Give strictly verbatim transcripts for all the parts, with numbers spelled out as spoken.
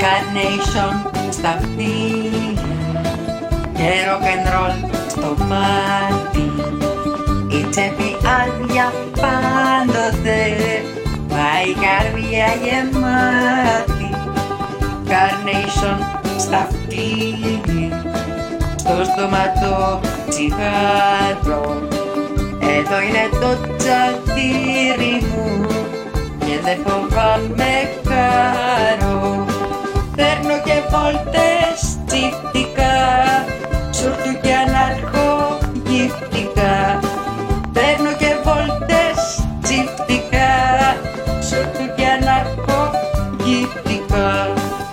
Carnation στα αυτιά και rock and roll στο μάτι. Η τσέπη άδεια πάντοτε, μα η καρδιά γεμάτη. Carnation στα αυτιά, στο στόμα το τσιγάρο. Εδώ είναι το τσαντήρι μου και δεν φοβάμαι κάρο. Παίρνω και βόλτες τσιφτικά, σουρτου και αναρχογυφτικά. Παίρνω και βόλτες τσιφτικά, σουρτου και αναρχογυφτικά.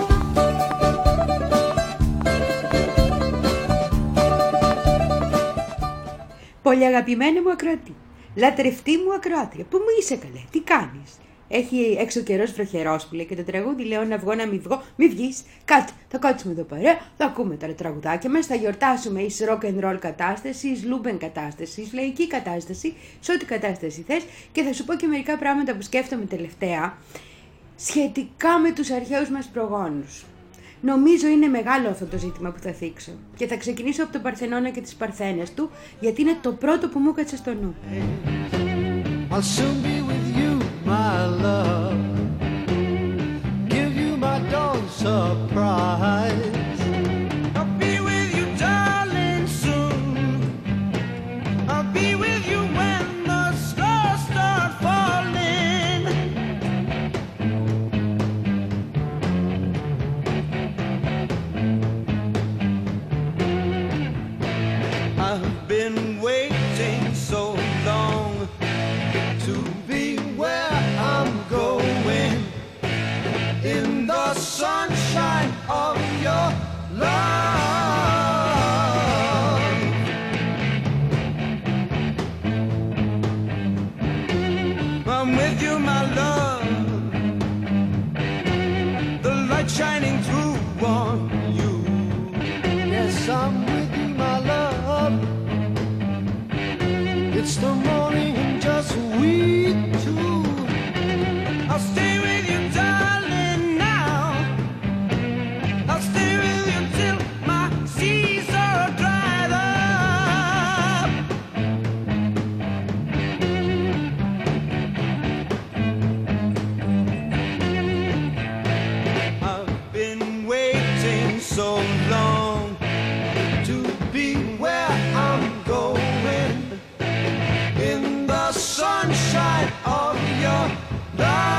Πολύ αγαπημένη μου ακροατή, λατρευτή μου ακροάτρια, πού μου είσαι καλέ, τι κάνεις? Έχει έξω καιρός βροχερός που λέει και το τραγούδι λέω να βγω να μην βγω, μη βγεις, κάτω, θα κάτσουμε εδώ παρέα, θα ακούμε τώρα τραγουδάκια μας, θα γιορτάσουμε εις rock and roll κατάσταση, εις λούμπεν κατάσταση, εις λαϊκή κατάσταση, σε ό,τι κατάσταση θες και θα σου πω και μερικά πράγματα που σκέφτομαι τελευταία σχετικά με τους αρχαίους μας προγόνους. Νομίζω είναι μεγάλο αυτό το ζήτημα που θα θίξω και θα ξεκινήσω από τον Παρθενώνα και τις Παρθένες του γιατί είναι το πρώτο που μου κάτσε στο νου. I'll soon be with you, my love. Give you my dawn surprise. I'll be with you, darling, soon. I'll be with you when the stars start falling. I've been waiting so long to be where I'm going, in the sunshine of your love. I'm with you, my love, the light shining through on you. Yes, I'm with you, my love. It's the morning and just we two. I'll stay with you, darling, now. I'll stay with you till my seas are dried up. I've been waiting so long to be where I'm going, in the sunshine of your love.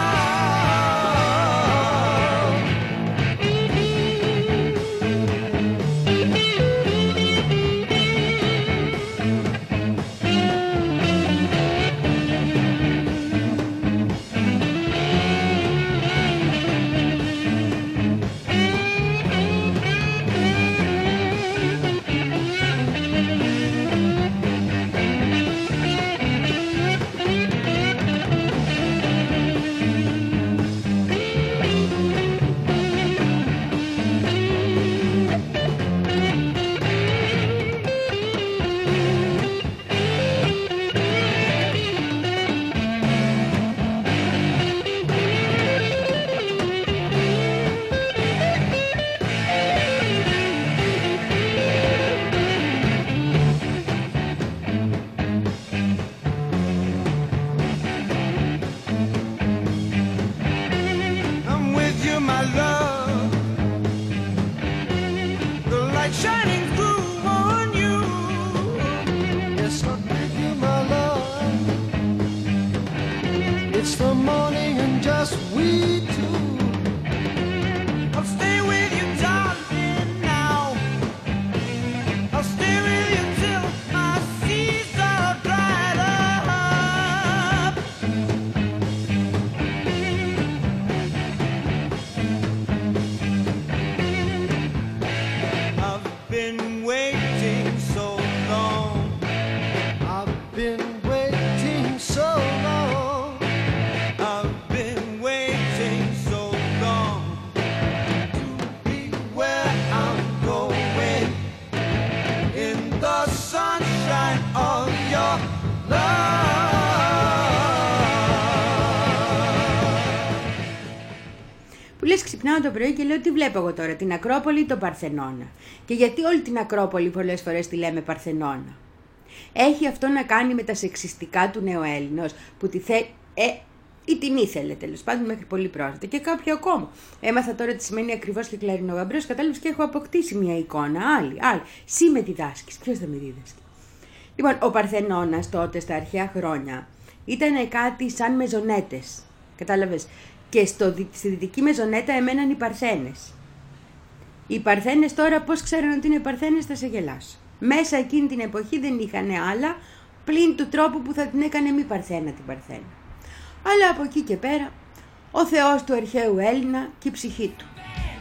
I'm with you, my love, the light shining through on you. Yes, I'm with you, my love. It's the morning and just we two. I'll stay with you, darling, now. I'll stay with you till my seas are dried up. I've been waiting so long. I've been waiting so long. I've been waiting ξυπνάω το πρωί και λέω τι βλέπω εγώ τώρα, την Ακρόπολη ή τον Παρθενώνα. Και γιατί όλη την Ακρόπολη πολλές φορές τη λέμε Παρθενώνα. Έχει αυτό να κάνει με τα σεξιστικά του νεοέλληνος που τη θε... Ε, ή την ήθελε τέλος πάντων μέχρι πολύ πρόσφατα και κάποιο ακόμα. Έμαθα τώρα τι σημαίνει ακριβώς και κλαρινογαμπρός, κατάλαβες και έχω αποκτήσει μια εικόνα. Άλλη, άλλη. Συ με διδάσκεις. Ποιος θα με δίδασκει. Λοιπόν, ο Παρθενώνας τότε στα αρχαία χρόνια ήταν κάτι σαν μεζονέτες. Κατάλαβες. Και στο, στη δυτική μεζονέτα εμέναν οι Παρθένες. Οι Παρθένες τώρα πώς ξέρουν ότι είναι Παρθένες, θα σε γελάσω. Μέσα εκείνη την εποχή δεν είχαν άλλα πλην του τρόπου που θα την έκανε μη Παρθένα την Παρθένα. Αλλά από εκεί και πέρα, ο Θεός του αρχαίου Έλληνα και η ψυχή του.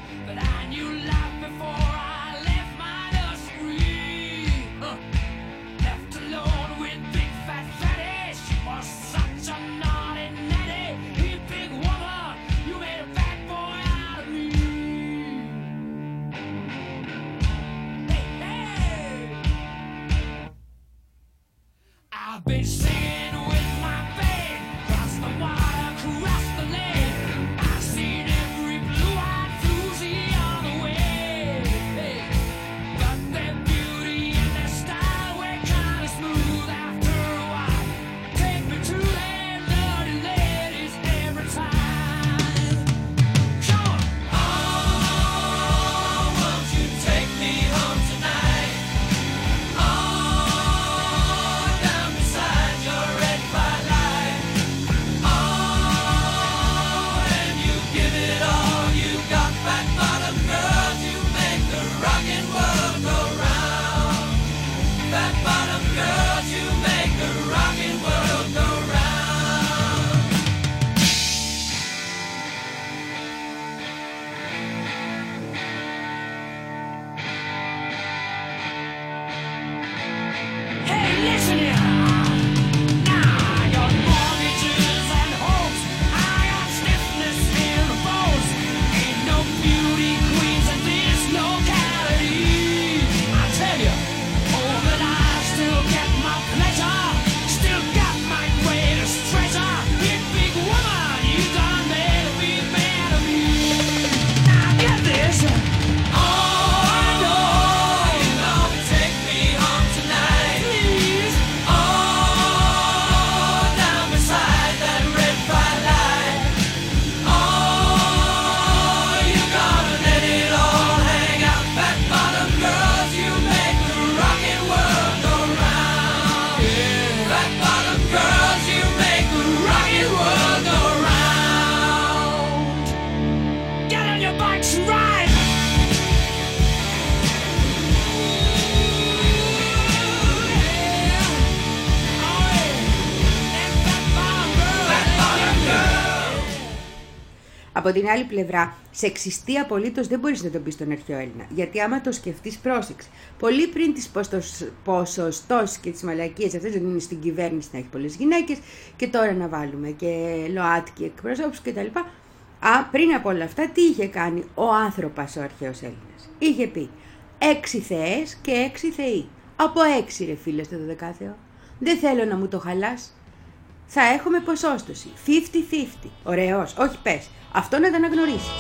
Από την άλλη πλευρά, σεξιστή απολύτως δεν μπορείς να τον πεις στον αρχαίο Έλληνα. Γιατί άμα το σκεφτείς, πρόσεξε. Πολύ πριν τις ποσοστώσεις και τις μαλακίες αυτές, δεν είναι στην κυβέρνηση να έχει πολλές γυναίκες, και τώρα να βάλουμε και ΛΟΑΤΚΙ εκπροσώπους κτλ. Α, πριν από όλα αυτά, τι είχε κάνει ο άνθρωπος ο αρχαίος Έλληνας. Είχε πει έξι θεές και έξι θεοί. Από έξι ρε φίλε στο δωδεκάθεο. Δεν θέλω να μου το χαλάς. Θα έχουμε ποσόστοση. πενήντα πενήντα. Ωραίος. Όχι πες. Αυτό να τα αναγνωρίσει.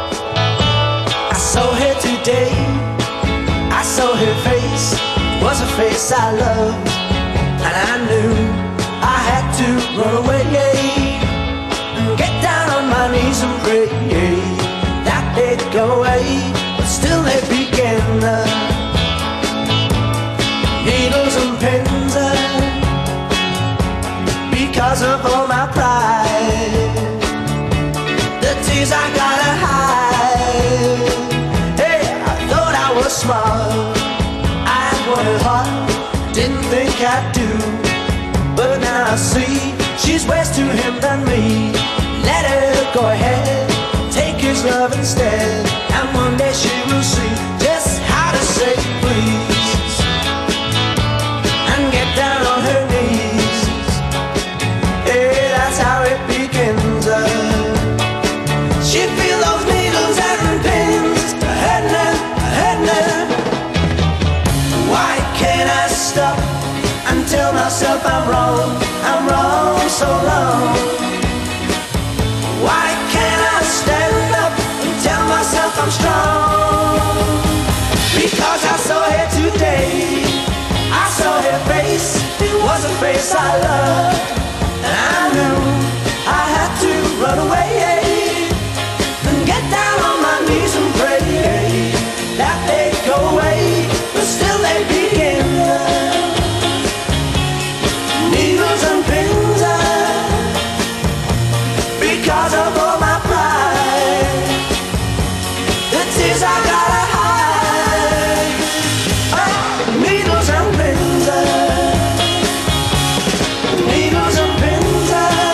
I saw her today. I saw her face. It was a face I loved. And I knew I had to run away. And get down on my knees and pray that they'd go away. But still they began. Uh, needles and pins. Uh, because of all my pride. The tears I gotta hide. Hey, I thought I was smart. I wanted hard, didn't think I'd do. But now I see she's worse to him than me. Let her go ahead, take his love instead. And one day she will see just how to say please. And get down on her knees. Hey, that's how it begins. Uh, She feel those needles and pins hurting her, hurting her. Why can't I stop and tell myself I'm wrong, I'm wrong so long? Why can't I stand up and tell I saw her today. I saw her face. It was a face I loved. And I knew I had to run away and get down on my knees and pray that they'd go away, but still they begin. Needles and pins, because of all my pride, the tears I gotta hide. Oh, needles and pins, needles and pins,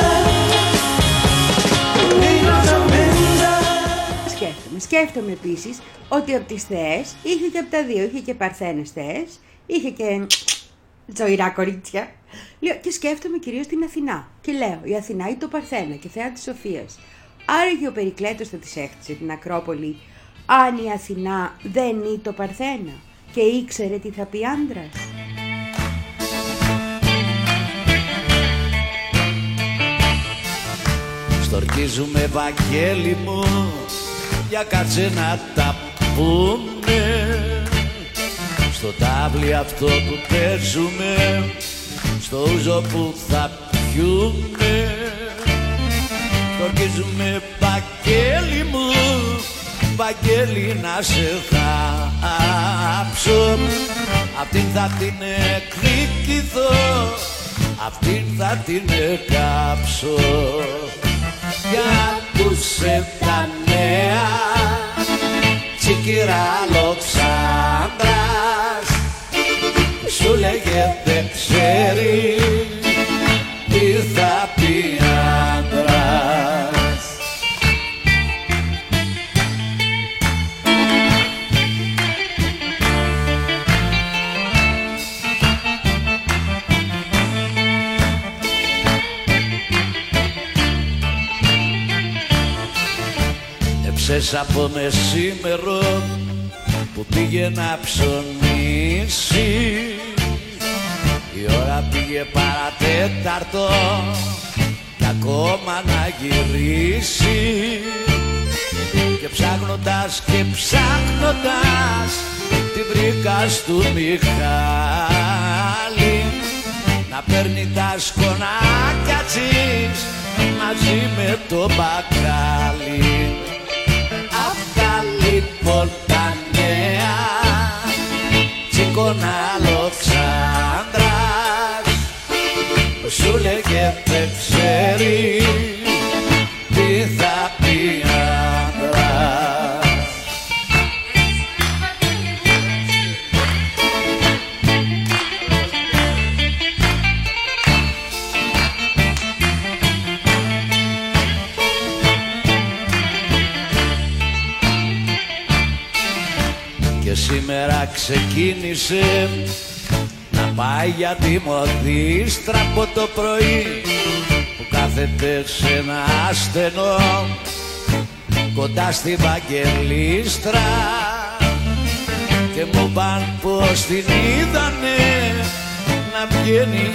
needles and pins. Σκέφτομαι, σκέφτομαι επίσης ότι από τις θεές είχε και από τα δύο, είχε και παρθένες θεές, είχε και ζωηρά κορίτσια. Λέω, και σκέφτομαι κυρίως την Αθηνά. Και λέω, η Αθηνά ή το Παρθένα και θεά της Σοφίας. Άραγε ο Περικλέτος θα της έκτισε την Ακρόπολη, αν η Αθηνά δεν ή το Παρθένα και ήξερε τι θα πει άντρας. Στορκίζουμε, Βαγγέλη μου, για κάτσε να τα πούμε. Στο τάβλι αυτό που παίζουμε, στο ούζο που θα πιούμε. Στορκίζουμε, Βαγγέλη μου, Βαγγέλη να σε θάψω. Αυτήν θα την εκδικηθώ, αυτήν θα την εκάψω. Για ακούσε τα νέα, τσικυρά Αλοξάνδρας, σου λέγε δεν ξέρει τι θα πει άντρας. Έψες από μεσήμερο που πήγε να ψωνίσει, η ώρα πήγε παρατέταρτο κι ακόμα να γυρίσει. Και ψάχνοντας και ψάχνοντας την βρήκα στου Μιχάλη να παίρνει τα σκονάκια της μαζί με το μπακάλι. Αυτά λοιπόν τα νέα, τσίκωνα Αλοξάνδρας, σου λέγε δεν ξέρει τι θα πει άντρας. Και σήμερα ξεκίνησε να πάει για τη μοδίστρα από το πρωί, που κάθεται σε ένα στενό κοντά στη Βαγγελίστρα. Και μου παν πως την είδανε να βγαίνει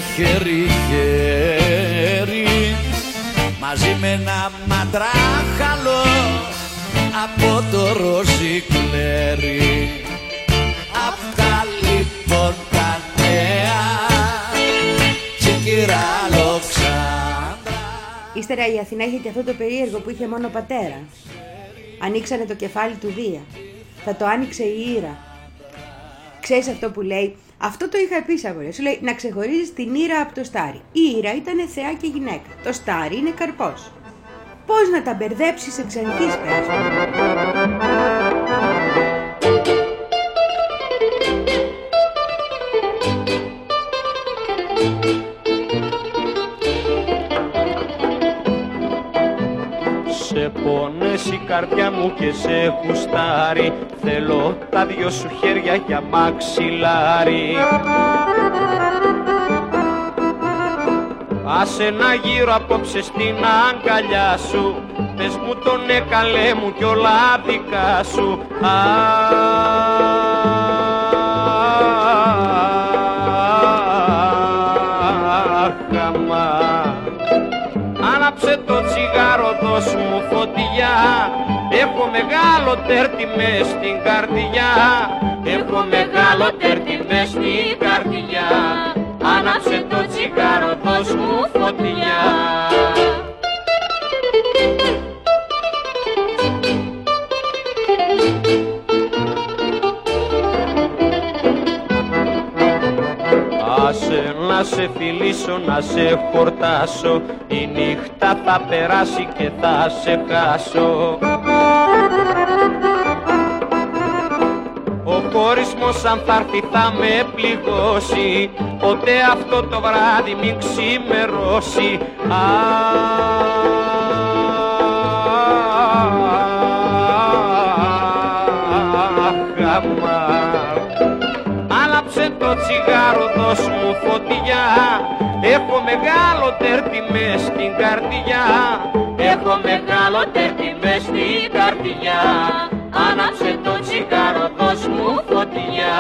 χέρι-χέρι μαζί με ένα μαντράχαλο από το Ροζικλέρι. Αυτά λοιπόν τα νέα, τσικυρά Αλοξάνδρα. Ύστερα η Αθηνά είχε και αυτό το περίεργο που είχε μόνο πατέρα. Ανοίξανε το κεφάλι του Δία. Θα το άνοιξε η Ήρα. Ξέρεις αυτό που λέει, αυτό το είχα επίσης αγορέ. Σου λέει να ξεχωρίζεις την Ήρα από το Στάρι. Η Ήρα ήταν θεά και γυναίκα. Το Στάρι είναι καρπός. Πώς να τα μπερδέψεις εξ αρχής, πες. Σε πόνες η καρδιά μου και σε γουστάρει, θέλω τα δυο σου χέρια για μαξιλάρι. Άσε να γύρω απόψε στην αγκαλιά σου, πες μου τον έκαλέ μου κι όλα δικά σου. Αχαμά, άναψε το τσιγάρο, δώσ' μου φωτιά, έχω μεγάλο τέρτι μες στην καρδιά. έχω μεγάλο τέρτη μες στην καρδιά. Άναψε το τσιγάρο, δώσ' μου φωτιά. Άσε να σε φιλήσω, να σε χορτάσω, η νύχτα θα περάσει και θα σε χάσω. Ο χωρισμός αν θα έρθει θα με πληγώσει, ποτέ αυτό το βράδυ μην ξημερώσει. Άναψε το τσιγάρο, δώσ' μου φωτιά. Έχω μεγάλο τέρτη μες στην καρδιά. Έχω μεγάλο τέρτη μες στην καρδιά. Άναψε το τσιγάρο, δώσ' μου φωτιά.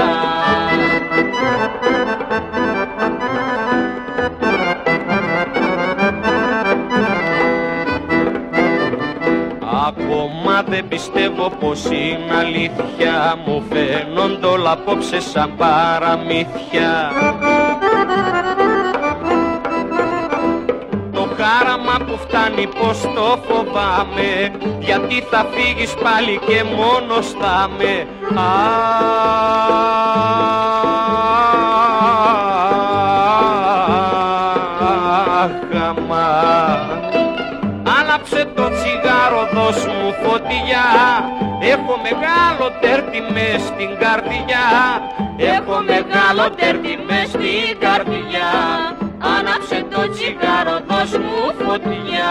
Ακόμα δεν πιστεύω πως είναι αλήθεια, μου φαίνονται όλα απόψε σαν παραμύθια. Το χάραμα που φτάνει πως το φοβάμαι, γιατί θα φύγεις πάλι και μόνος θα με. Αχ, άναψε το τσιγάρο, δώσ' μου φωτιά. Έχω μεγάλο τέρτη μες στην καρδιά. Έχω μεγάλο τέρτη μες στην καρδιά. Άναψε το τσιγάρο, δώσ' μου φωτιά.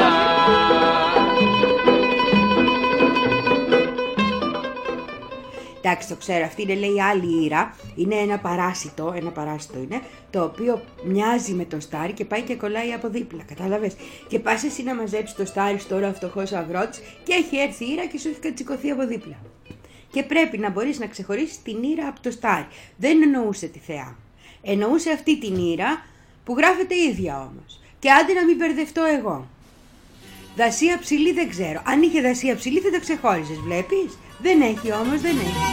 Εντάξει, το ξέρω, αυτή είναι λέει άλλη ήρα. Είναι ένα παράσιτο, ένα παράσιτο είναι, το οποίο μοιάζει με το στάρι και πάει και κολλάει από δίπλα. Κατάλαβες? Και πας εσύ να μαζέψεις το στάρι τώρα ο φτωχός αγρότης και έχει έρθει η ήρα και σου έχει κατσικωθεί από δίπλα. Και πρέπει να μπορείς να ξεχωρίσεις την ήρα από το στάρι. Δεν εννοούσε τη θεά. Εννοούσε αυτή την ήρα που γράφεται ίδια όμως. Και άντε να μην μπερδευτώ εγώ. Δασία ψηλή δεν ξέρω. Αν είχε δασία ψηλή θα τα ξεχώριζες, βλέπεις. Δεν έχει όμως, δεν έχει.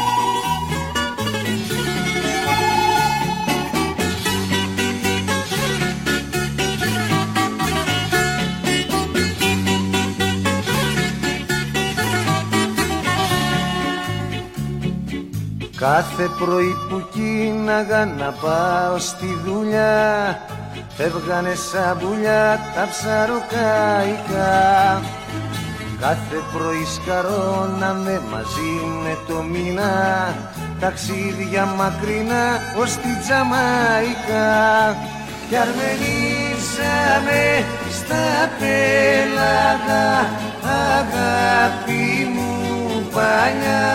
Κάθε πρωί που κίναγα να πάω στη δουλειά, φεύγανε σαν πουλιά τα ψαροκάικα. Κάθε πρωί σκαρώναμε μαζί με το μήνα, ταξίδια μακρινά ως τη Τζαμάικα. Κι αρμενίσαμε στα πέλαγα, αγάπη μου παλιά.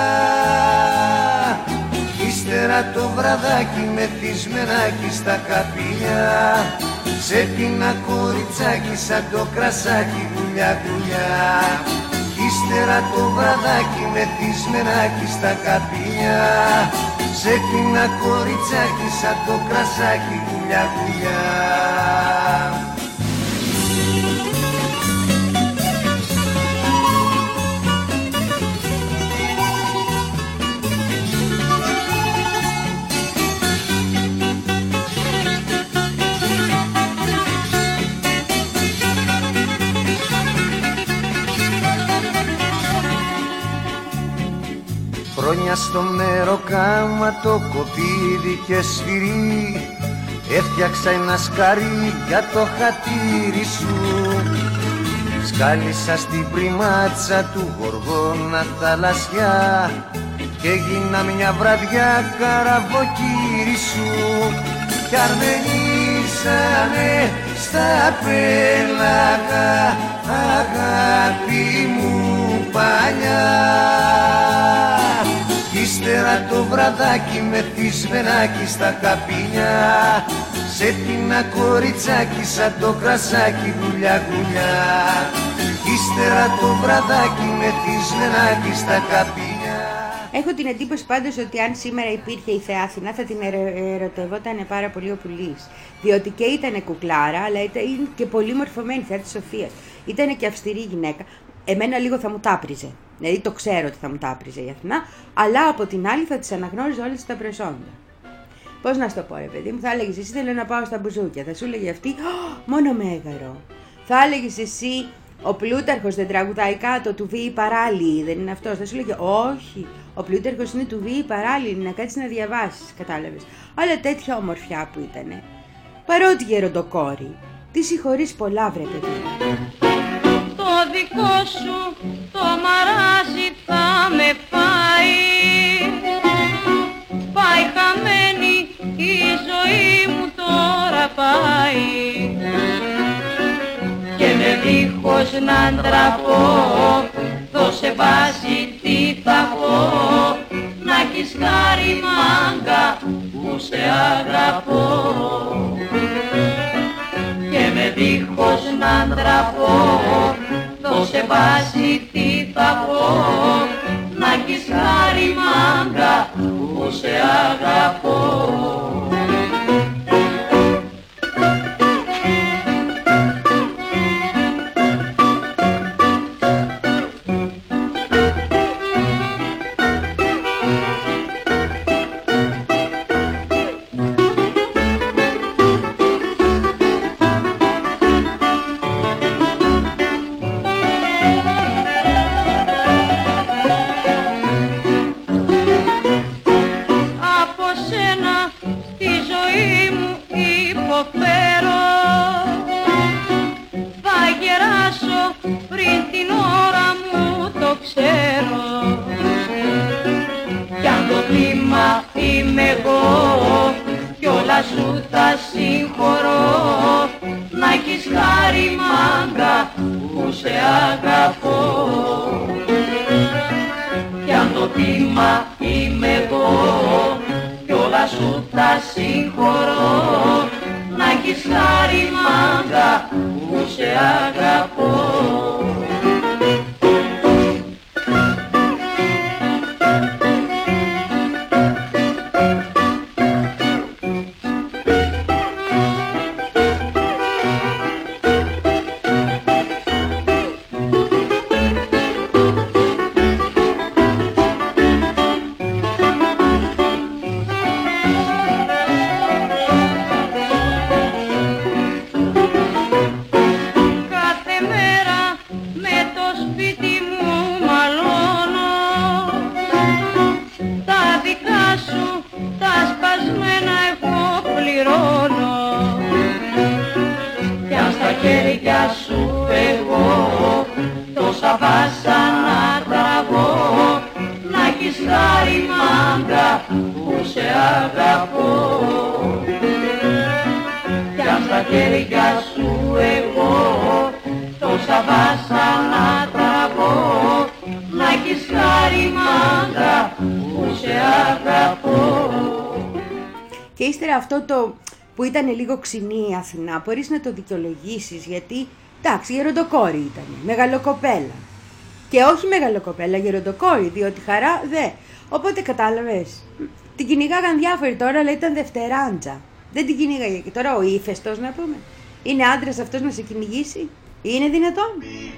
Ύστερα το βραδάκι μεθυσμενάκι στα καπηλιά, σε πίνα κοριτσάκι σαν το κρασάκι γουλιά γουλιά. Ύστερα το βραδάκι μεθυσμενάκι στα καπηλιά, σε πίνα κοριτσάκι σαν το κρασάκι γουλιά γουλιά. Χρόνια στο μεροκάμα το κοπίδι και σφυρί, έφτιαξα ένα σκαρί για το χατήρι σου. Σκάλισα στην πριμάτσα του γοργόνα θαλασσιά και έγινα μια βραδιά καραβοκύρι σου. Κι αρμενίσαμε στα πέλαγα, αγάπη μου παλιά. Ύστερα το βραδάκι μεθυσμενάκι στα καπινιά, σε πίνα κοριτσάκι σαν το κρασάκι γουλιά γουλιά. Ύστερα το βραδάκι μεθυσμενάκι στα καπινιά. Έχω την εντύπωση πάντως ότι αν σήμερα υπήρχε η Θεά Αθηνά θα την ερωτευόταν πάρα πολύ ο Πουλής. Διότι και ήταν κουκλάρα, αλλά ήταν και πολύ μορφωμένη, Θεά της Σοφίας. Ήταν και αυστηρή γυναίκα. Εμένα λίγο θα μου τάπριζε. Δηλαδή το ξέρω ότι θα μου τα άπριζε η Αθηνά, αλλά από την άλλη θα τις αναγνώριζε όλες τα προσόντα. Πώς να σου το πω, ρε παιδί μου, θα έλεγες εσύ θέλω να πάω στα μπουζούκια, θα σου έλεγε αυτή μόνο Μέγαρο. Θα έλεγες εσύ ο Πλούταρχος δεν τραγουδάει κάτω του Β' παράλληλη, δεν είναι αυτός. Θα σου έλεγε όχι, ο Πλούταρχος είναι του Β' παράλληλη, να κάτσεις να διαβάσεις, κατάλαβες. Αλλά τέτοια ομορφιά που ήτανε. Παρότι γεροντοκόρη, τη συγχωρείς πολλά βρε παιδί. Το δικό σου το μαράζι θα με πάει, πάει χαμένη η ζωή μου τώρα πάει. Και με δίχως να ντραπώ, δώσε βάση τι θα πω, να έχεις χάρη μάγκα που σε αγαπώ. Και με δίχως να ντραπώ, δώσε βάση τι θα πω, να έχεις χάρη μάγκα που σε αγαπώ. Σου τα συγχωρώ, να έχεις χάρη μάγκα που σε αγαπώ. Κι αν το θύμα είμαι εγώ, κι όλα σου τα συγχωρώ, να έχεις χάρη μάγκα που σε αγαπώ. Και ύστερα αυτό το που ήταν λίγο ξινή η Αθηνά, μπορείς να το δικαιολογήσεις, γιατί εντάξει, γεροντοκόρη ήταν, μεγαλοκοπέλα. Και όχι μεγαλοκοπέλα, γεροντοκόρη, διότι χαρά δε. Οπότε κατάλαβες, την κυνηγάγαν διάφοροι τώρα, αλλά ήταν δευτεράντζα. Δεν την κυνήγαγε. Και τώρα ο ύφεστος να πούμε. Είναι άντρας αυτός να σε κυνηγήσει? Είναι δυνατόν?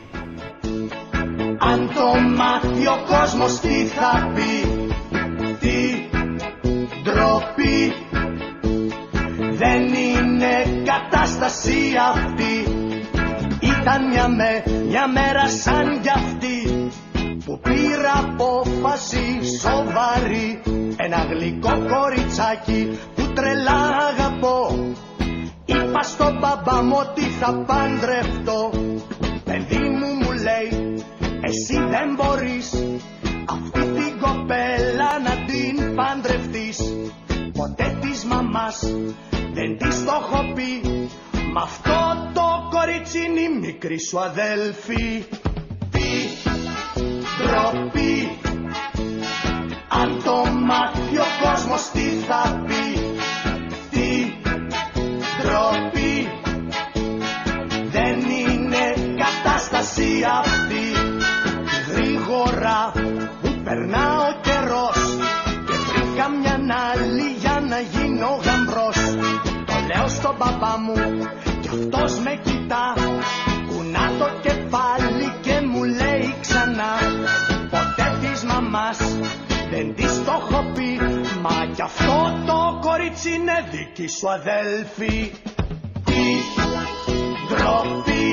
Αν το μάθει ο κόσμος τι θα πει, τι ντροπή. Δεν είναι κατάσταση αυτή. Ήταν μια, με, μια μέρα σαν κι αυτή που πήρα απόφαση σοβαρή. Ένα γλυκό κοριτσάκι που τρελά αγαπώ. Είπα στον μπαμπά μου ότι θα παντρευτώ. Παιδί μου μου λέει, εσύ δεν μπορείς αυτή την κοπέλα να την παντρευτείς. Ποτέ της μαμάς δεν της το έχω πει. Μ' αυτό το κορίτσι είναι η μικρή σου αδέλφη. Τι ντροπή. Αν το μάθει ο κόσμος τι θα πει. Τι ντροπή. Δεν είναι κατάσταση αυτή. Γρήγορα που περνά ο καιρός και βρήκα μιαν άλλη για να γίνω γαμπρός. Το λέω στον παπά μου κι αυτός με κοιτά, κουνά το κεφάλι και μου λέει ξανά. ντροπή. Μα κι αυτό το κορίτσι είναι δική σου αδέλφη. Τι ντροπή,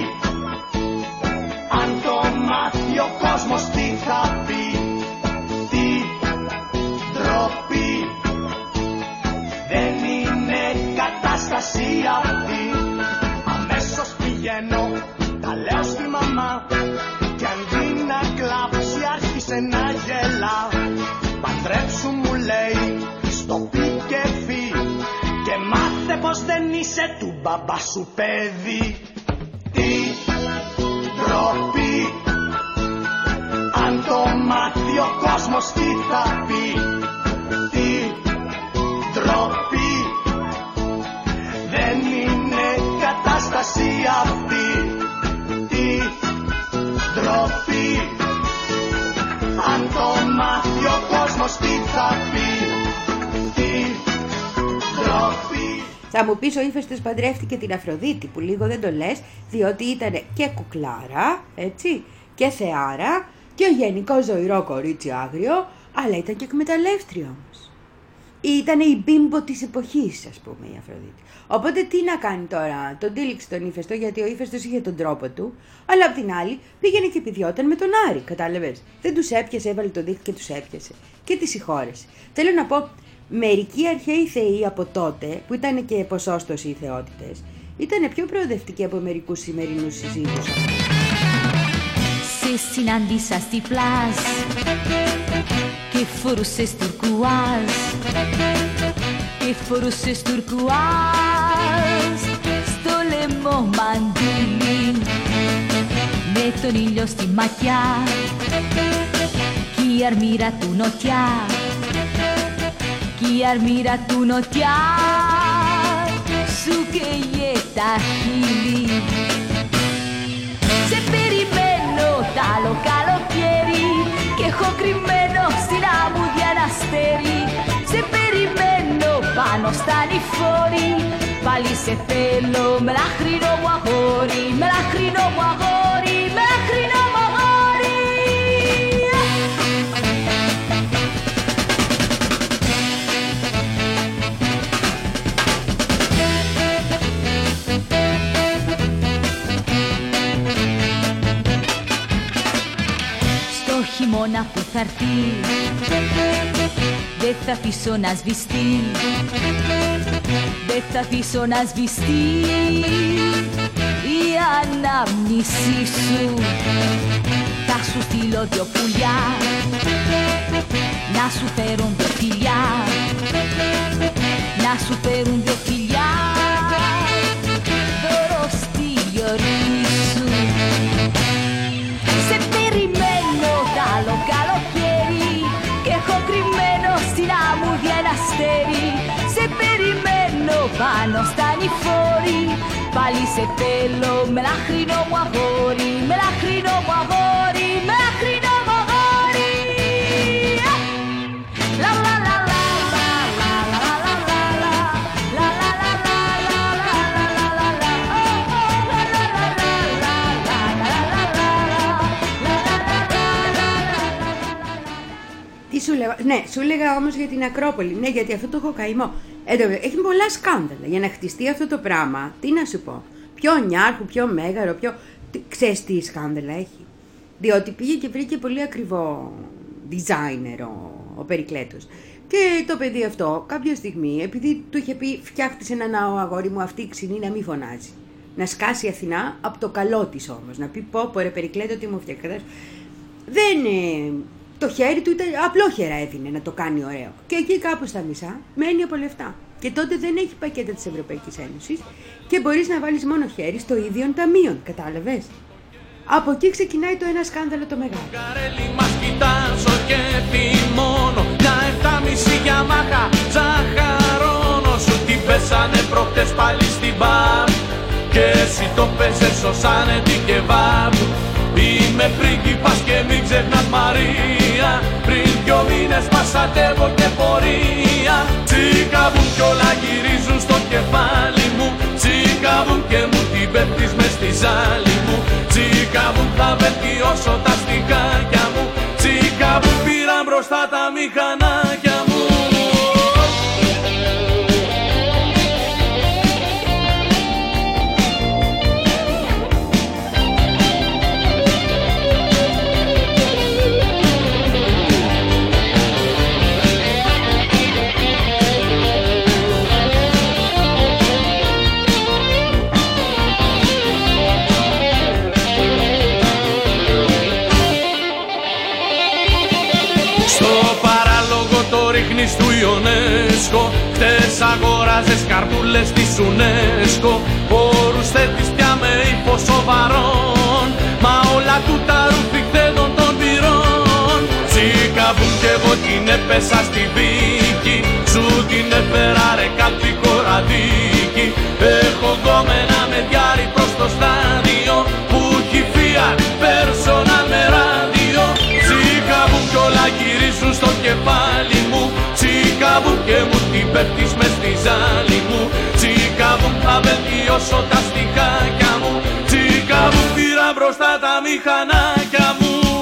αν το μάθει ο κόσμος τι θα πει. Τι ντροπή, δεν είναι κατάσταση αυτή. Αμέσως πηγαίνω, τα λέω στη μαμά, κι αντί να κλάψει άρχισε να γελά. Παντρέψου μου λέει, στο πι και φι, και μάθε πως δεν είσαι του μπαμπά σου παιδί. Τι ντροπή, αν το μάθει ο κόσμος τι θα πει. Τι ντροπή, δεν είναι κατάσταση αυτή. Τι ντροπή, αν το μάθει ο κόσμος τι θα πει. Τι ντροπή. Θα μου πεις ο Ύφαιστος παντρεύτηκε την Αφροδίτη, που λίγο δεν το λες, διότι ήταν και κουκλάρα, έτσι, και θεάρα, και ο γενικό ζωηρό κορίτσι άγριο, αλλά ήταν και εκμεταλλεύτρια όμως. Ήταν η μπίμπο της εποχής, ας πούμε, η Αφροδίτη. Οπότε τι να κάνει τώρα, τον τύλιξε τον Ύφαιστο, γιατί ο Ύφαιστος είχε τον τρόπο του, αλλά απ' την άλλη πήγαινε και πηδιόταν με τον Άρη, κατάλαβες. Δεν τους έπιασε, έβαλε το δίχτυ και τους έπιασε. Και τις συγχώρεσε. Θέλω να πω, μερικοί αρχαίοι θεοί από τότε, που ήταν και ποσόστοσοι οι θεότητες, ήταν πιο προοδευτικοί από μερικούς σημερινούς συζύγους. Σε συνάντησα στη πλάζ και φορούσες τουρκουάζ, και φορούσες τουρκουάζ στο λαιμό μαντίλι, με τον ήλιο στη ματιά κι η αρμύρα του νοτιά, κι η αρμύρα του νοτιά σου καίγε τα χείλη. Σε περιμένω τ' άλλο καλοκαίρι και έχω κρυμμένο στην άμμουδια ένα αστέρι. Σε περιμένω πάνω στα νηφόρη, πάλι σε θέλω με λαχρινό μου αγόρι, με λαχρινό μου αγόρι, με λαχρινό μου αγόρι. Χειμώνα που θα έρθει δεν θα αφήσω να σβηστεί, δεν θα αφήσω να σβηστεί η ανάμνησή σου. Θα σου στείλω δυο πουλιά να σου φέρουν δυο φιλιά, να σου φέρουν δυο φιλιά δώρο στη γιορτή σου. Σε περιμένω τ' άλλο καλοκαίρι και έχω κρυμμένο στην άμμουδια ένα αστέρι. Σε περιμένω πάνω στα νηφόρη, πάλι σε θέλω με λαχρινό μου αγόρι, με λαχρινό μου αγόρι, με λαχρινό μου αγόρι. Λα λα λα λα λα λα λα λα λα λα λα λα λα Τι σου λέγα, ναι, σου έλεγα όμως για την Ακρόπολη, ναι, γιατί αυτό το έχω καημό. Ε, έχει πολλά σκάνδαλα για να χτιστεί αυτό το πράγμα. Τι να σου πω, πιο νιάρχου, πιο μέγαρο, πιο... Ξέρεις τι σκάνδαλα έχει. Διότι πήγε και βρήκε πολύ ακριβό designer ο, ο Περικλέτος. Και το παιδί αυτό κάποια στιγμή, επειδή του είχε πει φτιάχτησε ένα ναό αγόρι μου, αυτή η ξινή να μην φωνάζει. Να σκάσει η Αθηνά από το καλό της όμως, να πει πω πω ρε Περικλέτο τι μου φτιάχνει. Δεν... Ε, το χέρι του ήταν απλό χέρα έδινε να το κάνει ωραίο. Και εκεί κάπου στα μισά μένει από λεφτά. Και τότε δεν έχει πακέτα της Ευρωπαϊκής Ένωσης και μπορείς να βάλεις μόνο χέρι στο ίδιο ταμείο, κατάλαβες. Από εκεί ξεκινάει το ένα σκάνδαλο το μεγάλο. Καρέλι μας κοιτάζω και θυμώνω, για εφτάμιση για μάχα ζαχαρώνω. Σου την πέσανε προχτές πάλι στην μπαρ και εσύ το πέσες ως άνετη και βαρ. Είμαι πρίγκιπας και μην ξεχνάς Μαρία, πριν δυο μήνες πασατεύω και πορεία. Τσίκαβουν κι όλα γυρίζουν στο κεφάλι μου, τσίκαβουν και μου την πέφτεις μες στη ζάλη μου. Τσίκαβουν θα βελτιώσω τα στιχάκια μου, τσίκαβουν πήραν μπροστά τα μηχανάκια μου. ειρήνης του Ιονέσκο. Χτες αγόραζες καρτούλες της UNESCO, όρους θέτεις πια με ύφος σοβαρών, μα όλα τούτα ρουφιχθέντων των πυρών. Τσίκαβουν κι εγώ την έπεσα στη βίκη, σου την έφερα ρε καλπικό ραδίκι. Έχω γκόμενα με διάρρη προς το στάδιο, που έχει Fiat personal με ράδιο. Τσίκαβουν κι όλα γυρίζουν στο κεφάλι μου, τσίκαβουν και μου την πέφτεις μες στη ζάλη μου. Τσίκαβουν θα βελτιώσω τα στιχάκια μου, τσίκαβουν πήρα μπροστά τα μηχανάκια μου.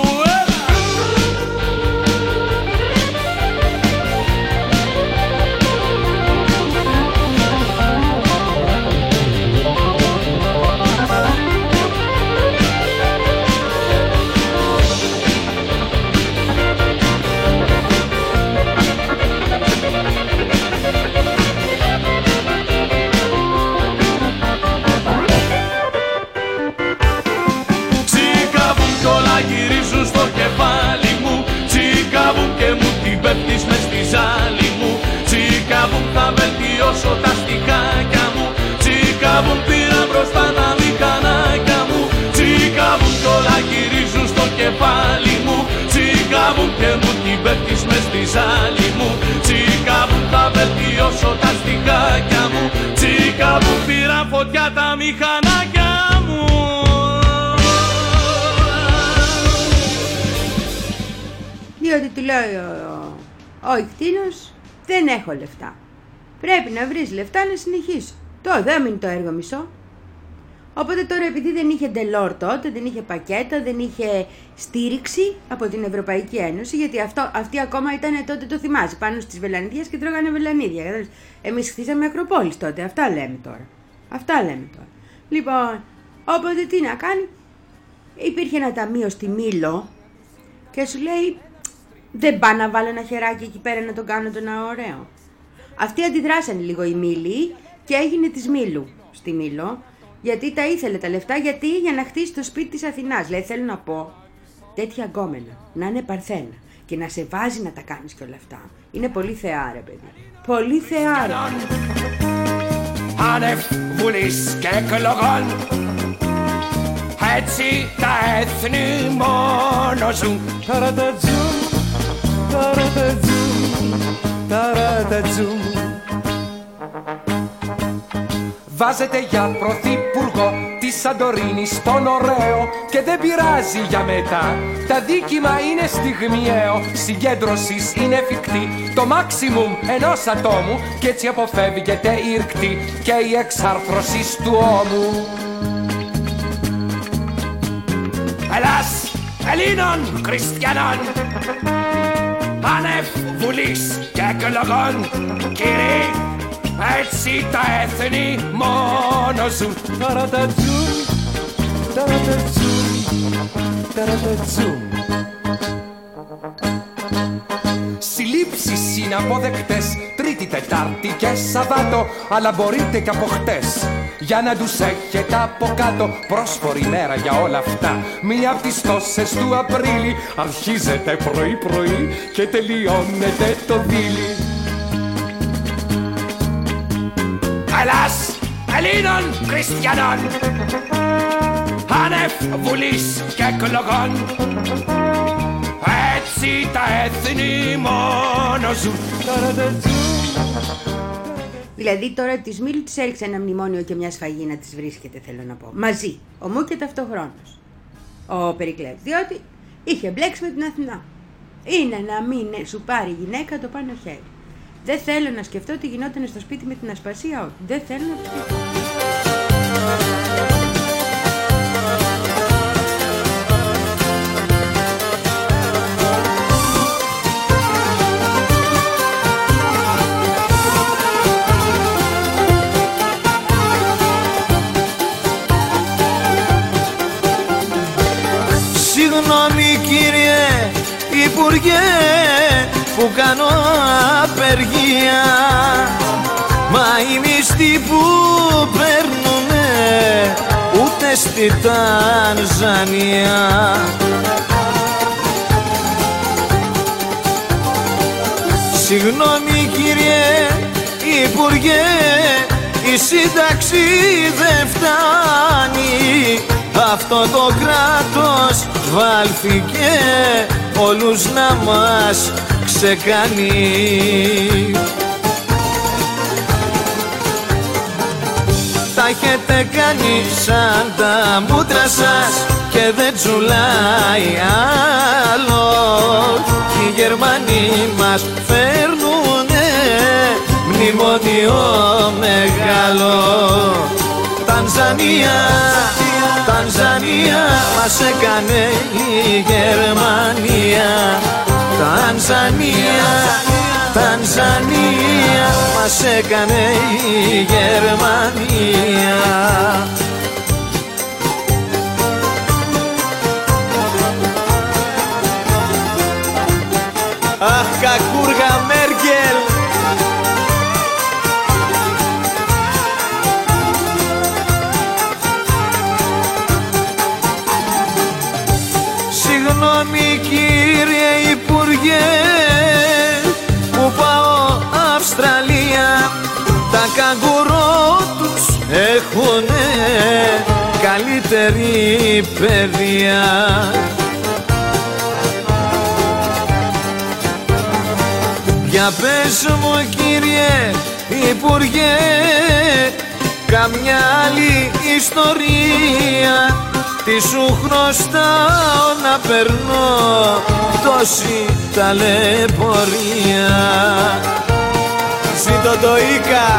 Γυρίζουν στο κεφάλι μου, τσίκαβουν και μου την πέφτεις μες στη ζάλη μου. Τσίκαβουν θα βελτιώσω τα στιχάκια μου, τσίκαβουν πήρα μπροστά τα μηχανάκια μου. Τσίκαβουν κι όλα γυρίζουν στο κεφάλι μου, τσίκαβουν και μου την πέφτεις μες στη ζάλη μου. Τσίκαβουν θα βελτιώσω τα στιχάκια μου, τσίκαβουν πήρα φωτιά τα μηχανάκια μου. Διότι του λέει ο, ο, ο Ικτίνος, δεν έχω λεφτά. Πρέπει να βρεις λεφτά να συνεχίσω. Τώρα δεν μείνει το έργο μισό. Οπότε τώρα, επειδή δεν είχε ντελόρ τότε, δεν είχε πακέτα, δεν είχε στήριξη από την Ευρωπαϊκή Ένωση, γιατί αυτό, αυτοί ακόμα ήταν τότε, το θυμάσαι, πάνω στις βελανίδιες και τρώγανε βελανίδια. Εμείς χτίσαμε Ακροπόλεις τότε, αυτά λέμε τώρα. Αυτά λέμε τώρα. Λοιπόν, οπότε τι να κάνει, υπήρχε ένα ταμείο στη Μήλο και σου λέει, δεν πάω να βάλω ένα χεράκι εκεί πέρα να τον κάνω τον ωραίο. Αυτοί αντιδράσανε λίγο οι Μήλοι και έγινε της Μήλου στη Μήλο, γιατί τα ήθελε τα λεφτά, γιατί για να χτίσει το σπίτι της Αθηνάς. Λέει, θέλω να πω, τέτοια γκόμενα, να είναι παρθένα και να σε βάζει να τα κάνεις και όλα αυτά. Είναι πολύ θεά ρε παιδί, πολύ θεά ρε. Άνευ βουλής και εκλογών, έτσι τα έθνη μόνο ζουν. Ταρατατζουμ, ταρατατζουμ, ταρατατζουμ. Βάζετε για πρωθυπουργό τη Σαντορίνη στον ωραίο και δεν πειράζει για μετά. Τα δίκημα είναι στιγμιαίο, συγκέντρωσης είναι εφικτή, το μάξιμουμ ενός ατόμου κι έτσι αποφεύγεται η ρκτή και η εξάρθρωση του ώμου. Ελλάς Ελλήνων χριστιανών, άνευ βουλής και εκλογών, κύριοι, έτσι τα έθνη μόνο ζουν. Ταρατατζουμ, ταρατατζουμ, ταρατατζουμ. Συλλήψεις είναι αποδεκτές Τρίτη, Τετάρτη και Σαββάτο, αλλά μπορείτε και από χτες για να τους έχετε από κάτω. Πρόσφορη μέρα για όλα αυτά, μία από τις τόσες του Απρίλη. Αρχίζετε πρωί-πρωί και τελειώνετε το δίλη. Ελλάς Ελλήνων χριστιανών, άνευ βουλής και εκλογών, έτσι τα έθνη μόνο ζουν. Δηλαδή τώρα της Μήλου της έριξε ένα μνημόνιο και μια σφαγή να τις βρίσκεται, θέλω να πω. Μαζί, ομού και ταυτοχρόνως, ο Περικλέης, διότι είχε μπλέξει με την Αθηνά. Είναι να μην σου πάρει γυναίκα το πάνω χέρι. Δεν θέλω να σκεφτώ τι γινόταν στο σπίτι με την Ασπασία, όχι. Δεν θέλω να το σκεφτώ. Συγγνώμη κύριε Υπουργέ που κάνω απεργία, μα οι μισθοί που παίρνουνε ούτε στη Τανζανία. Συγγνώμη κύριε Υπουργέ, η σύνταξη δεν φτάνει. Αυτό το κράτος βάλθηκε όλους να μας ξεκάνει. Τα έχετε κάνει σαν τα μούτρα σας και δεν τσουλάει άλλο. Οι Γερμανοί μας φέρνουνε μνημόνιο μεγάλο. Τανζανία, Τανζανία μας έκανε η Γερμανία. Τανζανία, Τανζανία μας έκανε η Γερμανία. Αχ, κακούργα Μέρκελ. Συγγνώμη κύριε Υπουργέ, που πάω Αυστραλία. Τα καγκουρό τους έχουνε καλύτερη παιδεία. Για πες μου κύριε Υπουργέ, καμιά άλλη ιστορία. Τι σου χρωστάω να περνώ τόση ταλαιπωρία. Ζήτω το Ίκα.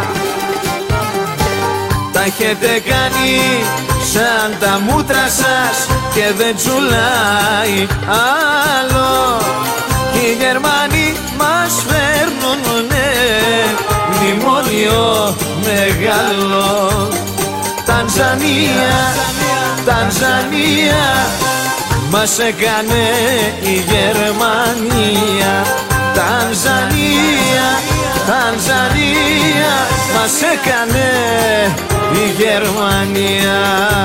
Τα έχετε κάνει σαν τα μούτρα σας και δεν τσουλάει άλλο. Οι Γερμανοί μας φέρνουνε μνημόνιο μεγάλο. Τανζανία, Τανζανία μας έκανε η Γερμανία. Τανζανία, Τανζανία μας έκανε η Γερμανία.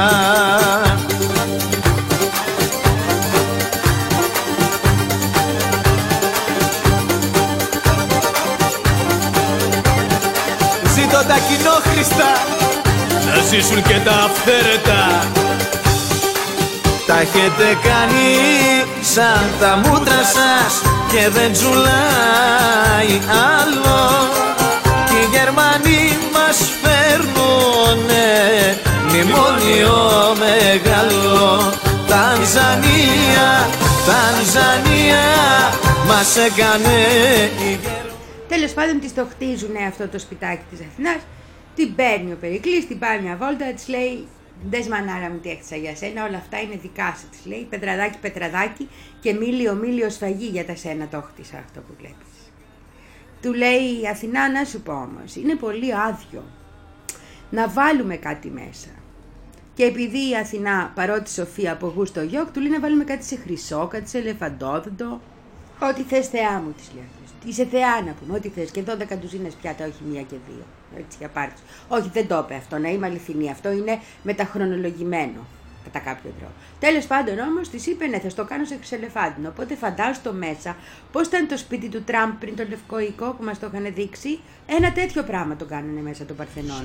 Ζήτω τα κοινόχρηστα, να ζήσουν και τα αυθαίρετα. Τα έχετε κάνει σαν τα μούτρα σας και δεν τσουλάει άλλο. Και οι Γερμανοί μας φέρνουνε μνημόνιο μεγάλο. Τανζανία, Τανζανία μας έκανε η Γερμανία. Τέλος πάντων της το χτίζουνε αυτό το σπιτάκι της Αθηνάς. Την παίρνει ο Περικλής, την πάει μια βόλτα, της λέει «Δες μανάρα μου τι έχτισα για σένα, όλα αυτά είναι δικά σου», της λέει, «πετραδάκι, πετραδάκι και μήλιο, μήλιο σφαγή για τα σένα το χτίσα αυτό που βλέπεις». Του λέει η Αθηνά, να σου πω όμως, είναι πολύ άδειο, να βάλουμε κάτι μέσα. Και επειδή η Αθηνά, παρότι Σοφία από γούστο γιόκ, του λέει να βάλουμε κάτι σε χρυσό, κάτι σε ελεφαντόδοντο. Ό,τι θες θεά μου, της λέει. Είσαι θεά να πούμε, ό,τι θες. Και δώδεκα ντουζίνες πιάτα, όχι μία και δύο. Έτσι για πάρτι. Όχι, δεν το είπε αυτό, να είμαι αληθινή. Αυτό είναι μεταχρονολογημένο. Κατά κάποιο τρόπο. Τέλος πάντων όμως της είπε ναι, θα το κάνω σε χρυσελεφάντινο. Οπότε φαντάσου το μέσα πώς ήταν το σπίτι του Τραμπ πριν το Λευκό Οίκο που μας το είχαν δείξει. Ένα τέτοιο πράγμα το κάνανε μέσα το Παρθενώνα.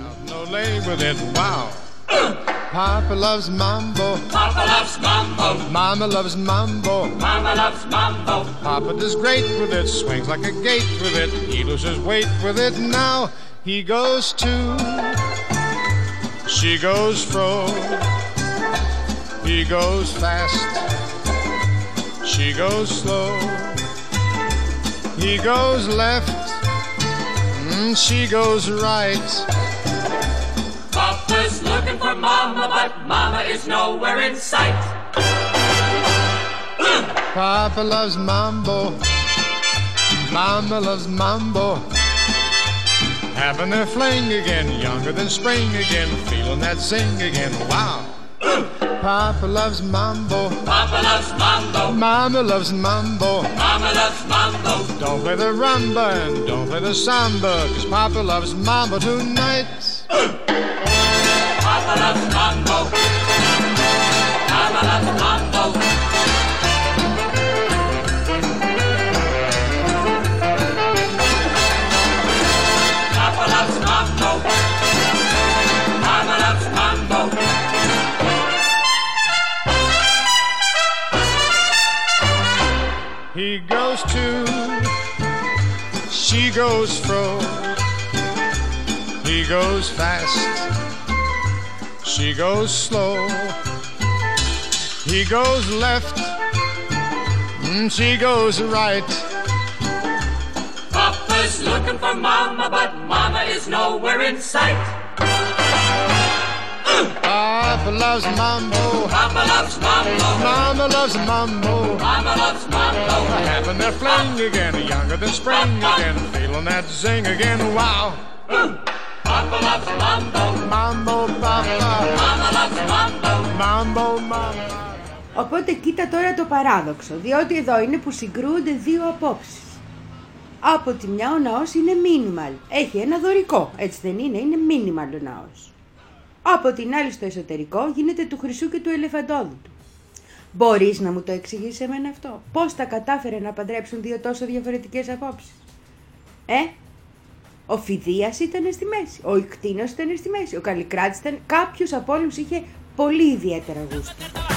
Papa loves mambo. Papa loves mambo. Mama loves mambo. Mama loves mambo. Papa does great with it, swings like a gate with it. He loses weight with it. Now he goes to, she goes fro. He goes fast, she goes slow. He goes left, mm, she goes right. Papa's looking for Mama, but Mama is nowhere in sight. Papa loves mambo. Mama loves mambo. Having their fling again, younger than spring again, feeling that zing again. Wow. Papa loves mambo. Papa loves mambo. Mama loves mambo. Mama loves mambo. Don't play the rumba and don't play the samba, 'cause Papa loves mambo tonight. Papa loves mambo. Mama loves mambo. She goes fro, he goes fast. She goes slow, he goes left, mm, she goes right. Papa's looking for Mama, but Mama is nowhere in sight. Papa loves mambo, Papa loves mambo, Mama loves mambo. Mama loves mambo. Having their fling again, younger than spring again, feeling that zing again, wow. Papa loves mambo, Mambo, papa, Mama loves mambo. mambo, mama. Οπότε κοίτα τώρα το παράδοξο, διότι εδώ είναι που συγκρούονται δύο απόψεις. Από τη μια ο ναός είναι minimal, έχει ένα δωρικό, έτσι δεν είναι, είναι minimal ο ναός. Από την άλλη στο εσωτερικό γίνεται του χρυσού και του ελεφαντόδου του. Μπορείς να μου το εξηγήσεις εμένα αυτό, πώς τα κατάφερε να παντρέψουν δύο τόσο διαφορετικές απόψεις? Ε, ο Φιδίας ήταν στη μέση, ο Ικτίνος ήταν στη μέση, ο Καλλικράτης ήταν, κάποιος από όλους είχε πολύ ιδιαίτερα γούστα.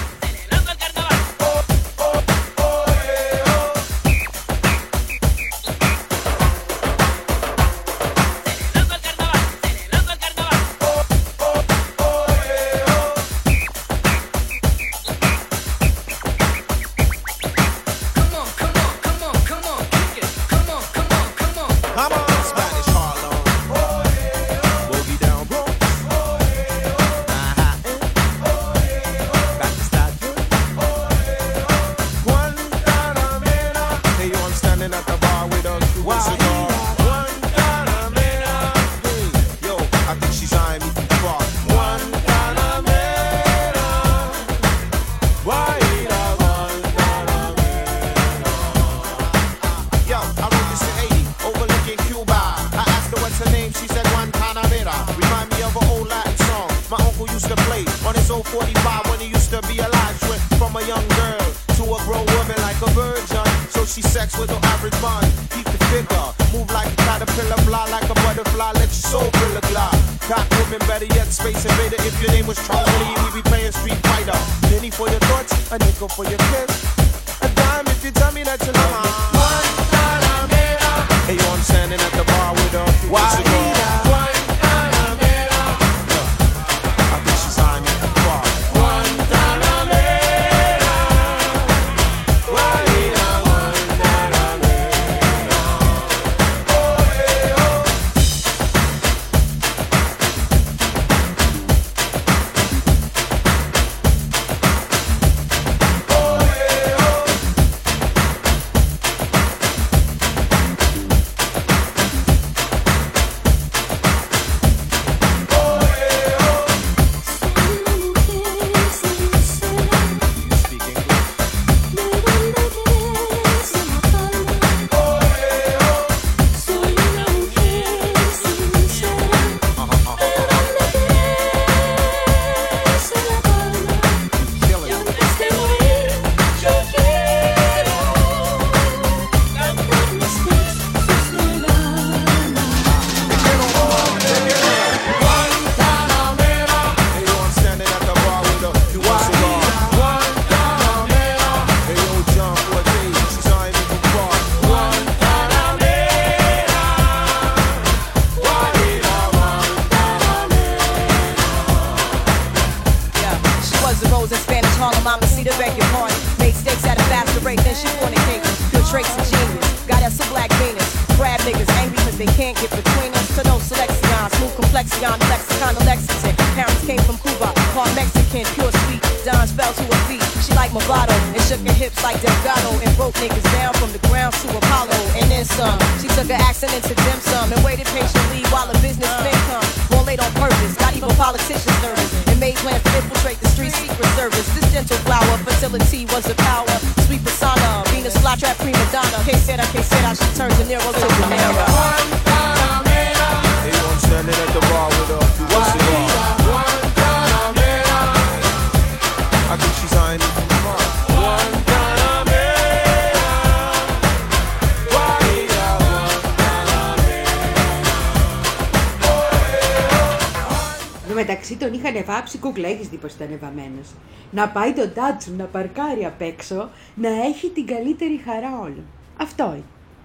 Μεταξύ τον είχαν βάψει, κούκλα, έχεις δει πως ήταν βαμμένος. Να πάει το Datsun να παρκάρει απ' έξω, να έχει την καλύτερη χαρά όλων. Αυτό είναι.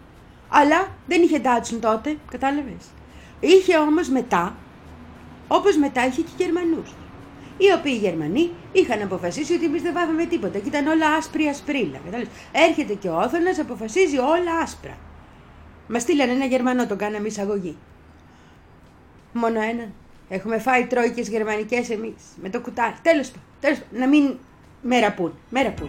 Αλλά δεν είχε Datsun τότε, κατάλαβες. Είχε όμως μετά, όπως μετά είχε και Γερμανούς. Οι οποίοι Γερμανοί είχαν αποφασίσει ότι εμείς δεν βάβαμε τίποτα και ήταν όλα άσπρη ασπρίλα. Κατάλαβες. Έρχεται και ο Όθωνας, αποφασίζει όλα άσπρα. Μας στείλανε ένα Γερμανό, τον κάναμε εισαγωγή. Μόνο ένα. Έχουμε φάει τρόικες γερμανικές εμείς, με το κουτάλι. Τέλος πάντων, τέλος πάντων, να μην με ραπούν, με ραπούν.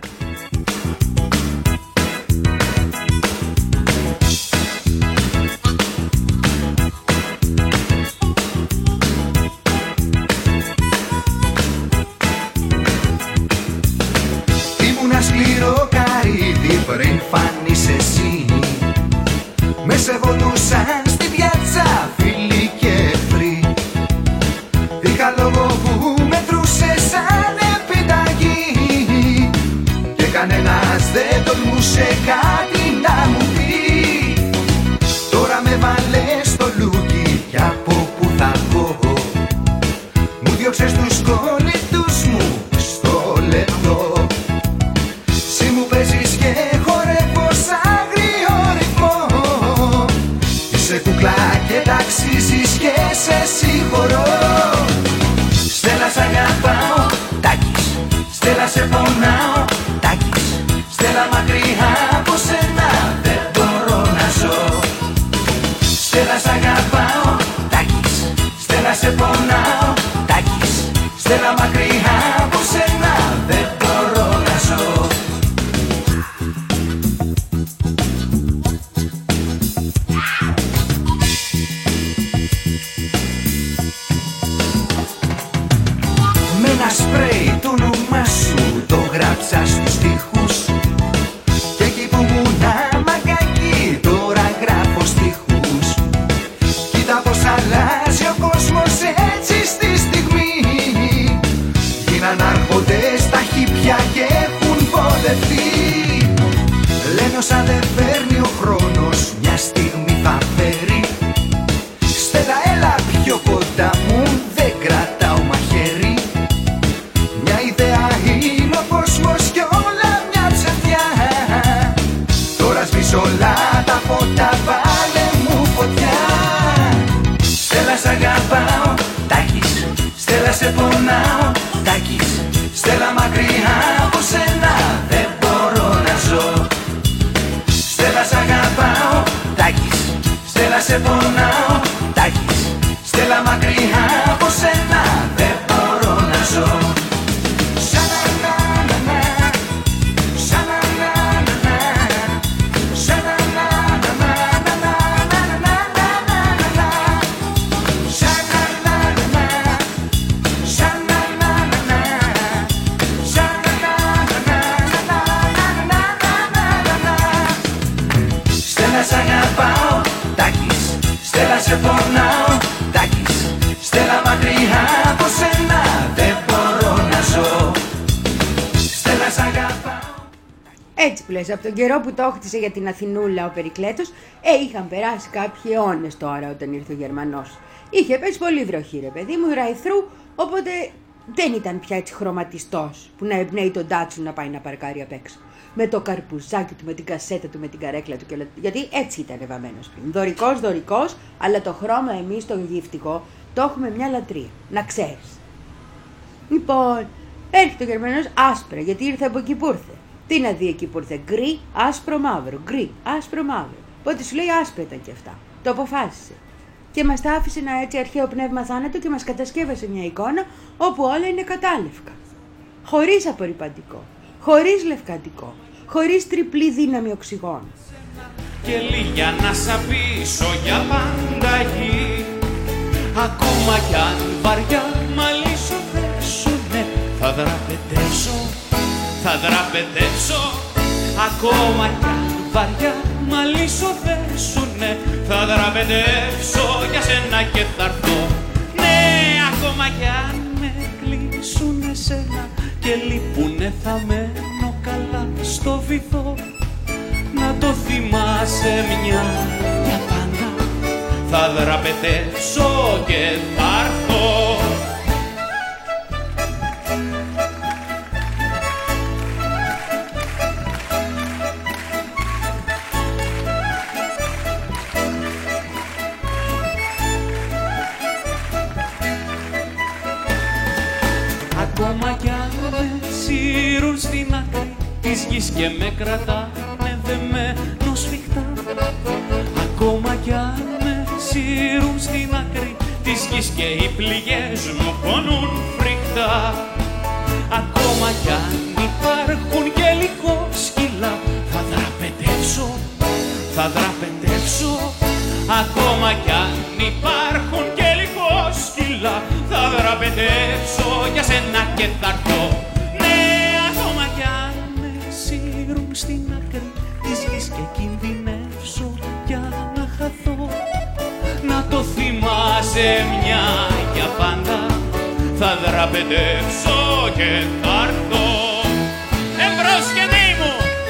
Ήμουνα σκληρό καρύδι πριν φανείς εσύ. Με σε βολούσαν στη πιάτσα φίλοι και εχθροί. Είχα λόγο που μετρούσε σαν επιταγή και κανένας δεν τολμούσε κάτι να μου πει. Τώρα με βάλες στο λούκι κι από που θα βγω. Μου διώξες τους κολλητούς μου στο λεπτό. Συ μου παίζεις και χορεύω σαν αγριό ρυθμό. Είσαι κουκλά και ταξίζεις και σε συγχωρώ. Στέλλα σ' αγαπάω, Τάκης. Στέλλα σε πονάω, Τάκης. Στέλλα μακριά από σένα δεν μπορώ να ζω. Στέλλα σ' αγαπάω, Τάκης. Στέλλα σε πονάω, Τάκης. Στέλλα μακριά από σένα δεν μπορώ να ζω. Με ένα σπρέι το όνομά σου το γράψα στους στίχους. Και εκεί που ήμουνα μαγκάκι τώρα γράφω στίχους. Κοίτα πως αλλάζει ο κόσμος έτσι στη στιγμή. Γίναν άρχοντες τα χίπια και έχουν βολευτεί. Λένε όσα δεν φέρνει ο χρόνος μια στιγμή θα φέρει. Στέλλα έλα πιο κοντά μου, δεν κρατάω μαχαίρι. Μια ιδέα είναι ο κόσμος κι όλα μια ψευδιά. Τώρα σβήσω όλα τα φώτα, βάλε μου φωτιά. Στέλλα σ' αγαπάω, Τάκης. Στέλλα σε πονάω, Τάκης. Στέλλα μακριά από σένα δεν μπορώ να ζω. Στέλλα σ' αγαπάω, Τάκης. Στέλλα σε πονάω, Τάκης. Στέλλα μακριά από σένα δεν μπορώ να ζω. Στέλλα σ' αγαπάω, Τάκης. Στέλλα σε πονάω, Τάκης. Στέλλα μακριά από σένα δεν μπορώ να ζω. Στέλλα σ' αγαπάω. Έτσι που λες, από τον καιρό που το χτίσε για την Αθηνούλα ο Περικλέτος, ε, είχαν περάσει κάποιοι αιώνες τώρα όταν ήρθε ο Γερμανός. Είχε πέσει πολύ βροχή ρε παιδί μου, ραϊθρού, οπότε δεν ήταν πια έτσι χρωματιστός που να εμπνέει τον Datsun να πάει να παρκάρει απ' έξω. Με το καρπουζάκι του, με την κασέτα του, με την καρέκλα του και όλα. Γιατί έτσι ήταν βαμμένος πριν. Δωρικός, δωρικός, αλλά το χρώμα εμείς το γυφτικό το έχουμε μια λατρεία. Να ξέρεις. Λοιπόν, έρχεται ο Γερμανός άσπρα, γιατί ήρθε από εκεί που ήρθε. Τι να δει εκεί που ήρθε, γκρι, άσπρο, μαύρο, γκρι, άσπρο, μαύρο. Οπότε σου λέει άσπρα ήταν και αυτά. Το αποφάσισε. Και μας τα άφησε ένα έτσι αρχαίο πνεύμα θάνατο και μας κατασκεύασε μια εικόνα όπου όλα είναι κατάλευκα. Χωρίς απορρυπαντικό, χωρίς λευκαντικό, χωρίς τριπλή δύναμη οξυγόνου. Και λίγια να σ' αφήσω για πάντα γη. Ακόμα κι αν βαριά μαλλίσω δέσουνε, θα δραπετεύσω, θα δραπετεύσω. Ακόμα κι αν βαριά μαλλίσω δέσουνε, θα δραπετεύσω για σένα και θα έρθω. Ναι, ακόμα κι αν με κλείσουνε σένα και λείπουνε, θα μένω καλά στο βυθό. Να το θυμάσαι μια για πάντα, θα δραπετεύσω και θα έρθω. σύρουν στην άκρη της γης και με κρατάνε δεμένο σφιχτά. Ακόμα κι αν με σύρουν στην άκρη της γης και οι πληγές μου πονούν φρικτά. Ακόμα κι αν υπάρχουν και λίγο σκύλα, θα δραπετεύσω, θα δραπετεύσω. Ακόμα κι αν υπάρχουν και λίγο σκύλα, θα δραπετεύσω για σένα και θα έρθω. Ναι, ακόμα κι αν με σύρουν στην άκρη της γης και κινδυνεύσω για να χαθώ, να το θυμάσαι μια για πάντα, θα δραπετεύσω και θα έρθω. Εμπρός και δήμου!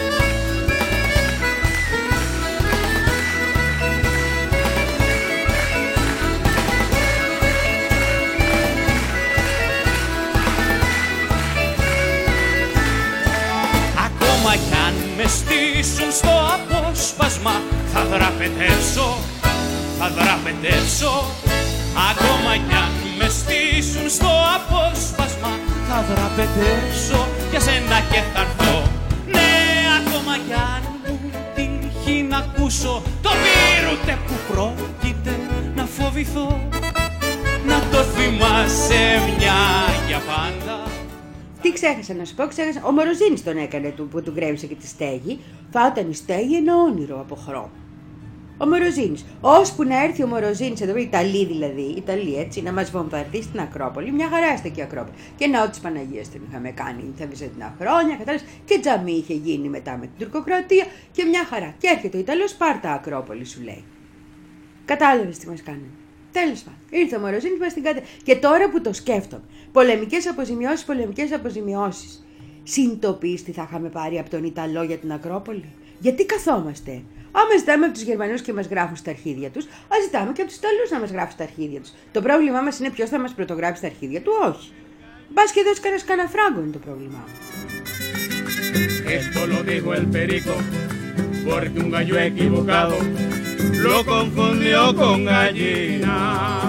Ακόμα κι αν με στήσουν στο απόσπασμα, θα δραπετεύσω, θα δραπετεύσω. Ακόμα κι αν με στήσουν στο απόσπασμα, θα δραπετεύσω για σένα και θα έρθω. Ναι, ακόμα κι αν μου τύχει να ακούσω το πύρουντε που πρόκειται να φοβηθώ, να το θυμάσαι μια για πάντα. Τι ξέχασα να σου πω, ξέχασα. Ο Μοροζίνης τον έκανε του, που του γκρέμισε και τη στέγη. Θα ήταν η στέγη ένα όνειρο από χρώμα. Ο Μοροζίνης. Ώσπου να έρθει ο Μοροζίνης εδώ, η Ιταλή δηλαδή, η Ιταλή έτσι, να μας βομβαρδίσει στην Ακρόπολη. Μια χαρά είστε και η Ακρόπολη. Και ναό της Παναγίας την είχαμε κάνει, θα βυζαντινά χρόνια, κατάλαβες. Και τζαμί είχε γίνει μετά με την τουρκοκρατία και μια χαρά. Και έρχεται ο Ιταλός, πάρτα Ακρόπολη, σου λέει. Κατάλαβες τι μας κάνανε. Τέλος πάντων, ήρθε ο Μοροζίνης μας την κάτε. Και τώρα που το σκέφτομαι, πολεμικές αποζημιώσεις, πολεμικές αποζημιώσεις. Συνειδητοποιείς τι θα είχαμε πάρει από τον Ιταλό για την Ακρόπολη. Γιατί καθόμαστε. Άμα ζητάμε από τους Γερμανούς και μας γράφουν στα αρχίδια τους, ας ζητάμε και από τους Ιταλούς να μας γράφουν στα αρχίδια τους. Το πρόβλημά μας είναι ποιος θα μας πρωτογράψει στα αρχίδια του, όχι. Μπας και δώσει κανένας κανένα φράγκο είναι το πρόβλημά μου. Esto lo dijo el perico, porque un gallo equivocado lo confundió con gallina.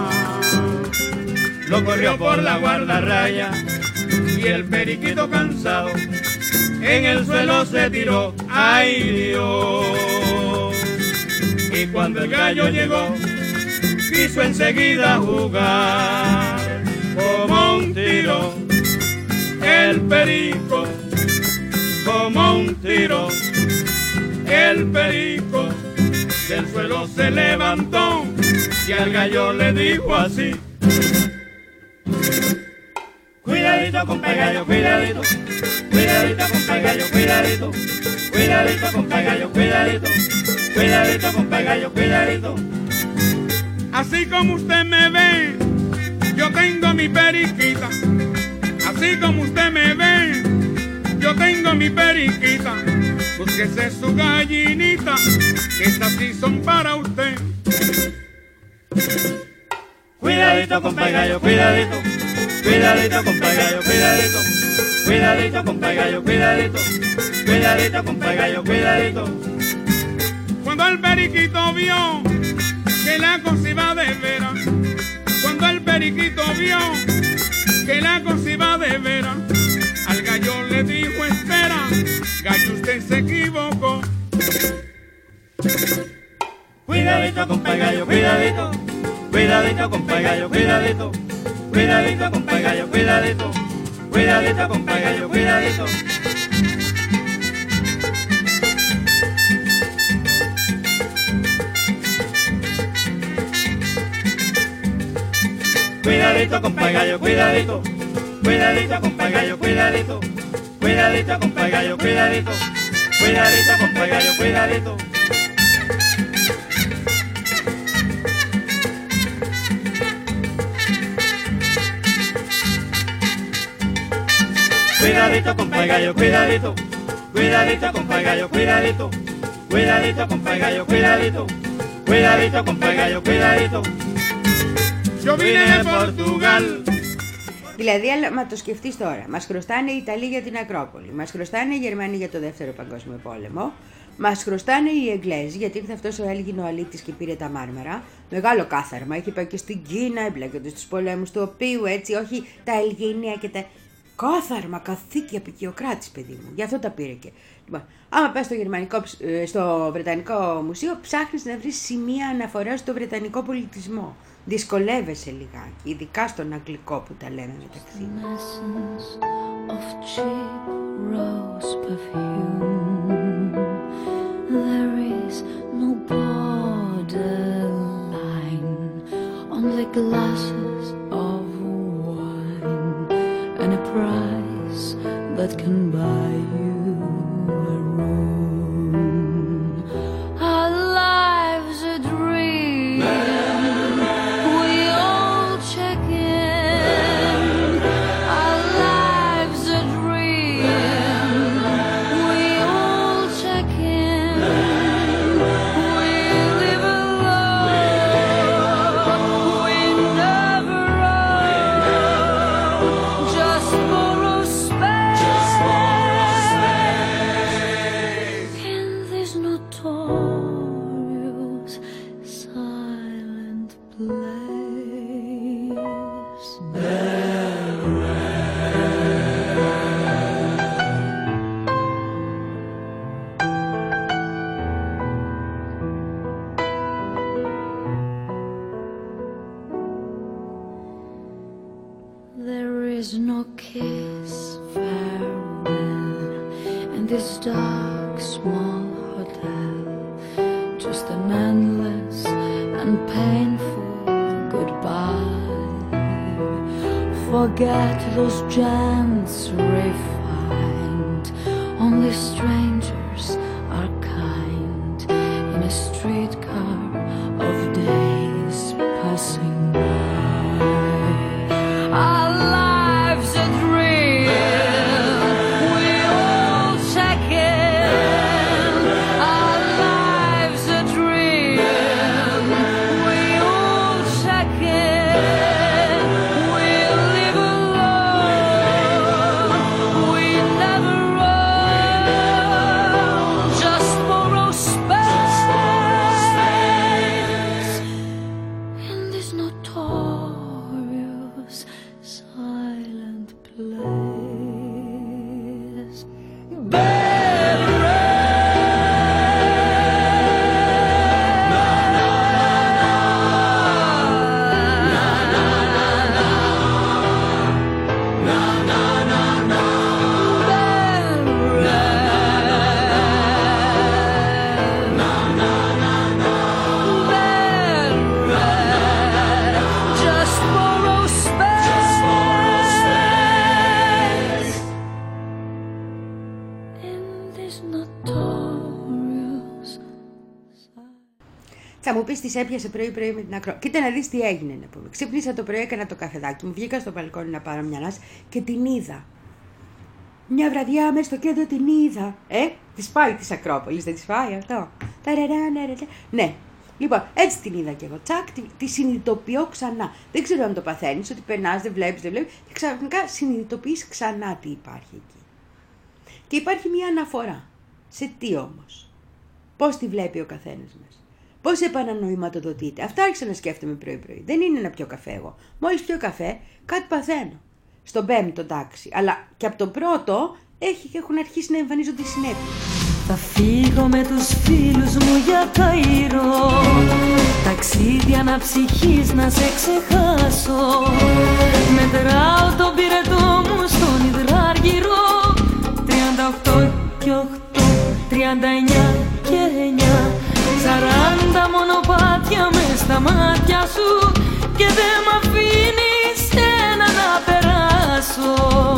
Lo corrió por la guardarraya y el periquito cansado en el suelo se tiró, ¡ay Dios! Y cuando el gallo llegó, quiso enseguida jugar como un tiro, el perico, como un tiro, el perico del suelo se levantó y al gallo le dijo así: cuidadito, compa gallo, cuidadito, cuidadito, compa gallo, cuidadito, cuidadito, compa gallo, cuidadito, cuidadito, compa gallo, cuidadito. Así como usted me ve, yo tengo mi periquita. Así como usted me ve, yo tengo mi periquita. Búsquese su gallinita, que estas sí son para usted. Cuidadito, compa gallo, cuidadito. Cuidadito, compa gallo, cuidadito. Cuidadito, compa gallo, cuidadito. Cuidadito, compa gallo, cuidadito. Cuando el periquito vio que la cosa iba de veras, cuando el periquito vio que la cosa iba de veras, al gallo le dijo: espera, gallo, usted se equivocó. Cuidadito, compa gallo, cuidadito. Cuidadito, compa gallo, cuidadito. Cuidadito, compa gallo, cuidadito. Cuidadito, compa gallo, cuidadito. Cuidadito, compa gallo, cuidadito. Cuidadito, compa gallo, cuidadito. Cuidadito, compa gallo, cuidadito. Cuidadito, compa gallo, cuidadito. Cuidadito, compa gallo, cuidadito. Cuidadito, compa gallo, cuidadito. Cuidadito, compa gallo, cuidadito. Cuidadito, compa gallo, cuidadito. Yo vine de Portugal. Δηλαδή, μα το σκεφτείς τώρα. Μας χρωστάνε οι Ιταλοί για την Ακρόπολη. Μας χρωστάνε οι Γερμανοί για το Δεύτερο Παγκόσμιο Πόλεμο. Μας χρωστάνε οι Εγγλέζοι, γιατί ήρθε αυτός ο Έλγινο αλήτης και πήρε τα Μάρμαρα. Μεγάλο κάθαρμα. Είχε πάει και στην Κίνα, εμπλέκονται στους πολέμους του οποίου, έτσι, όχι τα Ελγίνια και τα. Κάθαρμα, καθήκη απεικιοκράτης, παιδί μου. Γι' αυτό τα πήρε και. Λοιπόν, άμα πας στο, γερμανικό, στο Βρετανικό Μουσείο, ψάχνεις να βρεις σημεία αναφοράς στο Βρετανικό πολιτισμό. Δυσκολεύεσαι λιγάκι, ειδικά στον αγγλικό που τα λέμε μεταξύ. Only glasses of wine and a price that can buy you a room. Our lives a dream. We all check in. Our lives a dream. We all check in. We live dark small hotel, just an endless and painful goodbye. Forget those gents refined, only strangers are kind in a streetcar of days passing by. Our lives a dream. Θα μου πεις, τι έπιασε πρωί-πρωί με την ακρό. Κοίτα να δεις τι έγινε, να πούμε. Ξύπνησα το πρωί, έκανα το καφεδάκι μου, βγήκα στο μπαλκόνι να πάρω μια ανάσα και την είδα. Μια βραδιά μέσα στο κέντρο την είδα. Ε, τη πάει τη Ακρόπολη, δεν τη πάει αυτό. Ναι. Λοιπόν, έτσι την είδα κι εγώ. Τσακ, τη, τη συνειδητοποιώ ξανά. Δεν ξέρω αν το παθαίνεις, ότι περνάς, δεν βλέπεις, δεν βλέπεις. Και ξαφνικά συνειδητοποιείς ξανά τι υπάρχει εκεί. Και υπάρχει μια αναφορά. Σε τι όμως? Πώς τη βλέπει ο καθένας μας? Πώς επανανοηματοδοτείται? Αυτά άρχισα να σκέφτομαι πρωί-πρωί. Δεν είναι να πιω καφέ εγώ. Μόλις πιω καφέ, κάτι παθαίνω. Στον πέμπτο εντάξει. Αλλά και από τον πρώτο έχει, έχουν αρχίσει να εμφανίζονται οι συνέπειες. Θα φύγω με τους φίλους μου για Καΐρο, ταξίδι αναψυχής να σε ξεχάσω. Μετράω τον πυρετό μου στον υδράργυρο, τριάντα οκτώ και οκτώ, τριάντα εννιά και εννιά, σαράντα μονοπάτια μες στα μάτια σου και δεν μ' αφήνεις ένα να περάσω.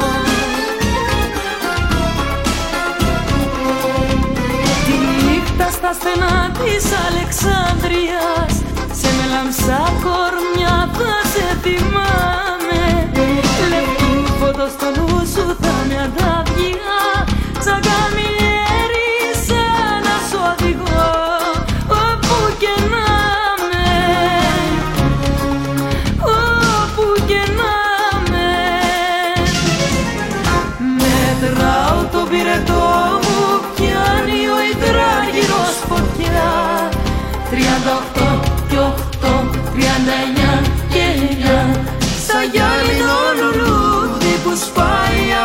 Τη νύχτα στα στενά της Αλεξάνδρειας, σε μελαμψά κορμιά θα σε θυμάμαι. Λεπτή φωτό στο νου σου θα με αντάβγεια, σαν καμιέρισα να σ' οδηγώ όπου και να με, όπου και να με. Μετράω το πυρετό μου, πιάνει ο υδράργυρος φωτιά, τριάντα οκτώ και οκτώ, τριάντα εννιά και εννιά, σαν γυάλινο λουλούδι που σπάει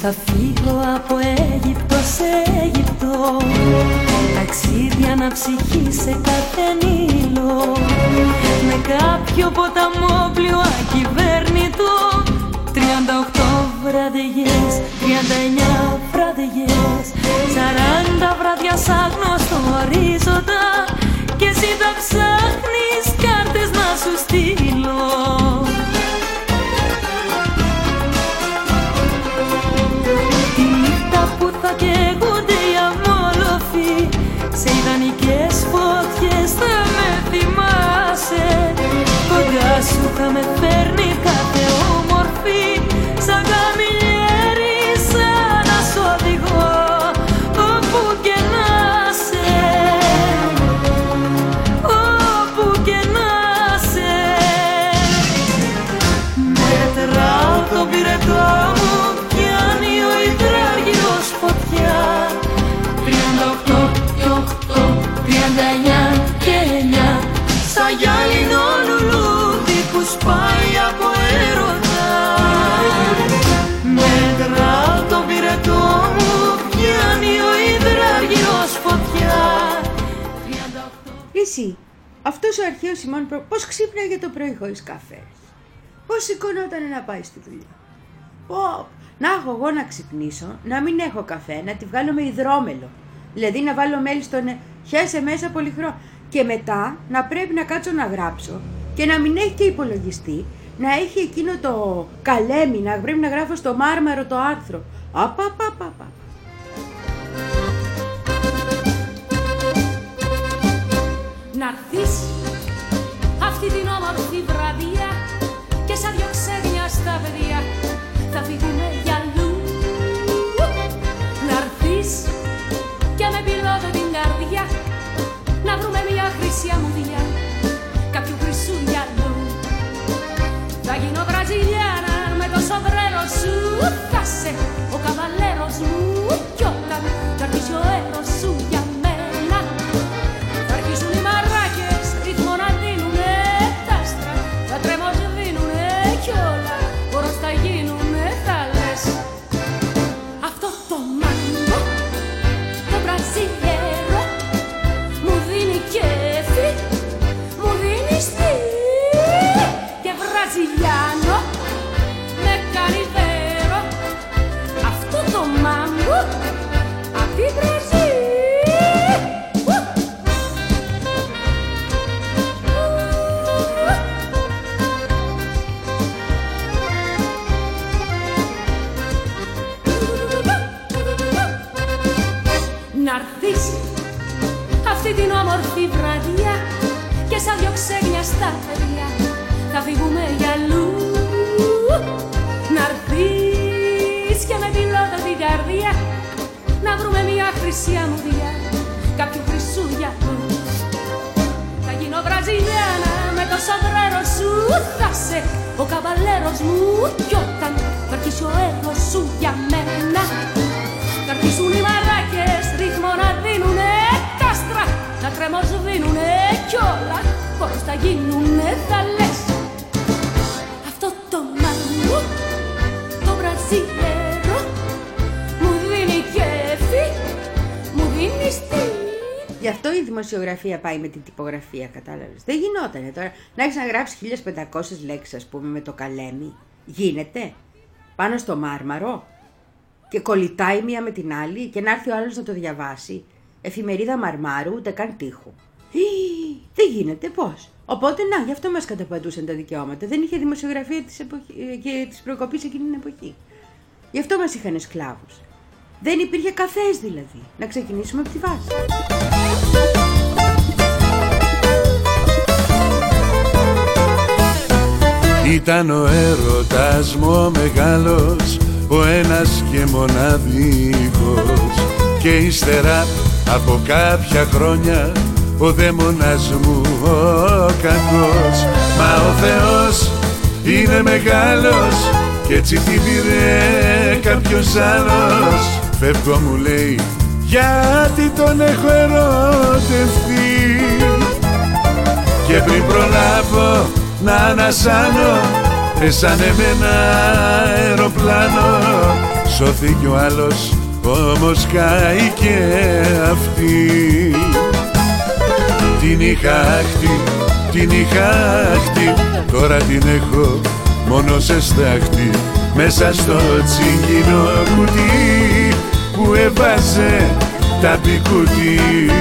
Θα φύγω από Αίγυπτο σε Αίγυπτο, ταξίδι αναψυχή σε κάθε νήλο, με κάποιο ποταμόπλιο ακυβέρνητο. Τριάντα οκτώ βραδεγιές, τριάντα εννιά βραδεγιές, σαράντα βράδια σ' άγνωστο ορίζοντα, και εσύ τα ψάχνεις κάρτες να σου στείλω. Τη νύχτα που θα καίγονται οι αμόλοφοι, σε ιδανικές φωτιές θα με θυμάσαι. Κοντά σου θα με φέρνει κάθε όμορφη, σαν καμιλιέρι, σαν να σ' οδηγώ όπου και να σε, όπου και να σε. Μετράω τον πυρετό μου, πιάνει ο υδράργυρος φωτιά. Τριάντα οκτώ και οκτώ, τριάντα εννιά και εννιά, σαν γυάλινο λουλούδι που σπάει από έρωτα. Μετράω τον πυρετό μου, πιάνει ο υδράργυρος φωτιά. Εσύ, αυτός ο αρχαίος Σιμών προ... πώς ξύπναγε το πρωί χωρίς καφέ, πώς σηκωνόταν να πάει στη δουλειά. Πω, να έχω εγώ να ξυπνήσω, να μην έχω καφέ, να τη βγάλω με υδρόμελο, δηλαδή να βάλω μέλι στο νε... χέσε μέσα πολυχρό, και μετά να πρέπει να κάτσω να γράψω και να μην έχει και υπολογιστή, να έχει εκείνο το καλέμι, να πρέπει να γράφω στο μάρμαρο το άρθρο. Απαπαπαπα. Να'ρθείς αυτή την όμορφη βραδιά, και σαν δυο ξένια στα παιδιά θα φύγουμε για αλλού. Να'ρθείς και με πιλότο την καρδιά, να βρούμε μια χρυσή αμμουδιά, κάποιου χρυσού γυαλού. Θα γίνω Βραζιλιάνα με το σομπρέρο σου, θα σε ο καβαλέρος μου, κι όταν θα αρχίσει ο έρος σου για μένα, θα αρχίσουν οι μαράκες ρυθμό να δίνουνε τα άστρα, θα τρεμοσβήνουνε κι όλα μπορώς θα γίνουνε, θα λες. Αυτό το μάγκο, το βραζιλιέρο, μου δίνει κέφι, μου δίνει στυλ, και βραζιλιάνο με κάνει βέρο. Αυτό το μάγκο απ' τη Βραζίλ. Να'ρθείς αυτή την όμορφη βραδιά, και σαν δυο ξένια στα παιδιά θα φύγουμε για αλλού. Να'ρθείς και με πιλότα την καρδιά, να βρούμε μια χρυσή αμμουδιά, κάποιου χρυσού γυαλού. Θα γίνω Βραζιλιάνα με το σομπρέρο σου, θα σε ο καβαλέρος μου, κι όταν θα αρχίσει ο έρος σου για μένα, θα αρχίσουν οι μαράκες ρυθμό να δίνουνε τα άστρα, να τρεμοσβήνουνε κι όλα πώς θα γίνουνε, θα λες. Αυτό το μάγκο, το βραζιλιέρο, μου δίνει κέφι, μου δίνει στυλ. Γι' αυτό η δημοσιογραφία πάει με την τυπογραφία, κατάλαβες. Δεν γινότανε τώρα να έχεις να γράψεις χίλιες πεντακόσιες λέξεις, ας πούμε, με το καλέμι. Γίνεται πάνω στο μάρμαρο και κολλητάει μία με την άλλη, και να έρθει ο άλλος να το διαβάσει. Εφημερίδα μαρμάρου, ούτε καν τείχου. Δεν γίνεται, πώς. Οπότε να, γι' αυτό μας καταπατούσαν τα δικαιώματα. Δεν είχε δημοσιογραφία της, εποχή, και της προκοπής εκείνη την εποχή. Γι' αυτό μας είχαν σκλάβους. Δεν υπήρχε καφές δηλαδή. Να ξεκινήσουμε από τη βάση. Ήταν ο έρωτας μου ο μεγάλος, ο ένας και μοναδικός, και ύστερα από κάποια χρόνια ο δαίμονας μου ο κακός. Μα ο Θεός είναι μεγάλος κι έτσι την πήρε κάποιος άλλος. Φεύγω μου λέει γιατί τον έχω ερωτευτεί, και πριν προλάβω να ανασάνω πέσανε με ένα αεροπλάνο. Σ' σώθηκε ο άλλος, όμως καεί και αυτή. Την είχα άχτη, την είχα άχτη, τώρα την έχω μόνο σε στάχτη, μέσα στο τσιγκινό κουτί που έβαζε τα πικούτι.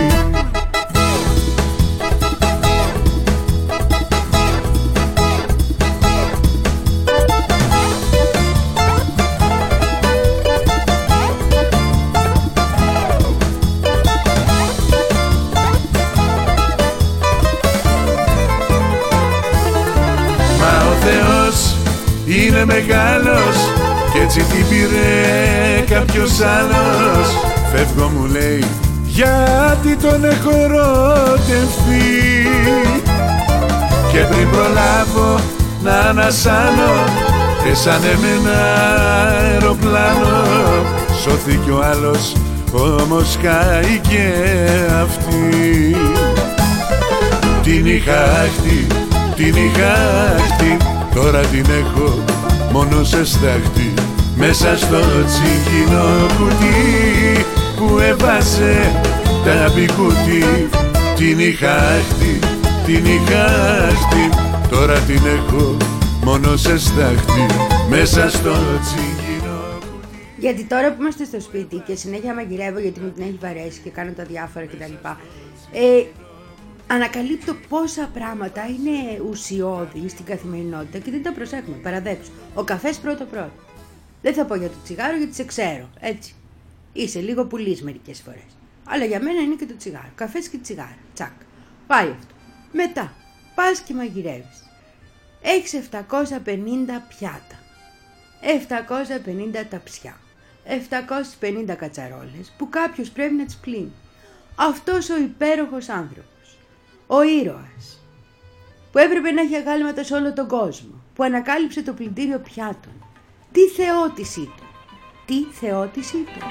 Είναι μεγάλος κι έτσι την πήρε κάποιος άλλος. Φεύγω μου λέει γιατί τον έχω ερωτευτεί, και πριν προλάβω να ανασάνω πέσανε με ένα αεροπλάνο. Σώθηκε ο άλλος, όμως καεί και αυτή. Την είχα άχτη, την είχα άχτη, τώρα την έχω μόνο σε στάχτη, μέσα στο τσιγκινό κουτί που έβασε τα πικούτι. Την είχα άχτη, την είχα άχτη, τώρα την έχω μόνο σε στάχτη, μέσα στο τσιγκινό κουτί. Γιατί τώρα που είμαστε στο σπίτι και συνέχεια μαγειρεύω γιατί μου την έχει βαρέσει και κάνω τα διάφορα κτλ. Ε, Ανακαλύπτω πόσα πράγματα είναι ουσιώδη στην καθημερινότητα και δεν τα προσέχουμε. Παραδέψου. Ο καφές πρώτο πρώτο. Δεν θα πω για το τσιγάρο γιατί σε ξέρω. Έτσι. Είσαι λίγο πουλής μερικές φορές. Αλλά για μένα είναι και το τσιγάρο. Καφές και τσιγάρο. Τσακ. Πάει αυτό. Μετά. Πας και μαγειρεύεις. Έχεις επτακόσια πενήντα πιάτα. επτακόσια πενήντα ταψιά. επτακόσιες πενήντα κατσαρόλες που κάποιος πρέπει να τις πλύνει. Αυτός ο υπέροχος άνθρωπος, ο ήρωας, που έπρεπε να έχει αγάλματα σε όλο τον κόσμο, που ανακάλυψε το πλυντήριο πιάτων. Τι θεότησή του, τι θεότησή του.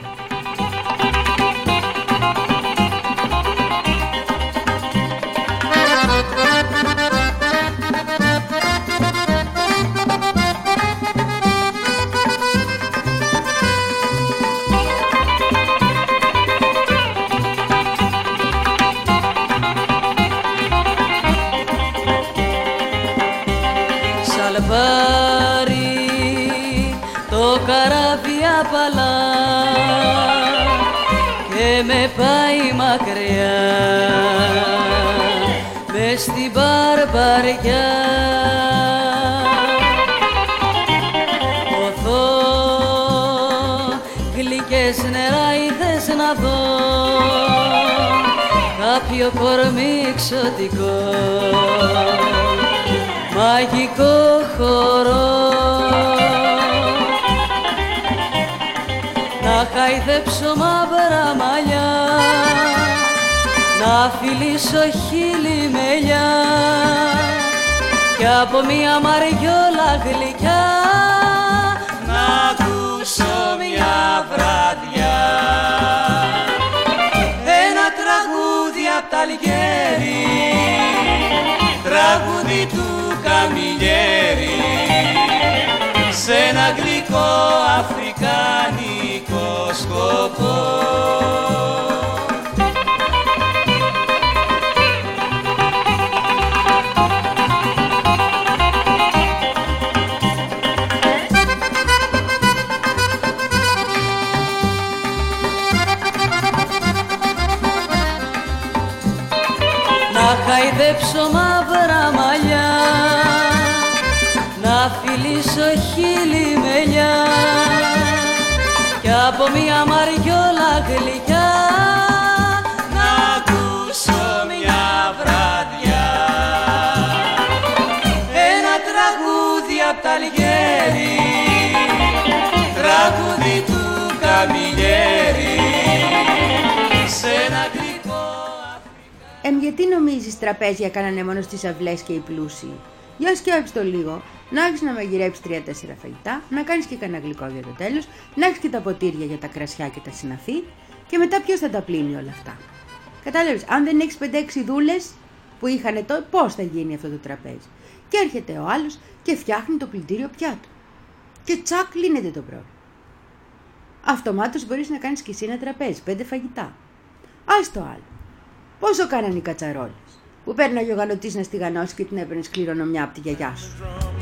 Σαλβάρι το καράβι απαλά και με πάει μακριά μες στην μπαρμπαριά. Ποθώ γλυκές νεράιδες να δω κάποιο κορμί εξωτικό, μαγικό χορό, να χαϊδέψω μαύρα μαλλιά, να φιλήσω χείλη μελιά κι από μια μαριόλα γλυκιά να ακούσω μια βραδιά ένα τραγούδι απ' τ' Αλγέρι, τραγούδι του Καμιλιέρη, σε ένα γλυκό αφρικάνικο σκοπό. Να χαϊδέψω μαύρα μαλλιά, να φιλήσω χείλη μελιά κι από μια μαριόλα γλυκιά να ακούσω μια βραδιά ένα τραγούδι απ' τ' Αλγέρι, τραγούδι του Καμιλιέρη, σε ένα γλυκό. Εμ, γιατί νομίζεις τραπέζια κάνανε μόνο στις αυλές και οι πλούσιοι? Για σκέψου το λίγο. Να έχεις να μαγειρέψεις τρία-τέσσερα φαγητά, να κάνεις και κανένα γλυκό για το τέλος, να έχεις και τα ποτήρια για τα κρασιά και τα συναφή, και μετά ποιος θα τα πλύνει όλα αυτά? Κατάλαβες, αν δεν έχεις πέντε-έξι δούλες που είχαν τότε, πώς θα γίνει αυτό το τραπέζι? Και έρχεται ο άλλος και φτιάχνει το πλυντήριο πιάτο. Και τσακ, λύνεται το πρόβλημα. Αυτομάτως μπορείς να κάνεις και εσύ ένα τραπέζι, πέντε φαγητά. Ας το άλλο. Πόσο κάνανε οι κατσαρόλες, που παίρναγε ο γανοτής να στιγανώσει και την έπαιρνες κληρονομιά από τη γιαγιά σου.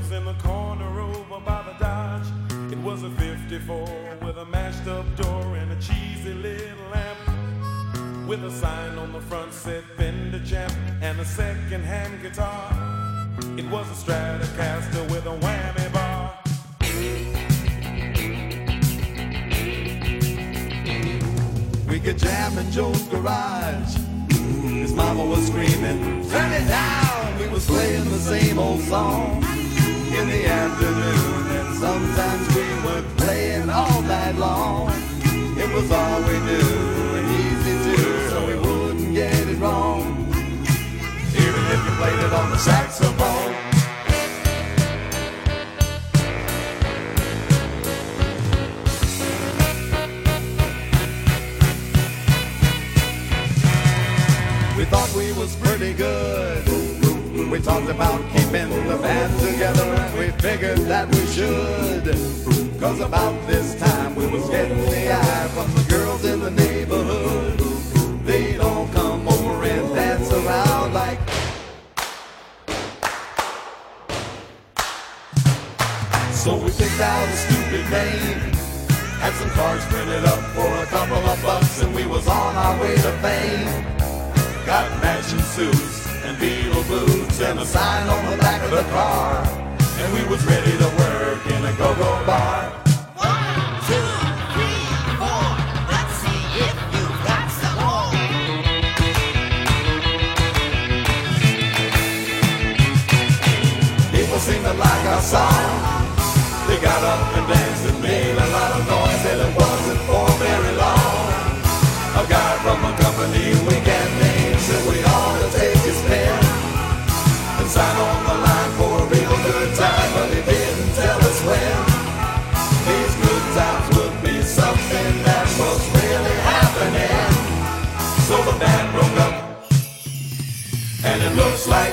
It was a fifty-four with a mashed up door and a cheesy little lamp with a sign on the front said Fender Champ and a second-hand guitar. It was a Stratocaster with a whammy bar. We could jam in Joe's garage. His mama was screaming, "Turn it down!" We was playing the same old song in the afternoon, and sometimes we would play it all night long. It was all we knew, and easy too, so we wouldn't get it wrong, even if you played it on the saxophone. We thought we was pretty good. We talked about keeping the band together, and we figured that we should. Cause about this time we was getting the eye from the girls in the neighborhood. They'd all come over and dance around like. So we picked out a stupid name, had some cards printed up for a couple of bucks, and we was on our way to fame. Got matching suits and Beatle boots and a sign on the back of the car, and we was ready to work in a go-go bar. One, two, three, four. Let's see if you've got some more. People seemed to like our song. They got up and danced and made a lot of noise, and it wasn't for very long. A guy from a company we can't name said we ought to take his pen and sign on the line for a real good time, but he didn't tell us when. These good times would be something that was really happening. So the band broke up, and it looks like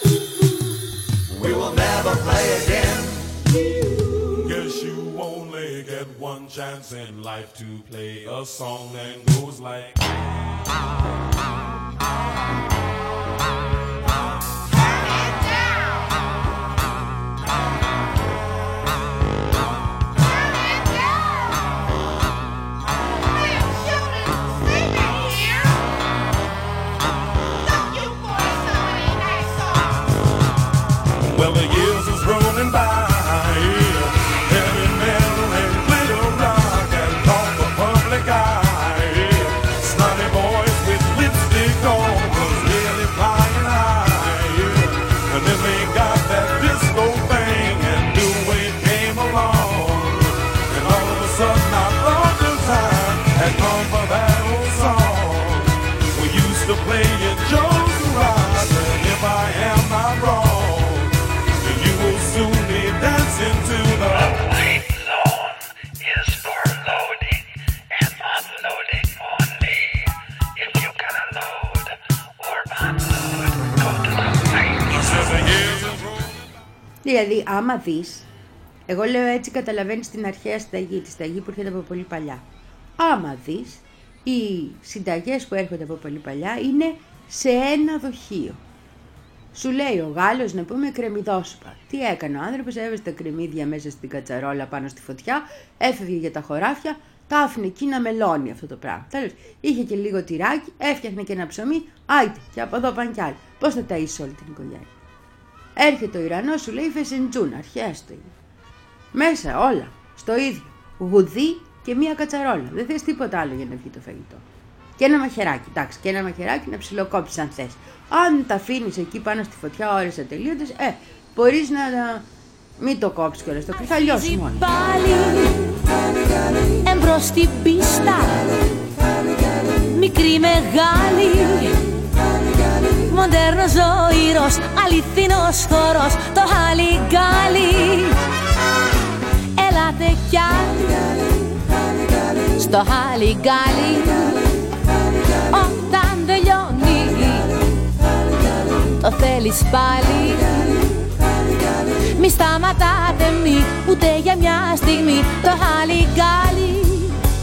we will never play again. Guess you only get one chance in life to play a song that goes like. Well, the years is rolling by, heavy metal and glitter rock and talk the public eye. Snotty boys with lipstick on was really flying high. And then they got that disco thing and New Wave came along. And all of a sudden I thought the time had come for that old song. We used to play it Joe's Garage, and if I am not wrong, soon be dancing to the white zone is for loading and unloading only. If you gotta load or unload, go to the white zone. Δηλαδή, άμα δεις, εγώ λέω έτσι καταλαβαίνεις την αρχαία συνταγή, τη συνταγή που έρχεται από πολύ παλιά. Άμα δεις, οι συνταγές που έρχονται από πολύ παλιά είναι σε ένα δοχείο. Σου λέει ο Γάλλος να πούμε κρεμμυδόσουπα. Τι έκανε ο άνθρωπος, έβαζε τα κρεμμύδια μέσα στην κατσαρόλα πάνω στη φωτιά, έφευγε για τα χωράφια, τα άφηνε εκεί να μελώνει αυτό το πράγμα. Τέλος, είχε και λίγο τυράκι, έφτιαχνε και ένα ψωμί, άιτε, και από εδώ πάνε κι άλλοι. Πώς θα ταΐσεις όλη την οικογένεια. Έρχεται ο Ιρανός, σου λέει φεσεντζούν, αρχαία στο ίδιο. Μέσα όλα, στο ίδιο. Γουδί και μία κατσαρόλα. Δεν θες τίποτα άλλο για να βγει το φαγητό. Και ένα μαχαιράκι, εντάξει, και ένα μαχαιράκι να ψιλοκόψεις αν θες. Αν τα αφήνεις εκεί πάνω στη φωτιά ώρες ατελείωτες, ε, μπορείς να, να μην το κόψεις κιόλας, το θα λιώσει μόνο. Πάλι εμπρός στην πίστα, μικρή μεγάλη, μοντέρνος ζωήρος, αληθινός χορός, το χαλιγκάλι. Ελάτε κι άλλοι στο χαλιγκάλι, όταν τελειώνει το θέλεις πάλι. Μη σταματάτε μη, ούτε για μια στιγμή, το χαλιγκάλι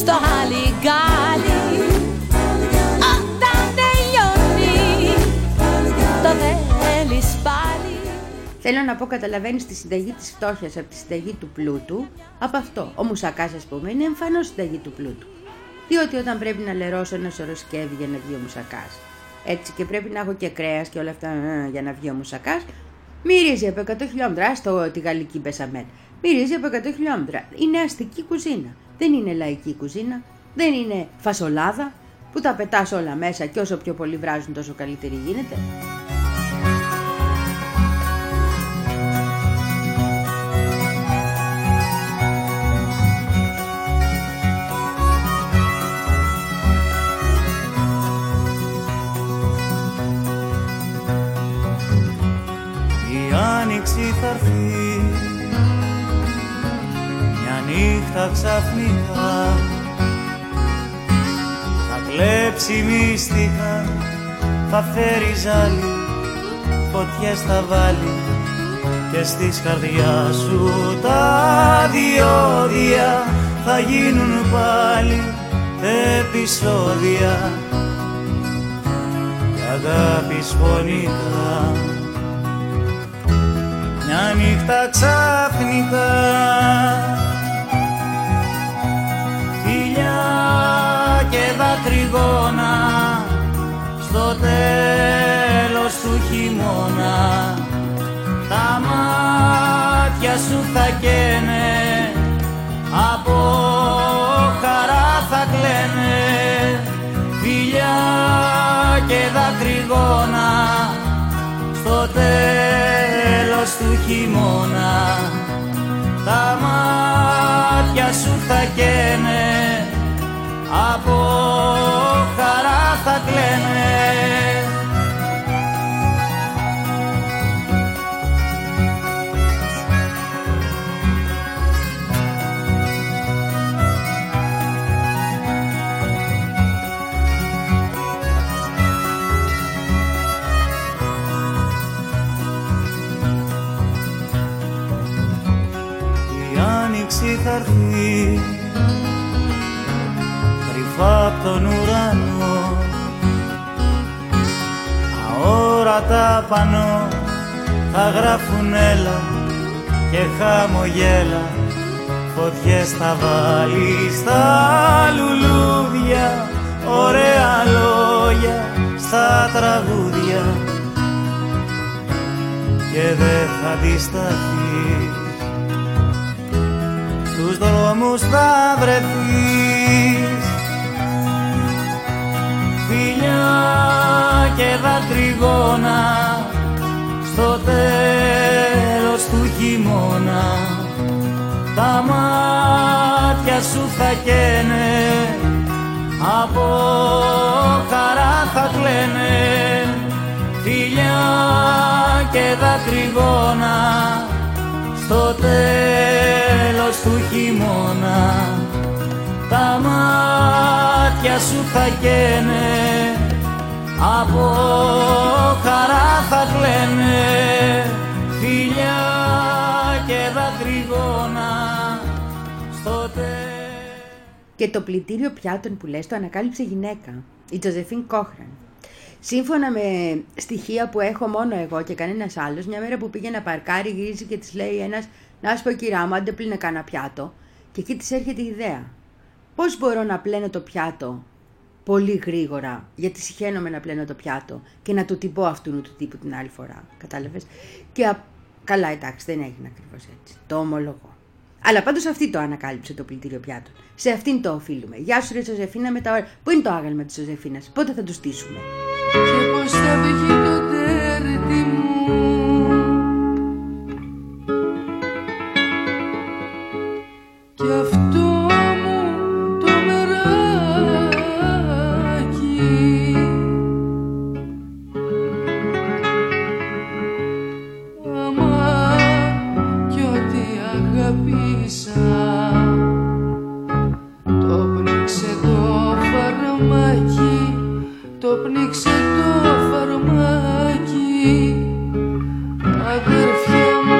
στο χαλιγκάλι. Όταν τελειώνει το θέλεις πάλι. Θέλω να πω, καταλαβαίνεις τη συνταγή της φτώχειας από τη συνταγή του πλούτου από αυτό. Ο μουσακάς, ας πούμε, είναι εμφανώς συνταγή του πλούτου. Διότι όταν πρέπει να λερώσω ένα σωρό σκεύη για να βγει ο μουσακάς, έτσι, και πρέπει να έχω και κρέας και όλα αυτά για να βγει ο μουσακάς, μυρίζει από εκατό χιλιόμετρα, στο τη γαλλική μπεσαμέλ. Μυρίζει από εκατό χιλιόμετρα. Είναι αστική κουζίνα. Δεν είναι λαϊκή κουζίνα. Δεν είναι φασολάδα που τα πετάς όλα μέσα και όσο πιο πολύ βράζουν τόσο καλύτερη γίνεται. Η άνοιξη θα έρθει μια νύχτα ξαφνικά, θα κλέψει μυστικά, θα φέρει ζάλι, φωτιές θα βάλει και στις καρδιάς σου τα διόδια θα γίνουν πάλι επεισόδια και αγάπης φωνικά. Μια νύχτα ξαφνικά, φιλιά και δακρυγόνα, στο τέλος του χειμώνα τα μάτια σου θα καίνε, από χαρά θα κλαίνε. Φιλιά και δακρυγόνα, στο τέλος του χειμώνα τα μάτια σου θα καίνε, από χαρά θα κλαίνε. Θα έρθει κρυφά απ' τον ουρανό, αόρατα πανώ θα γράφουν έλα και χαμογέλα, φωτιές θα βάλει στα λουλούδια, ωραία λόγια στα τραγούδια και δεν θα αντισταθεί. Στους δρόμους θα βρεθείς, φιλιά και δακρυγόνα, στο τέλος του χειμώνα τα μάτια σου θα καίνε, από χαρά θα κλαίνε. Φιλιά και δακρυγόνα, στο τέλος του χειμώνα τα μάτια σου θα καίνε, από χαρά θα κλαίνε. Φιλιά και δακρυγόνα, στο τέλος. Και το πλυντήριο πιάτων που λες το ανακάλυψε γυναίκα, η Τζοζεφίν Κόχραν. Σύμφωνα με στοιχεία που έχω μόνο εγώ και κανένας άλλος, μια μέρα που πήγε να παρκάρει, γυρίζει και της λέει ένας: «Να σου πω, κυρά μου, άντε πλύνε κάνα πιάτο». Και εκεί της έρχεται η ιδέα. Πώς μπορώ να πλένω το πιάτο πολύ γρήγορα, γιατί συχαίνομαι να πλένω το πιάτο και να του την πω αυτού του τύπου την άλλη φορά. Κατάλαβες? Και α... καλά, εντάξει, δεν έγινε ακριβώς έτσι. Το ομολογώ. Αλλά πάντως αυτή το ανακάλυψε το πλυντήριο πιάτων. Σε αυτήν το οφείλουμε. Γεια σου, ρε Τζοζεφίνα, με τα ωραία. Πού είναι το άγαλμα της Τζοζεφίνας, πότε θα το στήσουμε? Και πως θα βγει το τέρτι μου, κι αυτό μου το μεράκι, άμα κι ό,τι αγαπήσα το πνίξε το φαρμάκι, το πνίξε το φαρμάκι, αδερφιά μου.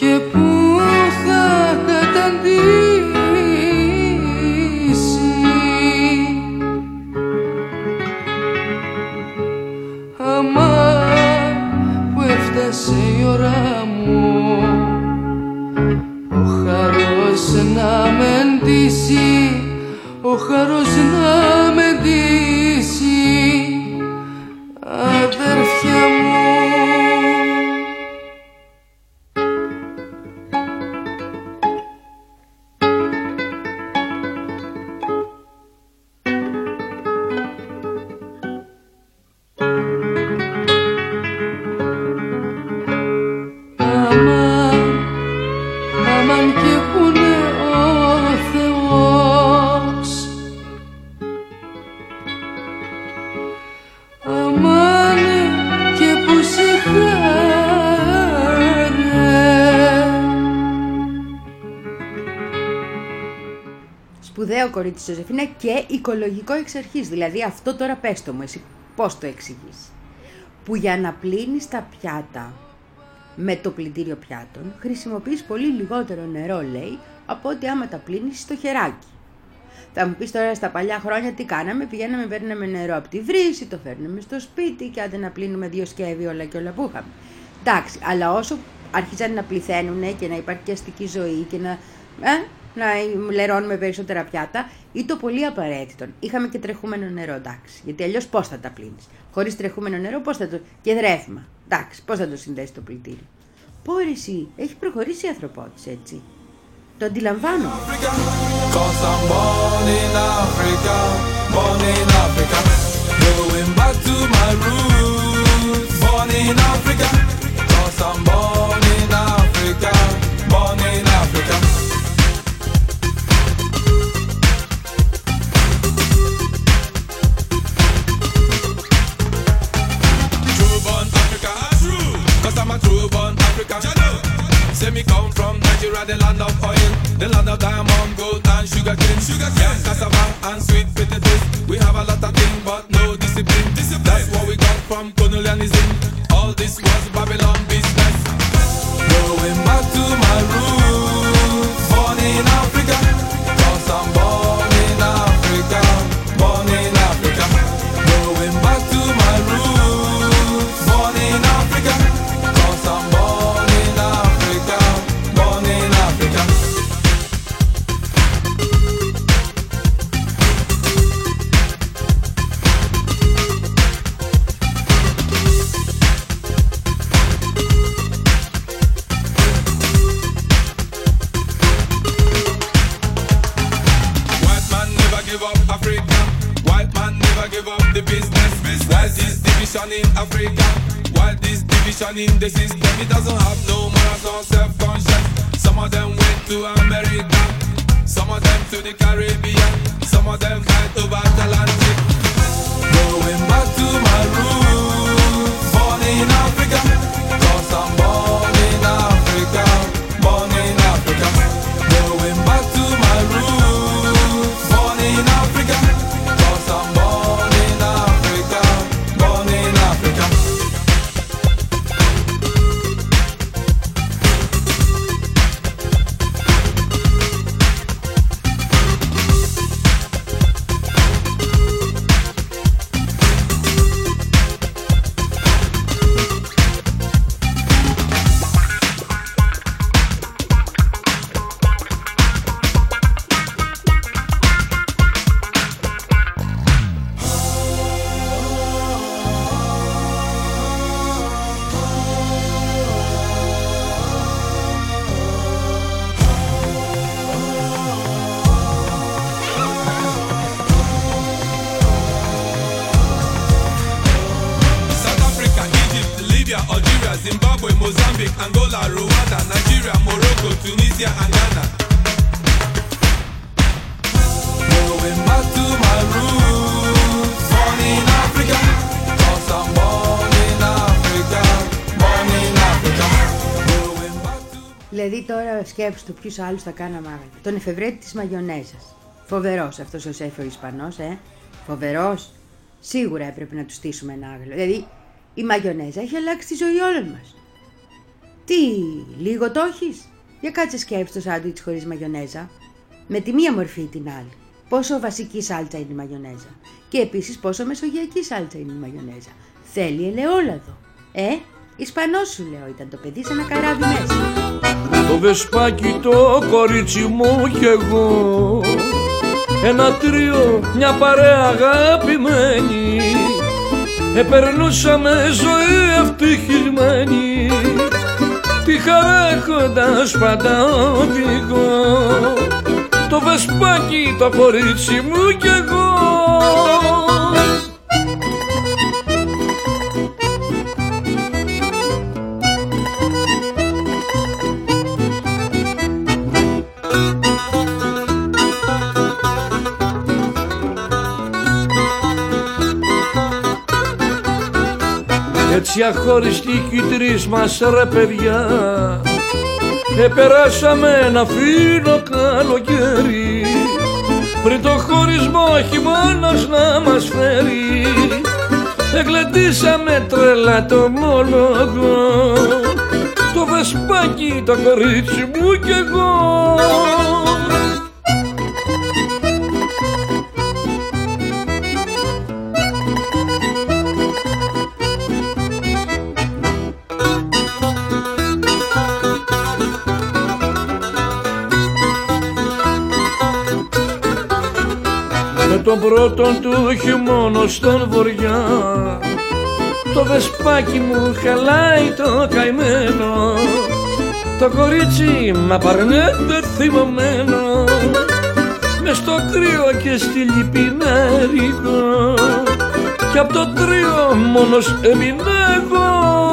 και πού θα καταντήσει. Αμά που έφτασε η ώρα μου, ο χαρός να με ντύσει, ο χαρός να με ντύσει, αδέρφια μου. Σπουδαίο κορίτσι Ζωζεφίνα και οικολογικό εξ αρχής. Δηλαδή αυτό τώρα πες το μου εσύ, πώς το εξηγείς. Που για να πλύνεις τα πιάτα με το πλυντήριο πιάτων χρησιμοποιείς πολύ λιγότερο νερό, λέει, από ότι άμα τα πλύνεις στο χεράκι. Θα μου πεις τώρα στα παλιά χρόνια τι κάναμε, πηγαίναμε, παίρναμε νερό από τη βρύση, το φέρναμε στο σπίτι και άντε να πλύνουμε δύο σκεύη όλα και όλα που είχαμε. Εντάξει, αλλά όσο άρχισαν να πληθαίνουν και να υπάρχει και αστική ζωή και να, ε, να λερώνουμε περισσότερα πιάτα, ή το πολύ απαραίτητο. Είχαμε και τρεχούμενο νερό, εντάξει, γιατί αλλιώς πώς θα τα πλύνεις. Χωρίς τρεχούμενο νερό πώς θα το... και δρεύμα, εντάξει, πώς θα το συνδέσει το πλυντήριο. Πω ρε εσύ, έχει προχωρήσει η ανθρωπότης έτσι. Το αντιλαμβάνω. Cause I'm born in Africa, born in Africa, going back to my roots. Born in Africa, cause I'm born in Africa, born in Africa. True born Africa, true, cause I'm a true born African. Say me come from Nigeria, the land of oil, the land of diamond, gold and sugar cane. Sugar cane, yeah, cassava and sweet potatoes. We have a lot of things, but no discipline. discipline. That's what we got from colonialism. All this was Babylon business. Going back to my roots, born in Africa, cause I'm born in Africa, born in Africa. Going back to my roots, born in Africa, cause I'm born in Africa, born in Africa. White man never give up Africa. White man never give up the business. Why this division in Africa? Why this division in the system? It doesn't have no morals or self-conscience. Some of them went to America, some of them to the Caribbean, some of them fight over Atlantic. Going back to my roots, born in Africa, cause I'm born in Africa, born in Africa. Going back to my roots, born in Africa, cause I'm born in Africa, born in Africa. Zimbabwe, Mozambique, Angola, Rwanda, Nigeria, Morocco, Tunisia, and Ghana. Going back to my roots, born in Africa, cause I'm born in Africa, born in Africa. Δηλαδή τώρα σκέψου το ποιους άλλους θα κάναμε άγαλμα. Τον εφευρέτη της μαγιονέζας. Φοβερός αυτός ο σέφ ο Ισπανός, ε. Φοβερός. Σίγουρα έπρεπε να του στήσουμε ένα άγαλμα. Δηλαδή η μαγιονέζα έχει αλλάξει τη ζωή όλων μας. Τι, λίγο το έχεις? Για κάτσε σκέψου το σάντουιτς χωρίς μαγιονέζα. Με τη μία μορφή ή την άλλη. Πόσο βασική σάλτσα είναι η μαγιονέζα. Και επίσης πόσο μεσογειακή σάλτσα είναι η μαγιονέζα. Θέλει ελαιόλαδο. Ε, Ισπανός σου λέω ήταν το παιδί, σε ένα καράβι μέσα. Το Βεσπάκι το κορίτσι μου κι εγώ, ένα τρίο, μια παρέα αγαπημένη, επερνούσαμε ζωή ευτυχισμένη, τη χαρά έχοντας πάντα οδηγό. Το Βεσπάκι το κορίτσι μου κι εγώ. Έτσι αχωριστοί κι οι τρεις μας ρε παιδιά, επεράσαμε ένα φίνο καλοκαίρι, πριν το χωρισμό χειμώνας να μας φέρει, εγκλεντήσαμε τρελά το μόλογο, το Βεσπάκι το κορίτσι μου κι εγώ. Τον πρώτον του χειμώνα στον βοριά, το Βεσπάκι μου χαλάει το καημένο, το κορίτσι μ' απαρνέται θυμωμένο, μες στο κρύο και στη λύπη να ρίγω, κι απ' το τρίο μόνος έμεινα εγώ.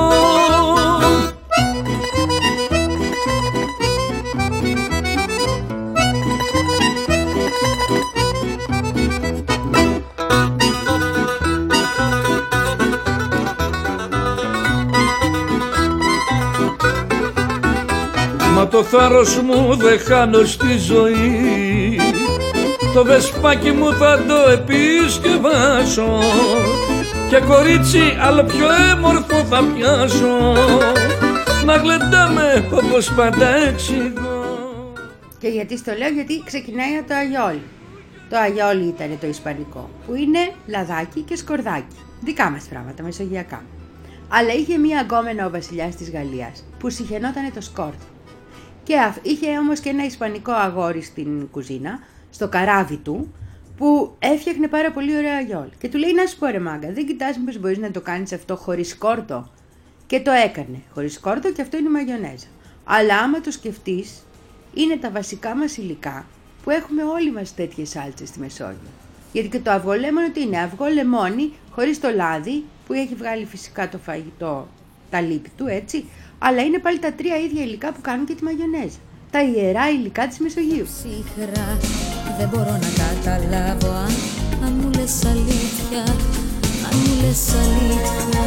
Μα το θάρρος μου δεν χάνω στη ζωή, το Βεσπάκι μου θα το επισκευάσω, και κορίτσι άλλο πιο έμορφο θα πιάσω, να γλεντάμε όπως πάντα εξηγώ. Και γιατί στο λέω? Γιατί ξεκινάει από το αγιόλι. Το αγιόλι ήταν το ισπανικό, που είναι λαδάκι και σκορδάκι. Δικά μας πράγματα, μεσογειακά. Αλλά είχε μία αγκόμενα ο βασιλιάς της Γαλλίας, που συχαινότανε το σκόρδο. Και είχε όμως και ένα ισπανικό αγόρι στην κουζίνα, στο καράβι του, που έφτιαχνε πάρα πολύ ωραία αγιόλ. Και του λέει: να σου πω ρε μάγκα, δεν κοιτάς μήπως μπορείς να το κάνεις αυτό χωρίς σκόρδο? Και το έκανε χωρίς σκόρδο, και αυτό είναι μαγιονέζα. Αλλά άμα το σκεφτείς, είναι τα βασικά μας υλικά που έχουμε όλοι μας τέτοιες σάλτσες στη Μεσόγειο. Γιατί και το αυγολέμονο τι είναι? Αυγό λεμόνι χωρίς το λάδι, που έχει βγάλει φυσικά το φαγητό τα λίπη του, έτσι. Αλλά είναι πάλι τα τρία ίδια υλικά που κάνουν και τη μαγιονέζα. Τα ιερά υλικά της Μεσογείου. Ψυχρά, δεν μπορώ να καταλάβω αν, αν μου λες αλήθεια, αν μου λες αλήθεια,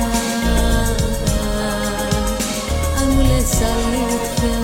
αν μου λες αλήθεια.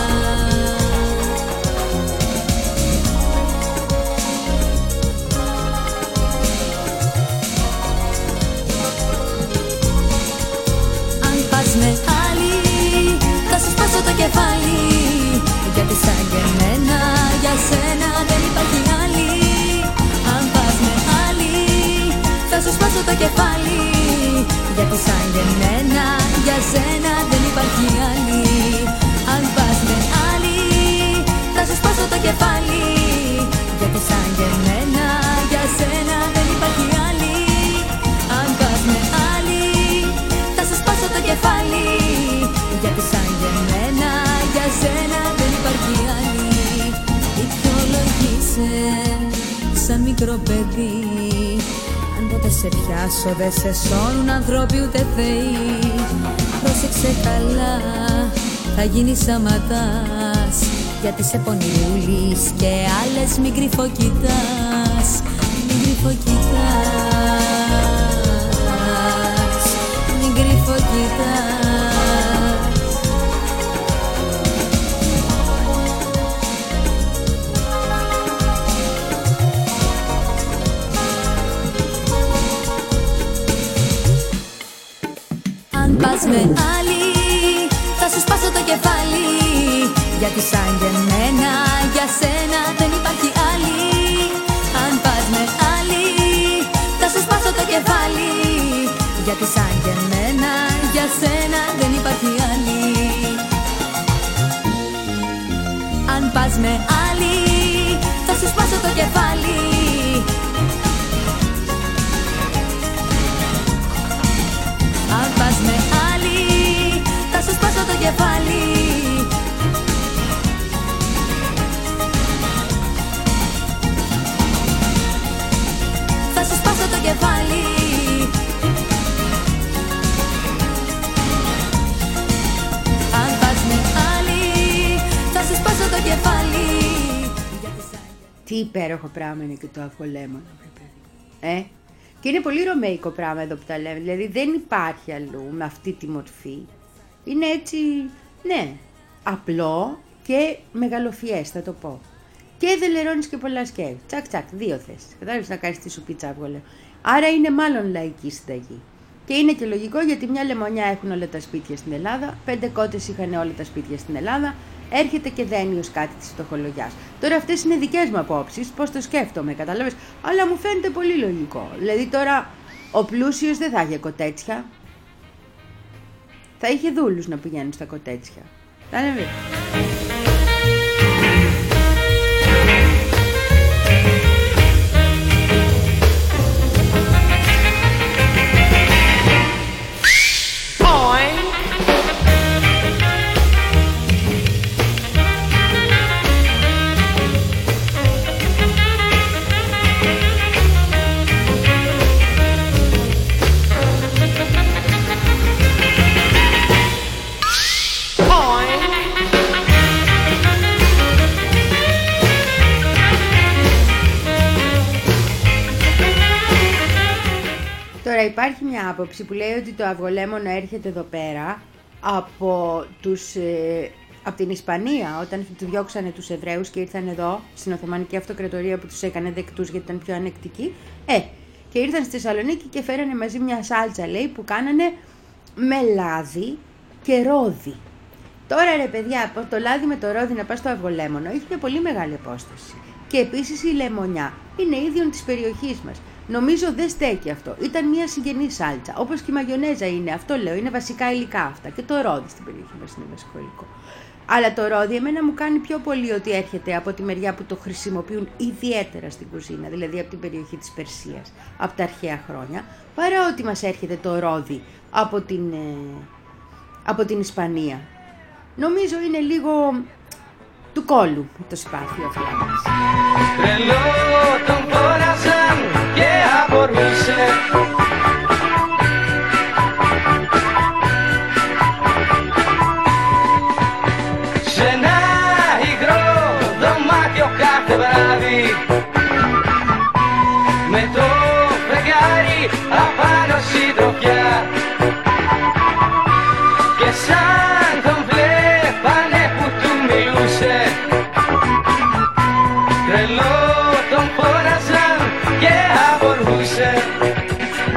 Αν πας με άλλη, θα σου σπάσω το κεφάλι, γιατί σαν και εμένα, για σένα δεν υπάρχει άλλη. Αν πας με άλλη, θα σου σπάσω το κεφάλι, γιατί σαν και εμένα, για σένα δεν υπάρχει άλλη. Αν πας με άλλη, θα σου σπάσω το κεφάλι, γιατί σαν και εμένα, για σένα δεν υπάρχει άλλη. Αν πας με άλλη, θα σου σπάσω το κεφάλι, γιατί σαν και εμένα, για σένα δεν υπάρχει άλλη. Δικαιολογήσε σαν μικρό παιδί, αν ποτέ σε πιάσω δεν σε σώνουν ανθρώποι ούτε θεοί. Πρόσεξε καλά, θα γίνεις αματάς, γιατί σε πονηρούλης και άλλες μην κρυφοκοιτάς, μην κρυφοκοιτάς, μην κρυφοκοιτάς. Αν πας με άλλη, θα σου σπάσω το Γιατί σαν και εμένα για σένα δεν υπάρχει άλλη. Αν πας με άλλη θα σου σπάσω το κεφάλι. Γιατί σαν και εμένα για σένα δεν υπάρχει άλλη. Αν πας με άλλη θα σου σπάσω το κεφάλι. Αν πας με άλλη θα σου σπάσω το κεφάλι. Θα σου σπάσω το κεφάλι. Αν πας με άλλη θα σου σπάσω το κεφάλι. Τι υπέροχο πράγμα είναι και το αυγολέμονο, ε? Και είναι πολύ ρωμαϊκό πράγμα εδώ που τα λέμε, δηλαδή δεν υπάρχει αλλού με αυτή τη μορφή. Είναι έτσι, ναι, απλό και μεγαλοφιές θα το πω. Και δεν λερώνεις και πολλά σκεύη. Τσακ τσακ, δύο θες. Κατάλαβες να κάνεις τη σουπίτσα αυγολέμονο. Άρα είναι μάλλον λαϊκή συνταγή. Και είναι και λογικό γιατί μια λεμονιά έχουν όλα τα σπίτια στην Ελλάδα, πέντε κότες είχαν όλα τα σπίτια στην Ελλάδα, έρχεται και δένει ως κάτι της φτωχολογιάς. Τώρα αυτές είναι δικές μου απόψεις, πώς το σκέφτομαι, κατάλαβες, αλλά μου φαίνεται πολύ λογικό. Δηλαδή τώρα ο πλούσιος δεν θα είχε κοτέτσια, θα είχε δούλους να πηγαίνουν στα κοτέτσια. Κατάλαβες. Τώρα υπάρχει μια άποψη που λέει ότι το αυγολέμονο έρχεται εδώ πέρα από, τους, ε, από την Ισπανία, όταν του διώξανε τους Εβραίους και ήρθαν εδώ στην Οθωμανική Αυτοκρατορία που τους έκανε δεκτούς γιατί ήταν πιο ανεκτικοί. Ε, και ήρθαν στη Θεσσαλονίκη και φέρανε μαζί μια σάλτσα, λέει, που κάνανε με λάδι και ρόδι. Τώρα ρε παιδιά, από το λάδι με το ρόδι να πας στο αυγολέμονο έχει μια πολύ μεγάλη απόσταση. Και επίσης η λεμονιά είναι ίδιον της περιοχής μας. Νομίζω δεν στέκει αυτό. Ήταν μια συγγενή σάλτσα. Όπως και η μαγιονέζα είναι. Αυτό λέω. Είναι βασικά υλικά αυτά. Και το ρόδι στην περιοχή μας είναι βασικό υλικό. Αλλά το ρόδι εμένα μου κάνει πιο πολύ ότι έρχεται από τη μεριά που το χρησιμοποιούν ιδιαίτερα στην κουζίνα. Δηλαδή από την περιοχή της Περσίας. Από τα αρχαία χρόνια. Παρά ότι μας έρχεται το ρόδι από την, ε, από την Ισπανία. Νομίζω είναι λίγο του κόλου το σπάθιο αυτό. Τρελό τον πόρασαν και απορούσε. Σε ένα υγρό δωμάτιο κάθε βράδυ με το φεγγάρι απάνω συντροφιά και σαν τον βλέπανε που του μιλούσε τρελό τον φώναζαν και απορούσε.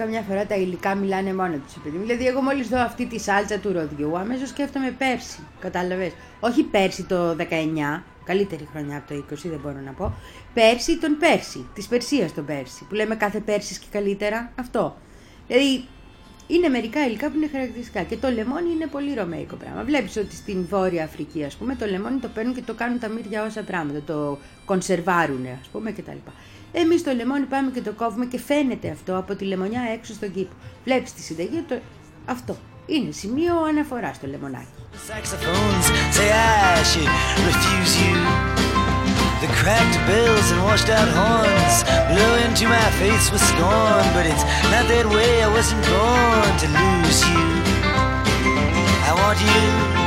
καμιά φορά τα υλικά μιλάνε μόνο τους, παιδί μου. Δηλαδή, εγώ μόλις δω αυτή τη σάλτσα του ροδιού, αμέσως σκέφτομαι πέρσι. Κατάλαβες. Όχι πέρσι το δεκαεννιά, καλύτερη χρονιά από το είκοσι, δεν μπορώ να πω. Πέρσι τον πέρσι, της Περσίας τον πέρσι, που λέμε κάθε πέρσις και καλύτερα. Αυτό. Δηλαδή, είναι μερικά υλικά που είναι χαρακτηριστικά. Και το λεμόνι είναι πολύ ρωμαϊκό πράγμα. Βλέπεις ότι στην Βόρεια Αφρική, ας πούμε, το λεμόνι το παίρνουν και το κάνουν τα μύρια όσα πράγματα. Το κονσερβάρουνε, ας πούμε, κτλ. Εμείς το λεμόνι πάμε και το κόβουμε και φαίνεται αυτό από τη λεμονιά έξω στον κήπο. Βλέπεις τη συνταγή, το... αυτό είναι σημείο αναφοράς στο λεμονάκι. Saxophones say I should refuse you. The cracked bells and washed out horns blow into my face with scorn, but it's not that way. I wasn't born to lose you. I want you.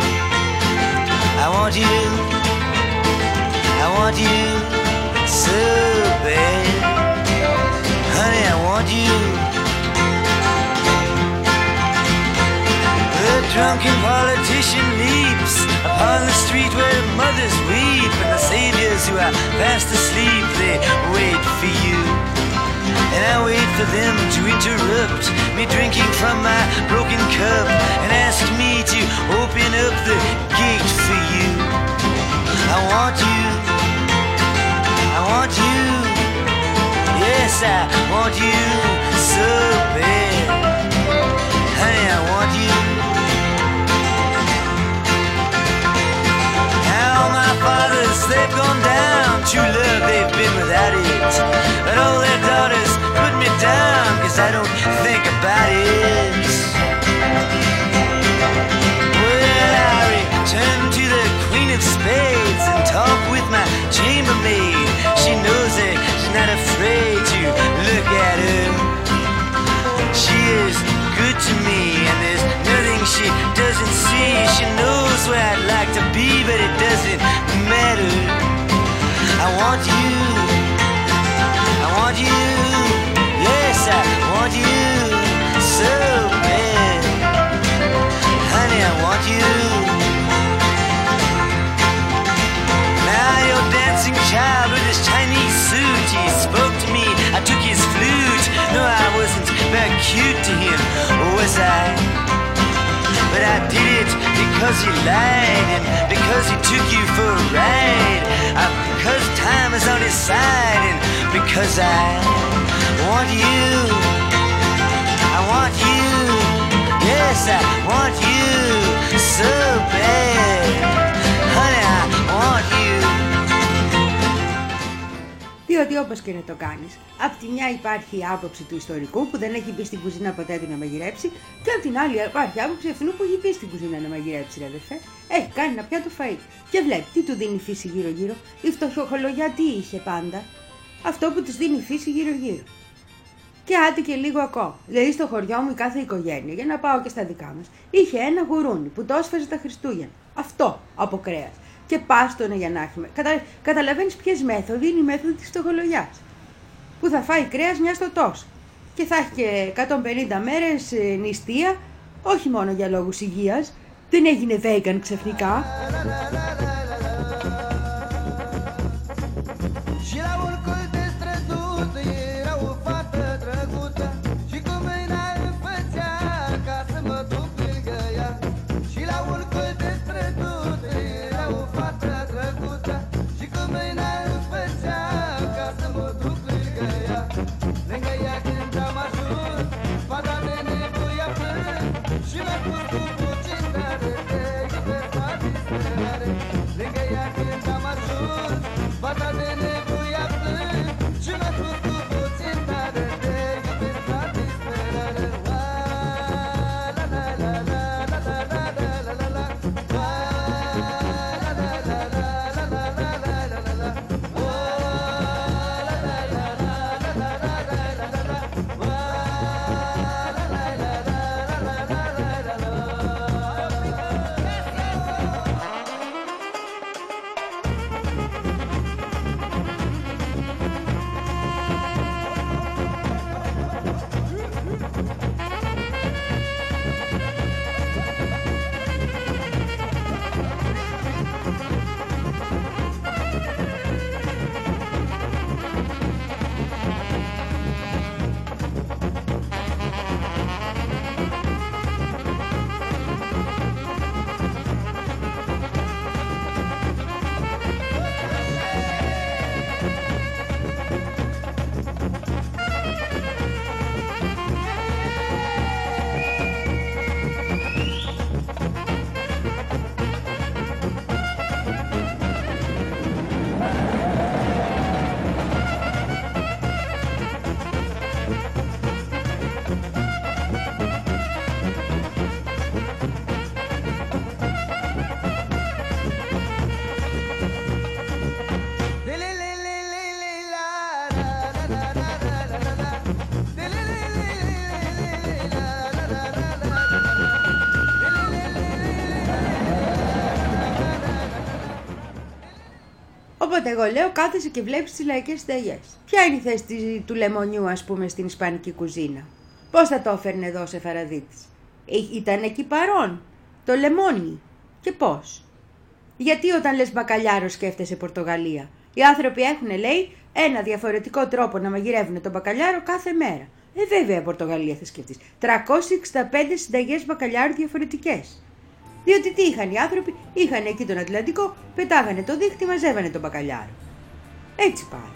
I want you. I want you so bad. Honey, I want you. The drunken politician leaps upon the street where mothers weep, and the saviors who are fast asleep, they wait for you. And I wait for them to interrupt me drinking from my broken cup and ask me to open up the gate for you. I want you. I want you. Yes, I want you so bad. Honey, I want you. Fathers, they've gone down, true love, they've been without it. But all their daughters put me down, cause I don't think about it. Well, I return to the Queen of Spades and talk with my chambermaid. She knows that she's not afraid to look at her. She is good to me, and there's nothing she doesn't see. She knows where I'd like to be, but it doesn't matter. I want you. I want you. Yes, I want you so bad. Honey, I want you. Now you're dancing child with his Chinese suit. He spoke to me, I took his flute. No, I wasn't very cute to him, was I? But I did it because he lied, and because he took you for a ride, uh, because time is on his side, and because I want you. I want you. Yes, I want you so bad. Honey, I want you. Διότι όπως και να το κάνεις, απ' τη μια υπάρχει η άποψη του ιστορικού που δεν έχει μπει στην κουζίνα ποτέ του να μαγειρέψει, και απ' την άλλη υπάρχει άποψη αυτού που έχει μπει στην κουζίνα να μαγειρέψει, ρε αδερφέ. Έχει κάνει ένα πιάτο φαΐ και βλέπει τι του δίνει η φύση γύρω-γύρω. Η φτωχολογιά τι είχε πάντα? Αυτό που της δίνει η φύση γύρω-γύρω. Και άντε και λίγο ακόμα. Δηλαδή στο χωριό μου η κάθε οικογένεια, για να πάω και στα δικά μας, είχε ένα γουρούνι που το έσφαζε τα Χριστούγεννα. Αυτό από κρέας. Και πάστονα για να έχει. Κατα... Καταλαβαίνεις ποιες μέθοδοι είναι η μέθοδοι της φτωχολογιάς. Που θα φάει κρέας μια στο τόσο. Και θα έχει και εκατόν πενήντα μέρες ε, νηστεία, όχι μόνο για λόγους υγείας. Δεν έγινε vegan ξαφνικά. Οπότε εγώ λέω κάθεσαι και βλέπεις τις λαϊκές συνταγές. Ποια είναι η θέση της- του λεμονιού ας πούμε στην ισπανική κουζίνα? Πώς θα το έφερνε εδώ ο Σεφαραδίτης? Ε, ήταν εκεί παρόν το λεμόνι. Και πώς? Γιατί όταν λες μπακαλιάρο σκέφτεσαι Πορτογαλία? Οι άνθρωποι έχουν, λέει, ένα διαφορετικό τρόπο να μαγειρεύουν τον μπακαλιάρο κάθε μέρα. Ε, βέβαια, Πορτογαλία θα σκεφτείς. τριακόσιες εξήντα πέντε συνταγές μπακαλιάρου διαφορετικές. Διότι τι είχαν οι άνθρωποι? Είχαν εκεί τον Ατλαντικό, πετάγανε το δίχτυ, μαζεύανε τον μπακαλιάρο. Έτσι πάει.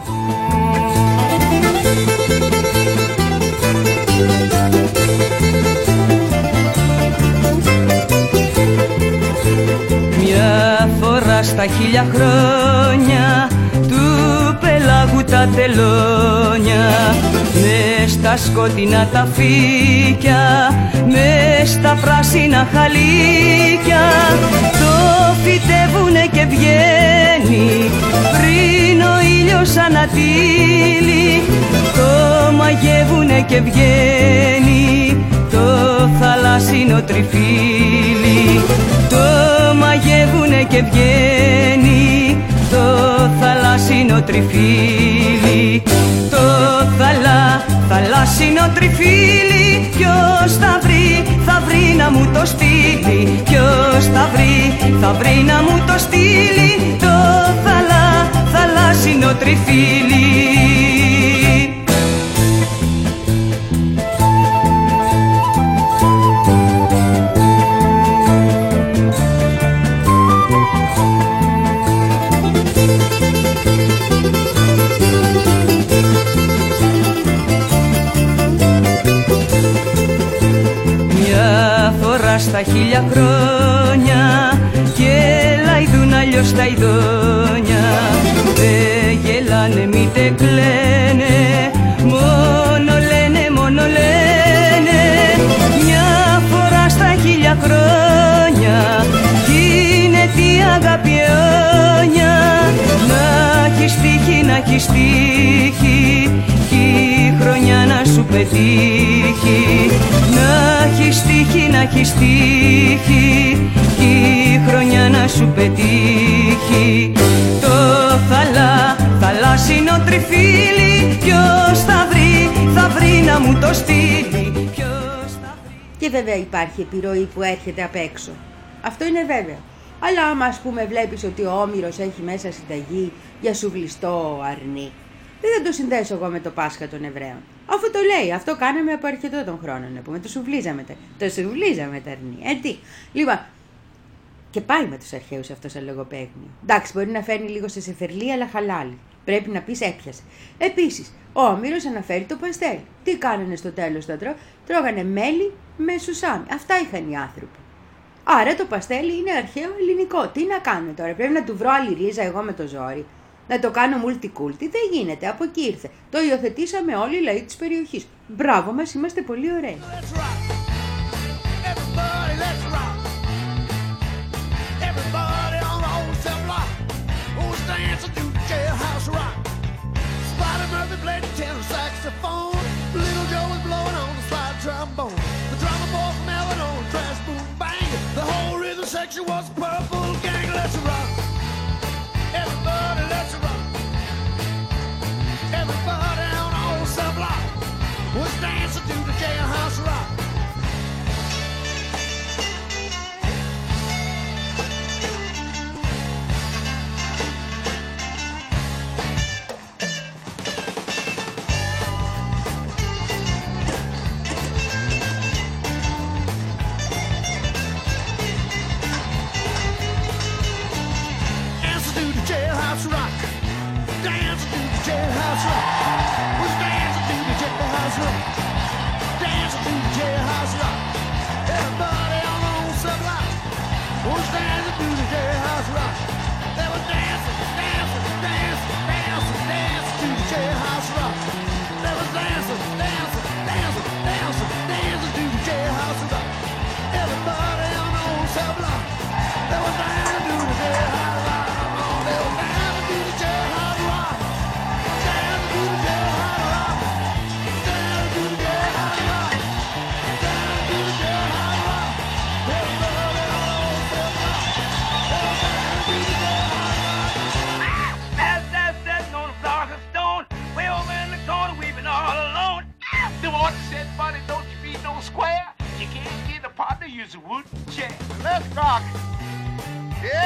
Μια φορά στα χίλια χρόνια του πελάγου τα τελώνια, μες στα σκοτεινά τα φύκια, μες στα πράσινα χαλίκια, το φυτεύουνε και βγαίνει πριν ο ήλιος ανατείλει, το μαγεύουνε και βγαίνει το θαλάσσινο τριφύλι, το μαγεύουνε και βγαίνει το θαλάσσινο τριφύλι, το θαλά, θαλάσσινο τριφύλι. Ποιος θα βρει, θα βρει να μου το στείλει, ποιος θα βρει, θα βρει να μου το στείλει, το θαλά, θαλάσσινο τριφύλι. Στα χίλια χρόνια γελάιδουν αλλιώς τα ειδόνια, δε γελάνε μήτε κλαίνε, μόνο λένε, μόνο λένε. Μια φορά στα χίλια χρόνια γίνεται η αγάπη αιώνια, να έχεις τύχει, να έχεις τύχει κι η χρονιά να σου πετύχει, να έχεις τύχει, να έχεις τύχει κι η χρονιά να σου πετύχει. Το θαλά, θαλάσσινο τριφύλι, ποιος θα βρει, θα βρει να μου το στείλει, ποιος θα βρει. Και βέβαια υπάρχει επιρροή που έρχεται απ' έξω. Αυτό είναι βέβαιο. Αλλά άμα ας πούμε βλέπεις ότι ο Όμηρος έχει μέσα συνταγή για σουβλιστό αρνί, δεν θα το συνδέσω εγώ με το Πάσχα των Εβραίων. Αφού το λέει, αυτό κάναμε από αρκετό των χρόνων, να πούμε, το σουβλίζαμε, το σουβλίζαμε τα αρνί, ε, τι. Λοιπόν, και πάει με τους αρχαίους αυτό σαν λογοπαίγνιο. Εντάξει, μπορεί να φέρνει λίγο σε σεφερλί, αλλά χαλάλι. Πρέπει να πεις έπιασε. Επίσης, ο Όμηρος αναφέρει το παστέλι. Τι κάνανε στο τέλος τα τρώ, τρώγανε μέλι με σουσάμι. Αυτά είχαν οι άνθρωποι. Άρα το παστέλι είναι αρχαίο ελληνικό. Τι να κάνουμε τώρα, πρέπει να του βρω άλλη ρίζα εγώ με το ζόρι. Να το κάνω multiculti, δεν γίνεται, από εκεί ήρθε. Το υιοθετήσαμε όλοι οι λαοί της περιοχής. Μπράβο μας, είμαστε πολύ ωραίοι. Was dancing to the jailhouse rock.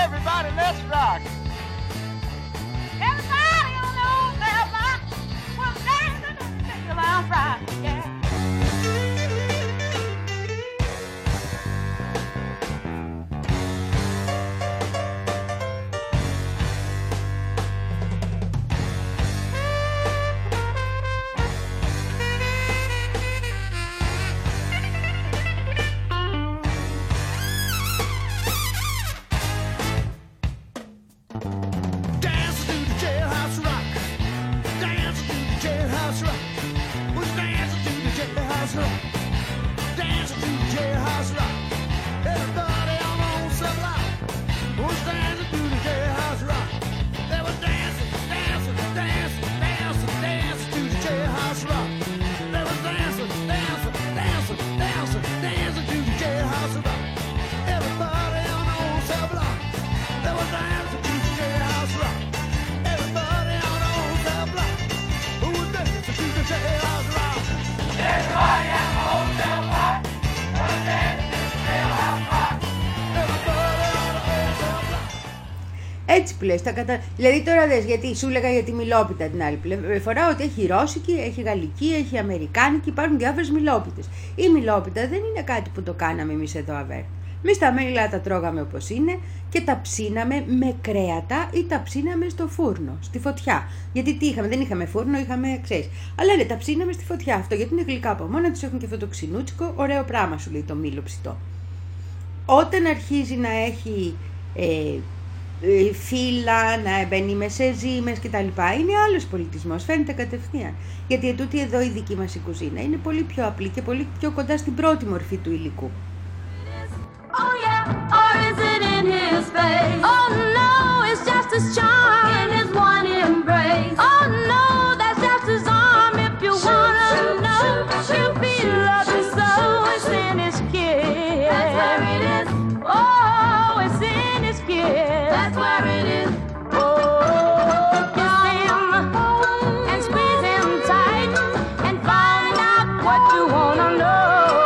Everybody, let's rock. Everybody on the old cell block was dancing till I'm rock, yeah. Έτσι που λες, τα κατα... δηλαδή τώρα δες, γιατί σου έλεγα για τη μιλόπιτα την άλλη φορά, ότι έχει ρώσικη, έχει γαλλική, έχει αμερικάνικη, υπάρχουν διάφορες μιλόπιτες. Η μιλόπιτα δεν είναι κάτι που το κάναμε εμείς εδώ αβέρ. Εμείς τα μέλια τα τρώγαμε όπως είναι και τα ψήναμε με κρέατα ή τα ψήναμε στο φούρνο, στη φωτιά. Γιατί τι είχαμε, δεν είχαμε φούρνο, είχαμε, ξέρεις. Αλλά ναι, τα ψήναμε στη φωτιά, αυτό γιατί είναι γλυκά από μόνα τους, έχουν και αυτό το ξινούτσικο, ωραίο πράγμα σου λέει το μήλο ψητό. Όταν αρχίζει να έχει ε, φύλλα, να μπαίνει με σε ζύμες κτλ. Είναι άλλος πολιτισμός, φαίνεται κατευθείαν. Γιατί ετούτη εδώ η δική μας η κουζίνα είναι πολύ πιο απλή και πολύ πιο κοντά στην πρώτη μορφή του υλικού. Oh yeah, or is it in his face? Oh no, it's just his charm in his one embrace. Oh no, that's just his arm. If you wanna know, you feel love is so. It's in his kiss. That's where it is. Oh, it's in his kiss. That's where it is. Oh, kiss him and squeeze him tight and find out what you wanna know.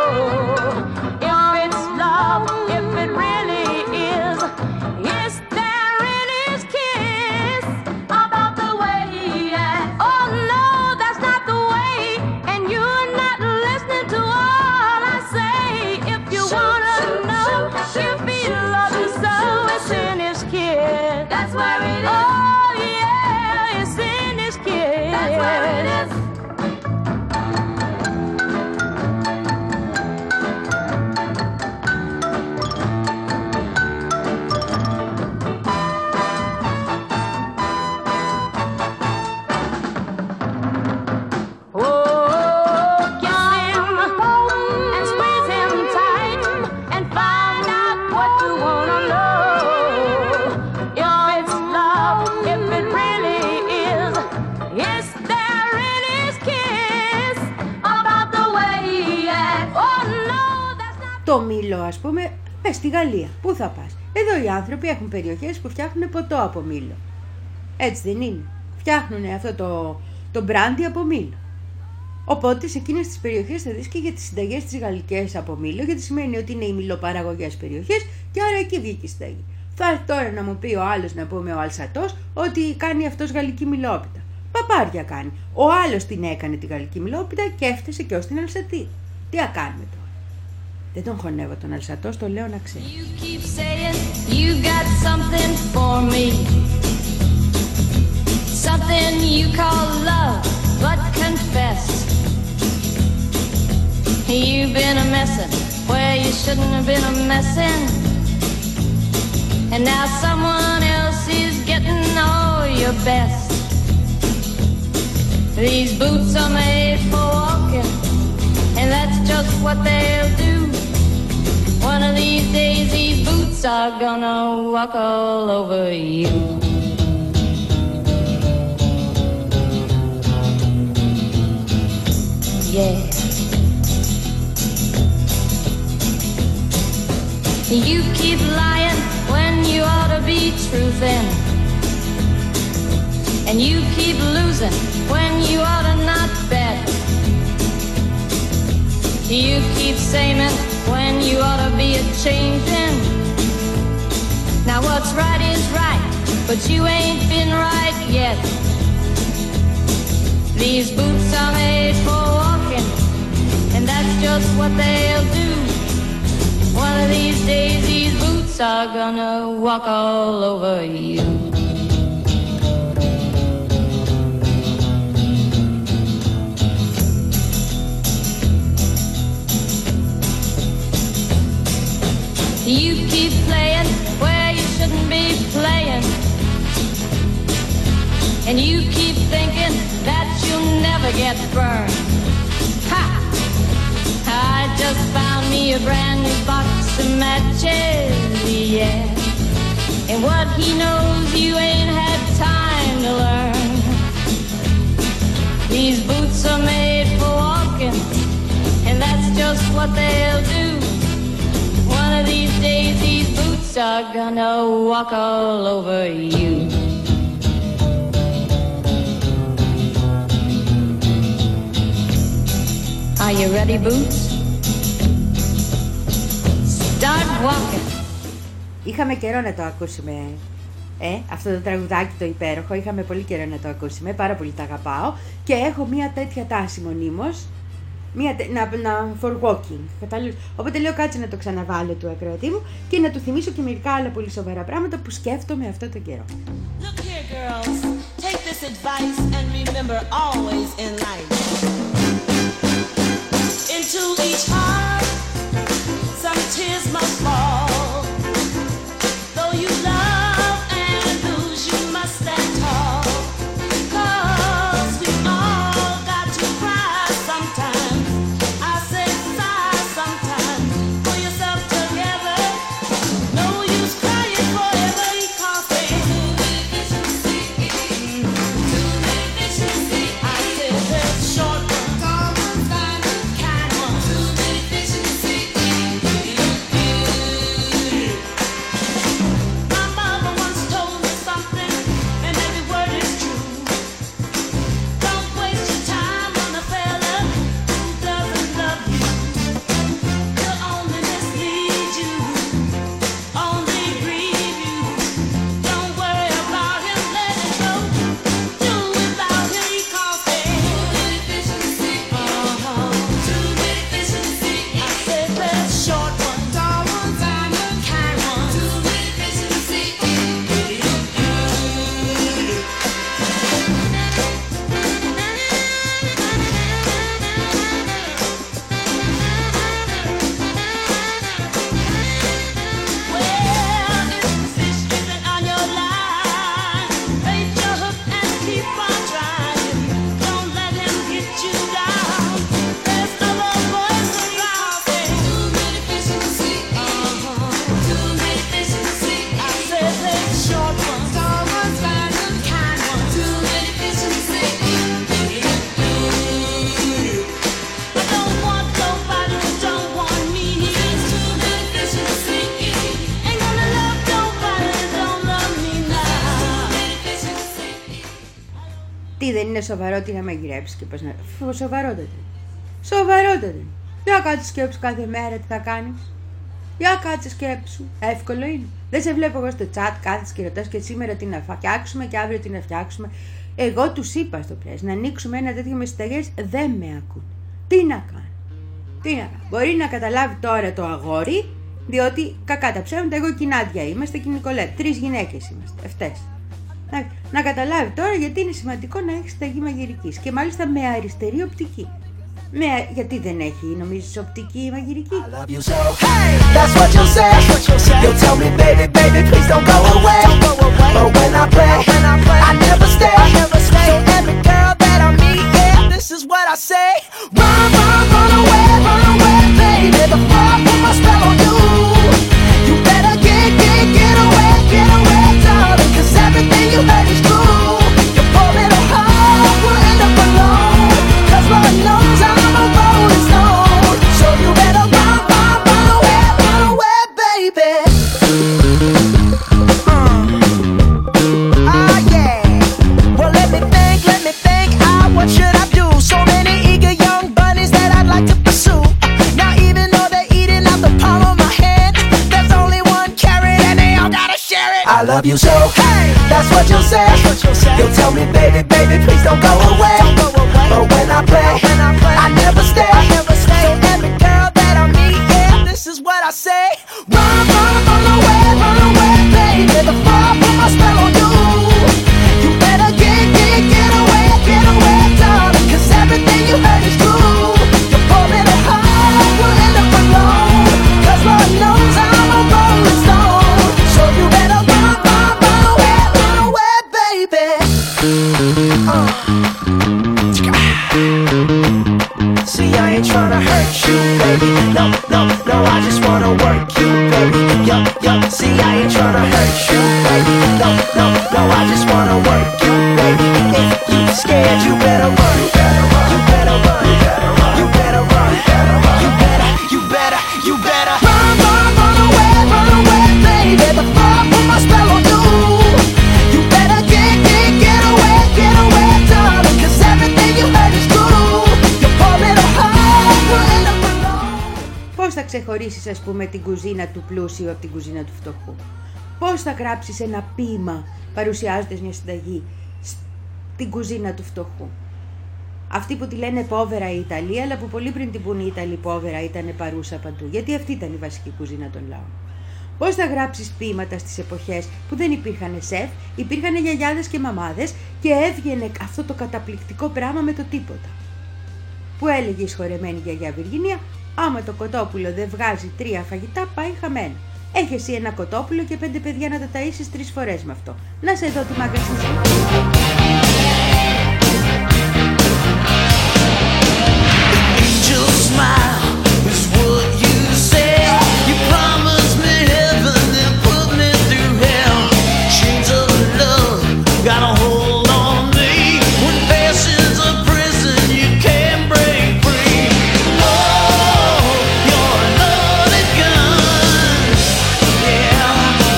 Το μήλο, ας πούμε, πες στη Γαλλία, πού θα πας? Εδώ οι άνθρωποι έχουν περιοχές που φτιάχνουν ποτό από μήλο. Έτσι δεν είναι? Φτιάχνουν αυτό το, το μπράντι από μήλο. Οπότε σε εκείνες τις περιοχές θα δεις και για τις συνταγές τις γαλλικές από μήλο, γιατί σημαίνει ότι είναι οι μιλοπαραγωγές περιοχές και άρα εκεί βγήκε η συνταγή. Θα έρθει τώρα να μου πει ο άλλος, να πούμε ο Αλσατός, ότι κάνει αυτός γαλλική μιλόπιτα. Παπάρια κάνει. Ο άλλος την έκανε τη γαλλική μιλόπιτα και έφτασε και ως την Αλσατή. Τι να κάνουμε τώρα? Δεν τον χωνεύω τον Αλσατό, το λέω να ξέρει. You keep saying you got something for me, something you call love, but confess you've been a messin' where you shouldn't have been a messin', and now someone else is getting all your best. These boots are made for walking, and that's just what they'll do. One of these days these boots are gonna walk all over you. Yeah. You keep lying when you ought to be truthin', and you keep losing when you ought to not bet. You keep saying when you ought to be a changing. Now Now what's right is right, but you ain't been right yet. These boots are made for walking, and that's just what they'll do. One of these days these boots are gonna walk all over you. You keep playing where you shouldn't be playing, and you keep thinking that you'll never get burned. Ha! I just found me a brand new box of matches, yeah. And what he knows you ain't had time to learn. These boots are made for walking, and that's just what they'll do. One of these days these boots are gonna walk all over you. Are you ready, Boots? Start walking. Είχαμε καιρό να το ακούσουμε, ε, αυτό το τραγουδάκι το υπέροχο, είχαμε πολύ καιρό να το ακούσουμε, πάρα πολύ τα αγαπάω και έχω μια τέτοια τάση μονίμως, μια, να, να, for walking, κατάλληλος. Οπότε λέω κάτσε να το ξαναβάλω του ακροατή μου και να του θυμίσω και μερικά άλλα πολύ σοβαρά πράγματα που σκέφτομαι αυτό το καιρό. Look here, girls, take this advice and remember always in life. Into each heart, some tears must fall. Though you love and lose, you must stand tall. 'Cause we all got to cry sometimes. I said sigh sometimes. Pull yourself together. No use crying forever. Because there's too many fish in the sea. Too many fish in the sea. I said there's short ones, tall ones, fine ones, kind ones. Too many fish in the sea. My mother once told me something, and every word is true. Don't waste your time on a fella who doesn't love you. He'll only mislead you, only grieve you. Don't worry about him, let it go. Do without him, because there's too many fish in the sea. Uh-huh. Too many fish in the sea. I said there's short ones, tall ones, fine ones, kind ones. Too many fish in the sea. Well, if the fish isn't on your line, bait your hook and keep on trying. Don't let him get you down. There's other boys around. There's too many fish in the sea. Uh-huh. Too many fish in the sea. I said there's short ones, tall ones, fine ones, kind ones. Too many fish in the sea. I don't want nobody who don't want me. There's too many fish in the sea. Ain't gonna love nobody that don't love me now. Too many fish in the sea. Τι δεν είναι σοβαρό, τι να μαγειρέψει και πώς να. Φου, σοβαρότατη. Σοβαρότατη. Για κάτσε σκέψου κάθε μέρα τι θα κάνεις. Για κάτσε σκέψου. Εύκολο είναι. Δεν σε βλέπω εγώ στο chat, κάθεσαι και ρωτάς και σήμερα τι να φτιάξουμε και αύριο τι να φτιάξουμε. Εγώ τους είπα στο πρέσβη να ανοίξουμε ένα τέτοιο με συνταγές, δεν με ακούν. Τι να κάνω. Τι να κάνω. Μπορεί να καταλάβει τώρα το αγόρι, διότι κακά τα ψέματα, εγώ και η Νάντια είμαστε και η Νικολέτα. Τρεις γυναίκες είμαστε. Αυτές. Να, να καταλάβει τώρα γιατί είναι σημαντικό να έχει συνταγή μαγειρικής και μάλιστα με αριστερή οπτική. Με, γιατί δεν έχει, νομίζεις, οπτική μαγειρική. Hey, that's what you'll say. You'll tell me, baby, baby, please don't go away. But when I play, I never stay. So every girl that I meet, yeah, this is what I say. Run, run, run away, run away, baby, before I put my spell on you. You better get, get, get away, get away, darling, 'cause everything you heard is true. Your poor little heart will end up alone, 'cause Lord knows I'm a rolling stone. So you better run, run, run away, run away, baby. Uh. love you so. Hey, that's what you'll say. You'll tell me, baby, baby, please don't go away. But when I play, I never stay. So every girl that I meet, yeah, this is what I say. Run, run, run away, run away, baby. Before I put my spell on you, you better get, get, get away, get away, darling. Cause everything you heard is true. You're pouring it hard, we'll end up alone. Cause Lord knows I'm a rolling stone. So you better run, run, run away, run away, baby. Uh. See, I ain't tryna hurt you, baby. No, no, no, I just wanna work you, baby. Yup, yup. See, I ain't tryna hurt you, baby. No, no, no, I just wanna work you, baby. If you scared, you better run. You better run. You better run. You better run. You better, you better, you better run, run, run away, run away, baby. Before I put my spell on you, you better get, get, get away, get away, darling. Cause everything you heard is true. You're pouring a heart, we'll end up alone. Πώς θα ξεχωρίσεις, ας πούμε, την κουζίνα του πλούσιου από την κουζίνα του φτωχού? Πώς θα γράψεις ένα ποίημα παρουσιάζοντας μια συνταγή στην κουζίνα του φτωχού? Αυτή που τη λένε πόβερα η Ιταλία, αλλά που πολύ πριν την πούνε οι Ιταλοί πόβερα ήταν παρούσα παντού, γιατί αυτή ήταν η βασική κουζίνα των λαών. Πώς θα γράψεις ποίηματα στις εποχές που δεν υπήρχαν σεφ, υπήρχαν γιαγιάδες και μαμάδες και έβγαινε αυτό το καταπληκτικό πράγμα με το τίποτα. Που έλεγε η σχορεμένη γιαγιά Βιργίνια, άμα το κοτόπουλο δεν βγάζει τρία φαγητά, πάει χαμένο. Έχει εσύ ένα κοτόπουλο και πέντε παιδιά να τα ταΐσεις τρεις φορές με αυτό. Να σε δω τι μάγκας είσαι. Smile is what you say. You promised me heaven, then put me through hell. Chains of love got a hold on me. When passion's a prison, you can't break free. Oh, you're a loaded gun, yeah.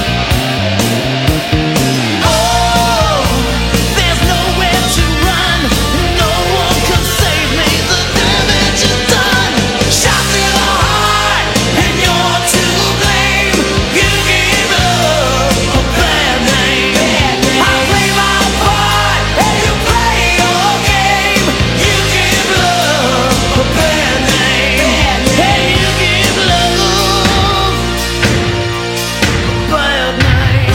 Oh, there's nowhere to run. No one can save me. The damage is done. Shot through the heart, and you're to blame. You gave love a bad name. I play my part, and you play your game. You give love a bad name, and you give love a bad name.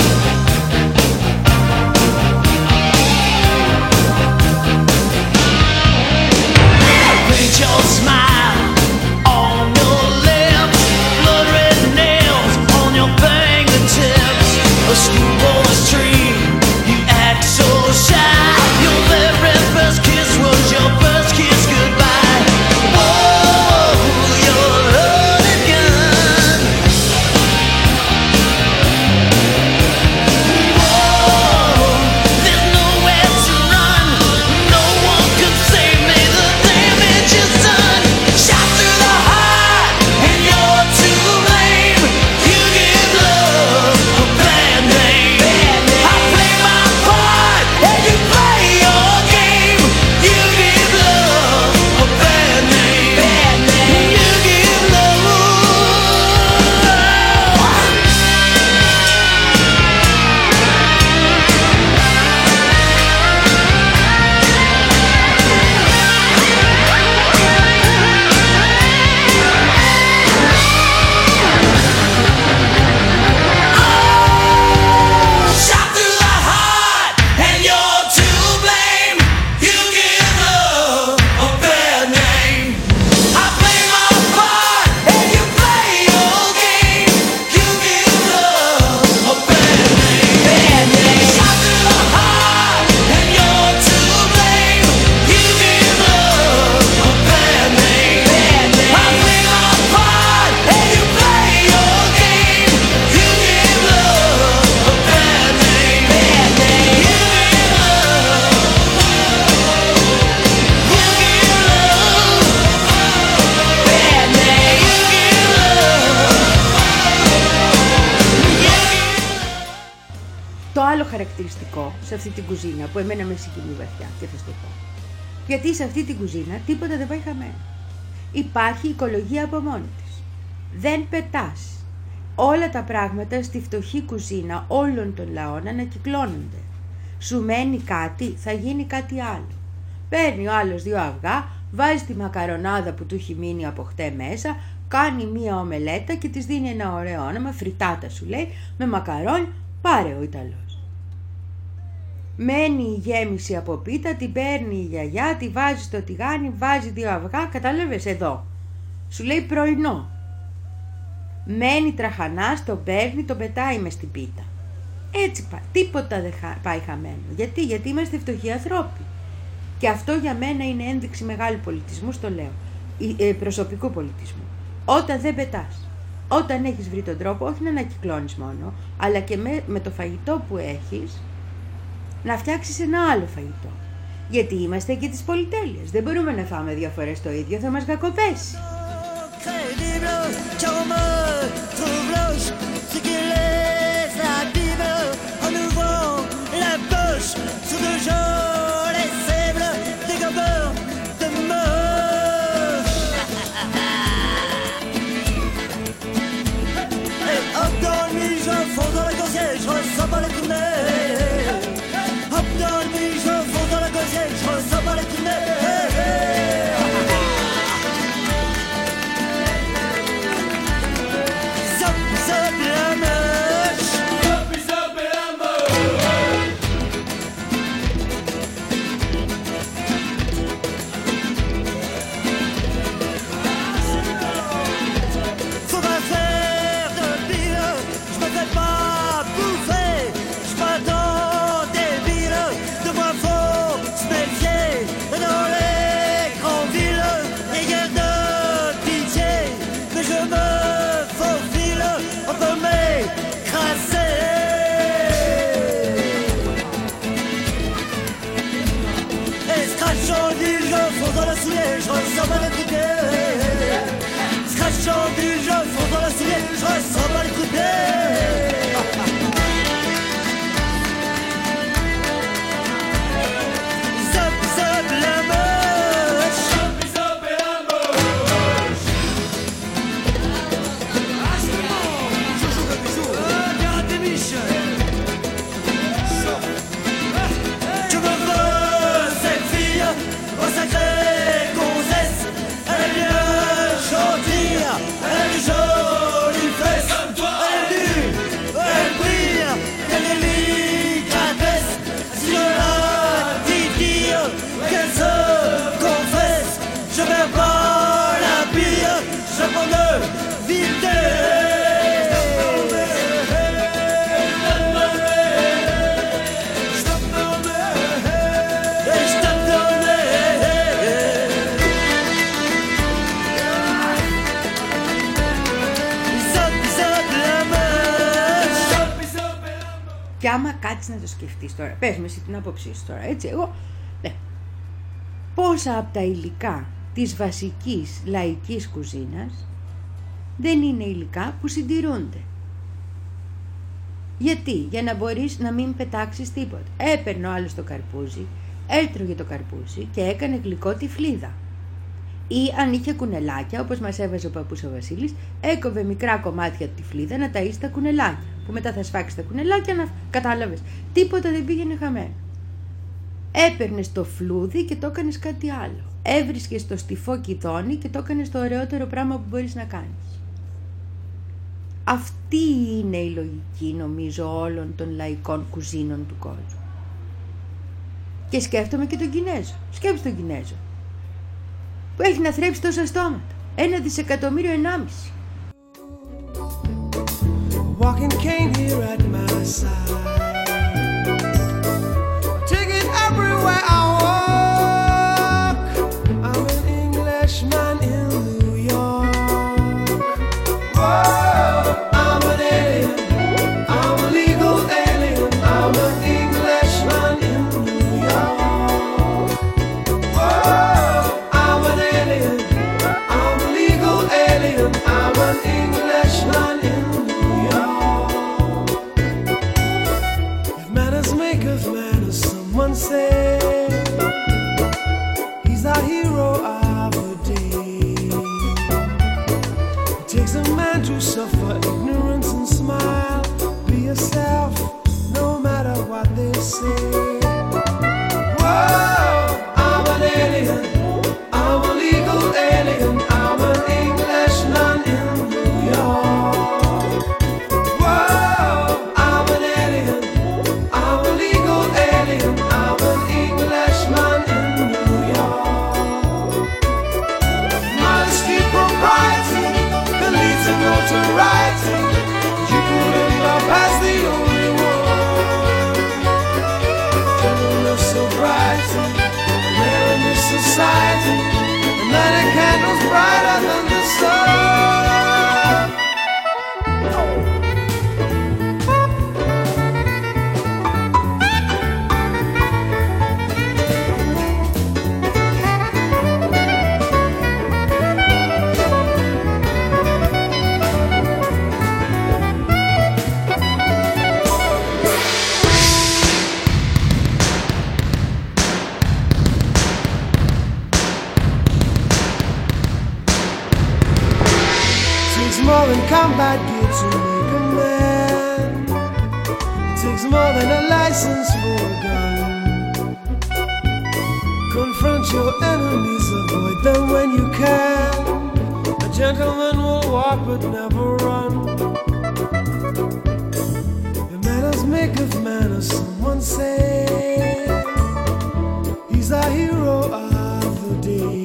Paint your smile on your lips, blood red nails on your fingertips. A schoolboy's dream, you act so shy. Your very first kiss was your first kiss goodbye. Oh, you're a loaded gun. Oh, there's nowhere to run. No one can save me. The damage is done. Shot through the heart, and you're to blame. You give love a bad name. I play my part, and you play your game. You give love a bad name. You give love. Shot through the heart, and you're to blame. You give love a bad name. I play my part, and you play your game. You give love a bad name. Shot through the heart, and you're to blame. You give love a bad name. I play my part, and you play your game. You give love a bad name. You give Το άλλο χαρακτηριστικό σε αυτή την κουζίνα που εμένα με συγκινεί βαθιά και θα στο πω. Γιατί σε αυτή την κουζίνα τίποτα δεν πάει χαμένο. Υπάρχει οικολογία από μόνη της. Δεν πετάς όλα τα πράγματα στη φτωχή κουζίνα όλων των λαών ανακυκλώνονται. Σου μένει κάτι, θα γίνει κάτι άλλο. Παίρνει ο άλλος δύο αυγά, βάζει τη μακαρονάδα που του έχει μείνει από χτέ μέσα, κάνει μία ομελέτα και της δίνει ένα ωραίο όνομα, φριτάτα σου λέει, με μακαρόνι, πάρε ο Ιταλός. Μένει η γέμιση από πίτα, την παίρνει η γιαγιά, τη βάζει στο τηγάνι, βάζει δύο αυγά, κατάλαβες εδώ. Σου λέει πρωινό. Μένει τραχανάς, τον παίρνει, τον πετάει μες στην πίτα. Έτσι πάει, τίποτα δεν πάει χαμένο. Γιατί, γιατί είμαστε φτωχοί ανθρώποι. Και αυτό για μένα είναι ένδειξη μεγάλου πολιτισμού, στο λέω, ε, προσωπικού πολιτισμού. Όταν δεν πετάς, όταν έχεις βρει τον τρόπο, όχι να ανακυκλώνεις μόνο, αλλά και με, με το φαγητό που έχεις, να φτιάξεις ένα άλλο φαγητό. Γιατί είμαστε και της πολυτέλειας. Δεν μπορούμε να φάμε δύο φορές το ίδιο, θα μας κακοπέσει. Je ressens pas les tournées. Hop dans le nuit, je fonce dans la gaussière, je ressens pas les tournées. Hey, hey. Zop, zop, la moche. Zop, zop, la moche. Faut pas faire de pire, je me fais pas. Je ressens pas les coups de pied. Scratchant du jeu, fond dans la soulier, je ressens pas les coups de pied. Zop, zop, la moche. Zop, zop, la moche. Ah, c'est bon. Je joue comme bisou. Ah, bien des biches. Je me veux cette fille au sacré. Elle est jolie fesse, comme toi. Elle est nue, elle brille, elle est délicatesse. Si je la titille, qu'elle se confesse, je vais pas la pire, je prends de vitesse. Je tape dans le nez, je tape dans le nez. Και άμα κάτσεις να το σκεφτείς τώρα, πες με εσύ την άποψή σου τώρα, έτσι, εγώ, ναι. Πόσα από τα υλικά της βασικής λαϊκής κουζίνας δεν είναι υλικά που συντηρούνται. Γιατί, για να μπορείς να μην πετάξεις τίποτα. Έπαιρνε ο άλλος το καρπούζι, έτρωγε το καρπούζι και έκανε γλυκό τη φλίδα. Ή αν είχε κουνελάκια, όπως μας έβαζε ο παππούς ο Βασίλης, έκοβε μικρά κομμάτια τη φλίδα να ταΐσει τα κουνελάκια. Που μετά θα σφάξει τα κουνελάκια, να κατάλαβες. Τίποτα δεν πήγαινε χαμένο. Έπαιρνες το φλούδι και το έκανες κάτι άλλο. Έβρισκες το στιφό κιδόνι και το έκανες το ωραιότερο πράγμα που μπορείς να κάνεις. Αυτή είναι η λογική, νομίζω, όλων των λαϊκών κουζίνων του κόσμου. Και σκέφτομαι και τον Κινέζο. Σκέψου τον Κινέζο. Που έχει να θρέψει τόσα στόματα. Ένα δισεκατομμύριο ενάμιση. Walking cane here at my side. Take it everywhere I walk. I'm an Englishman in New York. Whoa, I'm an alien. I'm a legal alien. I'm an Englishman in New York. Whoa, I'm an alien. I'm a legal alien. I'm an Englishman in New York. say, whoa, I'm an alien, I'm a legal alien, I'm an Englishman in New York. Whoa, I'm an alien, I'm a legal alien, I'm an Englishman in New York. Modesty, propriety, the leads to notoriety. You could end up as the only one. Gentleness, sobriety, man in society, and many candles brighter than the sun. More than combat gear to make a man. It takes more than a license for a gun. Confront your enemies, avoid them when you can. A gentleman will walk but never run. The manners make of manners, someone say. He's a hero of the day.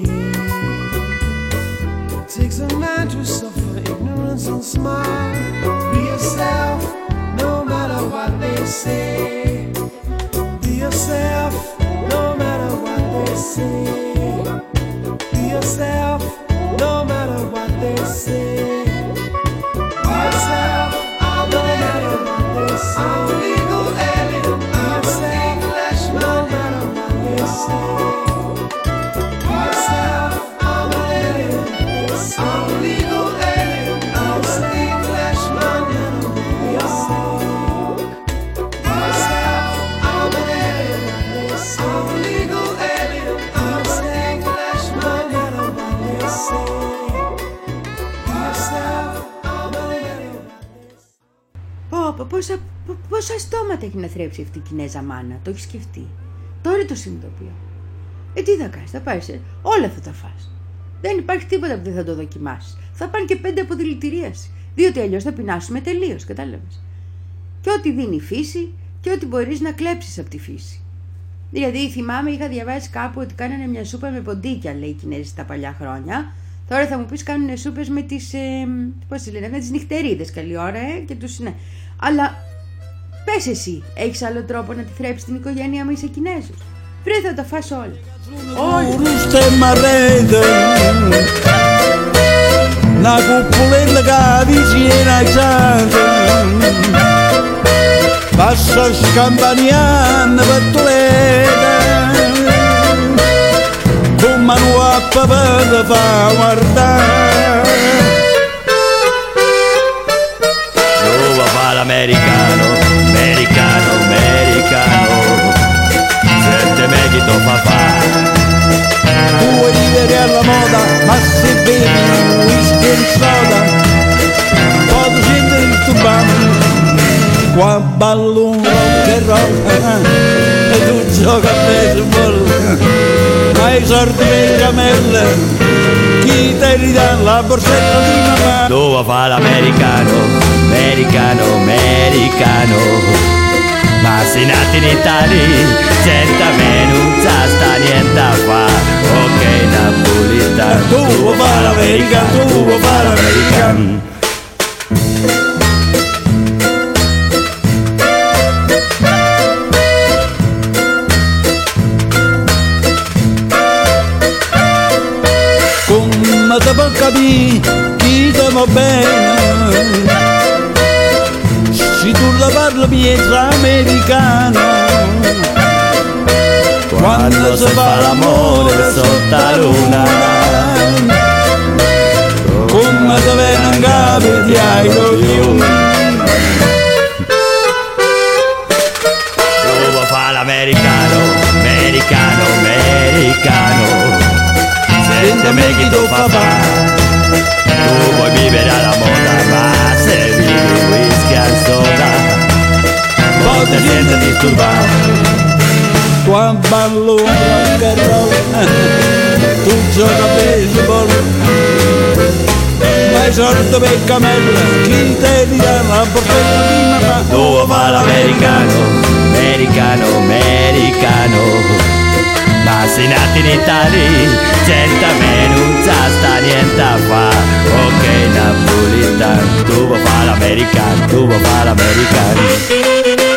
It takes a man to suffer ignorance and smile. Be yourself, no matter what they say. Be yourself, no matter what they say. Be yourself, no matter what they say. Be yourself, no matter what they say. I'm a legal alien, I'm an Englishman, no matter what they say. Be yourself, I'm an alien, I'm a legal alien. I'm an Englishman in New York. Myself, I'm an alien. I'm a legal alien. I'm an Englishman in New York. Myself, I'm an alien. Πω, πω, πόσα, πο- πόσα στόματα έχει να θρέψει αυτή η Κινέζα μάνα, το έχει σκεφτεί. Τώρα το συνειδητοποιώ. Ε, τι θα κάνεις, θα πάρεις, ε, όλα θα τα φας. Δεν υπάρχει τίποτα που δεν θα το δοκιμάσεις. Θα πάνε και πέντε από δηλητηρίαση. Διότι αλλιώς θα πεινάσουμε τελείως, κατάλαβες. Και ό,τι δίνει η φύση και ό,τι μπορείς να κλέψεις από τη φύση. Δηλαδή, θυμάμαι, είχα διαβάσει κάπου ότι κάνανε μια σούπα με ποντίκια, λέει οι Κινέζοι στα παλιά χρόνια. Τώρα θα μου πεις κάνουν σούπες με τις. Ε, πώς τις λένε, με τις νυχτερίδες, καλή ώρα, ε, και τους. Ναι. Αλλά πες εσύ, έχεις άλλο τρόπο να τη θρέψεις την οικογένεια μου, είσαι Κινέζος. Βρε, θα τα φας όλα. Uruste marrete una cupoletta che vicina ai santi passa scampaniando per tolete come una papà ti fa guardare dove fa l'americano, americano, americano sente me chi ti fa fare. Tu vuoi vivere alla moda, ma se bevi whisky e soda, poi ti senti il tuo bambino, qua ballo un rock and roll, e tu giochi a baseball, ma i sordi per camelle, chi ti ridà la borsetta di mamma? Dove fa l'americano, americano, americano ma se nati in Italia, certamente non sa sta niente a fare. Ok, napolitano, tu vuoi fare l'americano, tu vuoi fare l'americano. Come ti può capire chi ti va bene? Se tu la parli miezza americana quando si fa l'amore sotto la luna come ti viene in capo di ai coglioni dove fa l'americano, americano, americano sente me chi tu fa fare. Tu vuoi vivere alla moda ma se vivi whisky al soda te sientes disturbado. Qua ballo rock and roll, tu gioca a baseball, ma hai sorto per camella, chi te li dà la portetta di mamma? Tu fa l'americano, americano, americano, ma sei nato in Italia, certamente non sa sta niente a fa. Ok napolitano, tu fa l'americano, tu fa l'americano.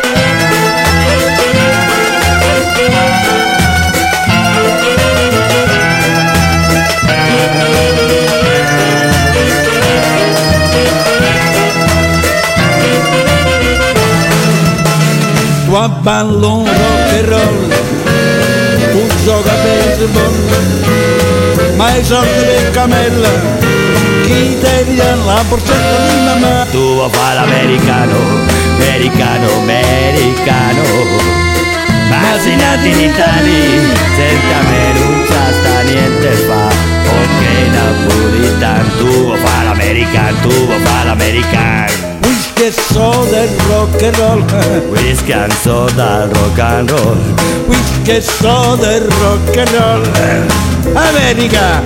Qua ballo rock and roll, tu gioca a baseball, ma hai sorte per camella, chi te li dà la porcetta di mamma? Tu fa l'americano, americano, americano, ma sei nato in Italia, certamente non sa sta niente fa. Ok napolitano, tu fa l'americano, tu fa l'americano. Whisky soda e rock and roll, whisky and soda, rock and roll, whisky soda e rock and roll, Αμέρικα.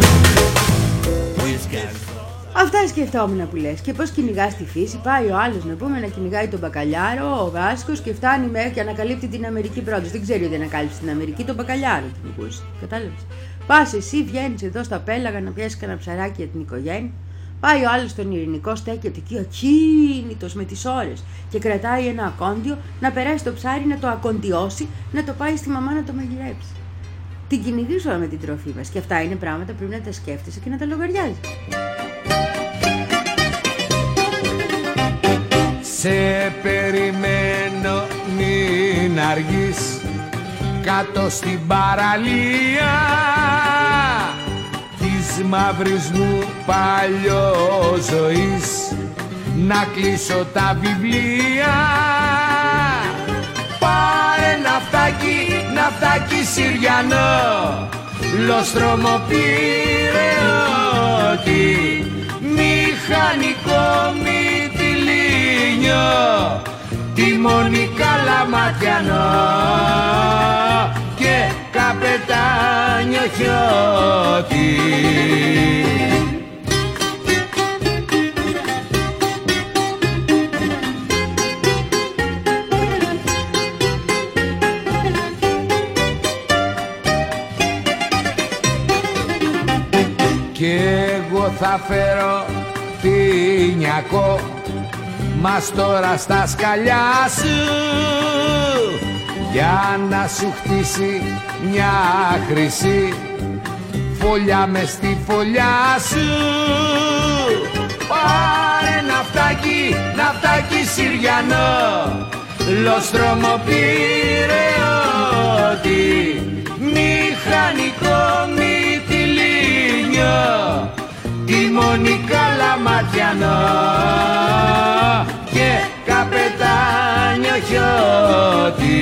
Αυτά σκεφτόμουν που λες. Και πώς κυνηγάς τη φύση. Πάει ο άλλος να πούμε να κυνηγάει τον μπακαλιάρο, ο Βάσκος, και φτάνει μέχρι και ανακαλύπτει την Αμερική πρώτος. Δεν ξέρει ότι ανακάλυψε την Αμερική, τον μπακαλιάρο την ακούσει. Κατάλαβες. Πας εσύ, βγαίνεις εδώ στα πέλαγα να πιάσεις κανένα ψαράκι για την οικογένεια. Πάει ο άλλος στον Ειρηνικό, στέκεται εκεί ακίνητος με τις ώρες και κρατάει ένα ακόντιο να περάσει το ψάρι, να το ακοντιώσει, να το πάει στη μαμά να το μαγειρέψει. Την κυνηγείς όλα με την τροφή μας και αυτά είναι πράγματα που πρέπει να τα σκέφτεσαι και να τα λογαριάζεις. Σε περιμένω μην αργείς κάτω στην παραλία της μαύρης μου παλιόζωης να κλείσω τα βιβλία. Πάρε ναυτάκι, ναυτάκι Συριανό, λοστρόμο πυρεώτη, μηχανικό μυτιλίνιο, τιμόνι καλαματιανό και καπετάνιο χιώτη. Κι εγώ θα φέρω τίνιακο μας τώρα στα σκαλιά σου για να σου χτίσει μια χρυσή φωλιά μες στη φωλιά σου. Πάρε ναυτάκι, ναυτάκι Συριανό, λοστρόμο πυρεώτη, μηχανικό μυτιλίνιο, τιμόνι καλαματιανό και καπετάνιο χιώτη.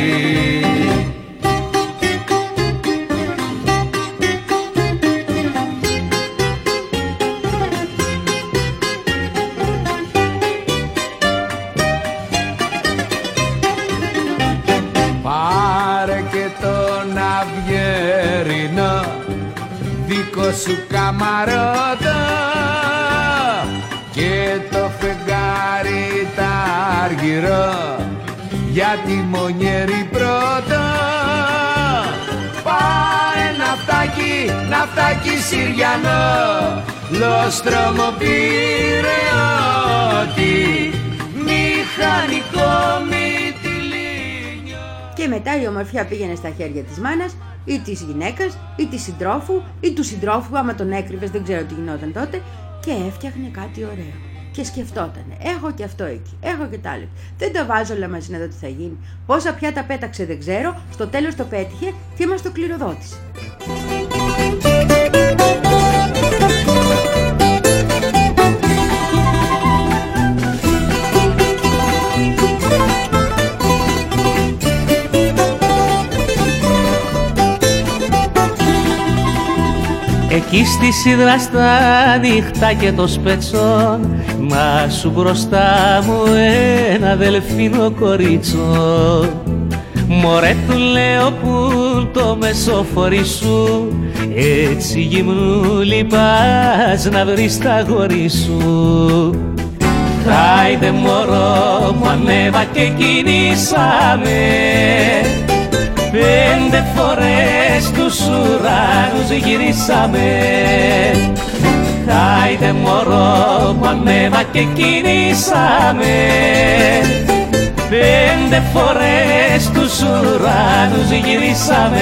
Πάρε και τον αυγερινό δικό σου καμαρότο και το φεγγάρι τ' αργυρό για τη μονιέρη πρώτο. Πάρε ναυτάκι, ναυτάκι Συριανό, λοστρόμο πυρεώτη, μηχανικό μυτιλίνιο. Και μετά η ομορφιά πήγαινε στα χέρια της μάνας ή της γυναίκας ή της συντρόφου ή του συντρόφου, άμα τον έκρυβες, δεν ξέρω τι γινόταν τότε, και έφτιαχνε κάτι ωραίο. Και σκεφτότανε, έχω και αυτό εκεί, έχω και τ' άλλο. Δεν τα βάζω όλα μαζί να δω τι θα γίνει. Πόσα πιάτα πέταξε δεν ξέρω, στο τέλος το πέτυχε και μας το κληροδότησε. Εκεί στη σίδρα στα νύχτα και το σπέτσον, να σου μπροστά μου ένα δελφίνο κορίτσο. Μωρέ του λέω που το μεσοφορί σου, έτσι γυμνούλη πας να βρεις τα αγόρι σου. Χάιντε μωρό μου ανέβα και κινήσαμε, πέντε φορές τους ουρανούς γυρίσαμε. Χάιντε μωρό μου ανέβα και κινήσαμε, πέντε φορές τους ουρανούς γυρίσαμε.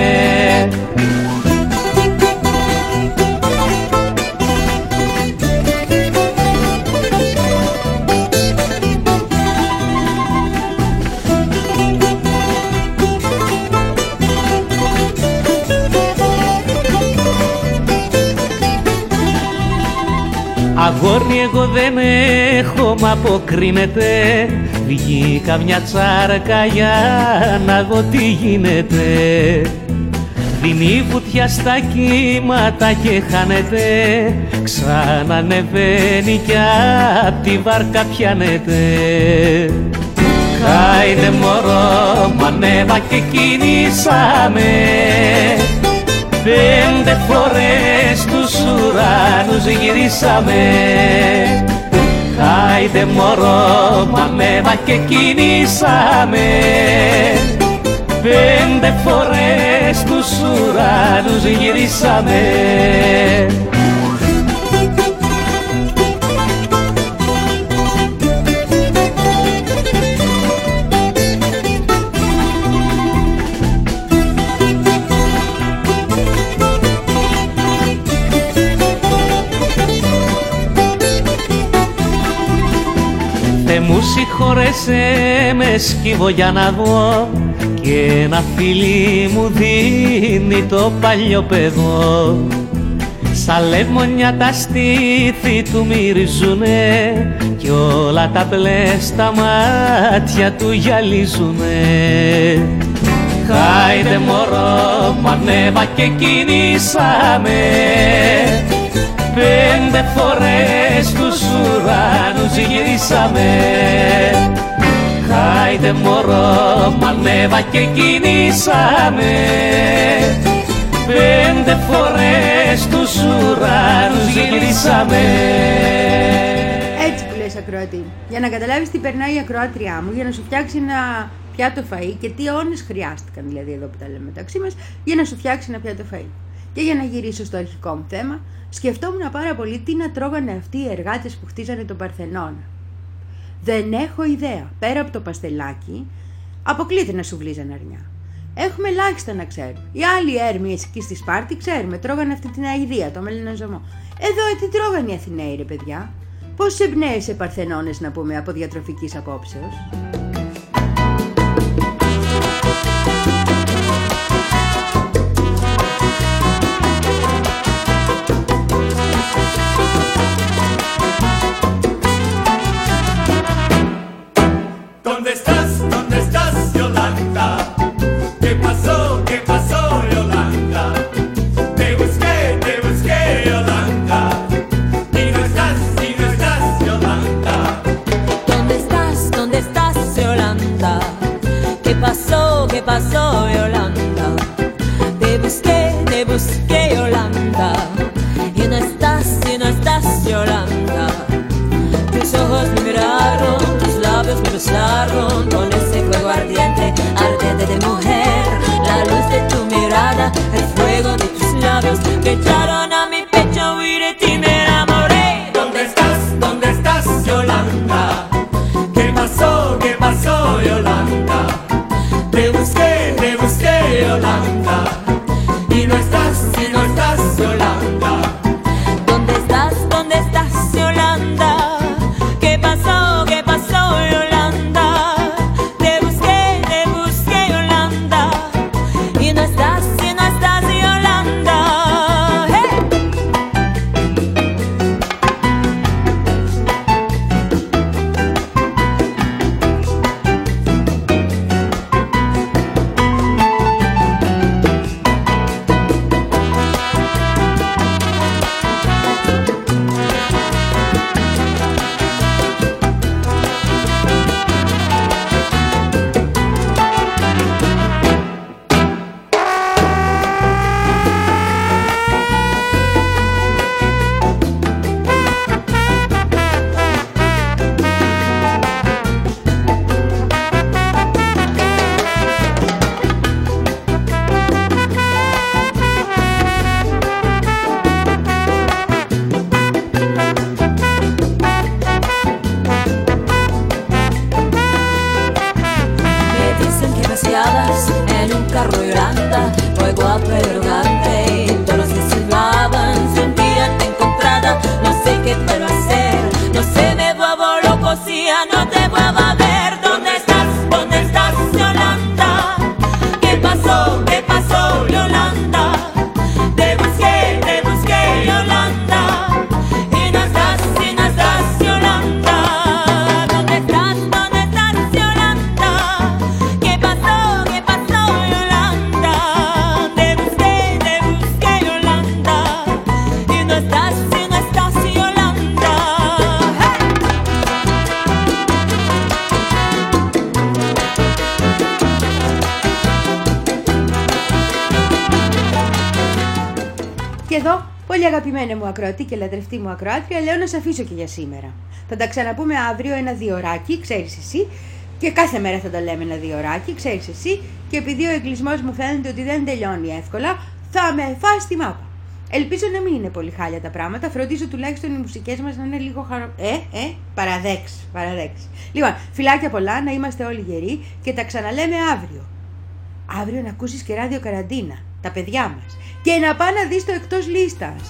Αγόρι εγώ δεν έχω μ' αποκρίνεται, βγήκα μια τσάρκα για να δω τι γίνεται. Δίνει βουτιά στα κύματα και χάνεται, ξανανεβαίνει κι απ' τη βάρκα πιάνεται. Χάινε μωρό μου ανέβα και κινήσαμε, πέντε φορές τους ουρανούς γυρίσαμε. Χάιντε μωρό μου ανέβα και κινήσαμε, πέντε φορές τους ουρανούς γυρίσαμε. Μου συγχωρέσαι με σκύβω για να δω, και ένα φίλι μου δίνει το παλιό παιδό. Σαν λεμονιά τα στήθη του μυρίζουνε, κι όλα τα μπλε στα μάτια του γυαλίζουνε. Χάιντε μωρό μου ανέβα και κινήσαμε, πέντε φορές τους ουρανούς γυρίσαμε. Χάιντε μωρό μου ανέβα και κινήσαμε, πέντε φορές τους ουρανούς γυρίσαμε. Έτσι που λες ακροατή, για να καταλάβεις τι περνάει η ακροάτριά μου, για να σου φτιάξει ένα πιάτο φαΐ και τι αιώνες χρειάστηκαν δηλαδή εδώ που τα λέμε μεταξύ μας για να σου φτιάξει ένα πιάτο φαΐ. Και για να γυρίσω στο αρχικό μου θέμα, σκεφτόμουν πάρα πολύ τι να τρώγανε αυτοί οι εργάτες που χτίζανε τον Παρθενώνα. Δεν έχω ιδέα. Πέρα από το παστελάκι, αποκλείται να σου βλίζαν αρνιά. Έχουμε ελάχιστα να ξέρουμε. Οι άλλοι έρμοι εκεί στη Σπάρτη ξέρουμε, τρώγανε αυτή την αηδία, το μελινοζωμό. Εδώ τι τρώγανε οι Αθηναίοι, ρε παιδιά. Πώς εμπνέεσαι Παρθενώνες, να πούμε, από διατροφικής απόψεως. Con ese fuego ardiente, ardiente de mujer, la luz de tu mirada, el fuego de tus labios que echaron a mi pecho y de ti me enamoré. ¿Dónde estás? ¿Dónde estás, Yolanda? ¿Qué pasó? ¿Qué pasó, Yolanda? Te busqué, te busqué, Yolanda, y no estás, y no estás, Yolanda. ¿Dónde estás? ¿Dónde estás, Yolanda? ¿Qué pasó? ¿Qué pasó, Yolanda? paseabas en un carro Yolanda, fuego arrogante, todos se silbaban, si un día te encontrara, no sé qué puedo hacer, no sé, me vuelvo loco si ya no te vuelvo a ver. ¿Dónde estás? ¿Dónde estás, Yolanda? ¿Qué pasó? ¿Qué pasó, Yolanda? Te busqué, te busqué, Yolanda, y no estás, y no estás, Yolanda. ¿Dónde estás? ¿Dónde estás, Yolanda? ¿Qué pasó? ¿Qué pasó, Yolanda? Te busqué, te busqué, Yolanda, y no estás, y no estás, Yolanda. Και εδώ, πολύ αγαπημένη μου ακροατή και λατρευτή μου ακροάτρια, λέω να σε αφήσω και για σήμερα. Θα τα ξαναπούμε αύριο ένα διωράκι, ξέρεις εσύ, και κάθε μέρα θα τα λέμε ένα διωράκι, ξέρεις εσύ, και επειδή ο εγκλισμός μου φαίνεται ότι δεν τελειώνει εύκολα, θα με φας τη μάπα. Ελπίζω να μην είναι πολύ χάλια τα πράγματα, φροντίζω τουλάχιστον οι μουσικές μας να είναι λίγο χαρο... Ε, ε, παραδέξ, παραδέξ. Λοιπόν, φιλάκια πολλά, να είμαστε όλοι γεροί και τα ξαναλέμε αύριο. Αύριο να ακούσεις και ράδιο καραντίνα, τα παιδιά μας. Και να πά να δεις το εκτός λίστας.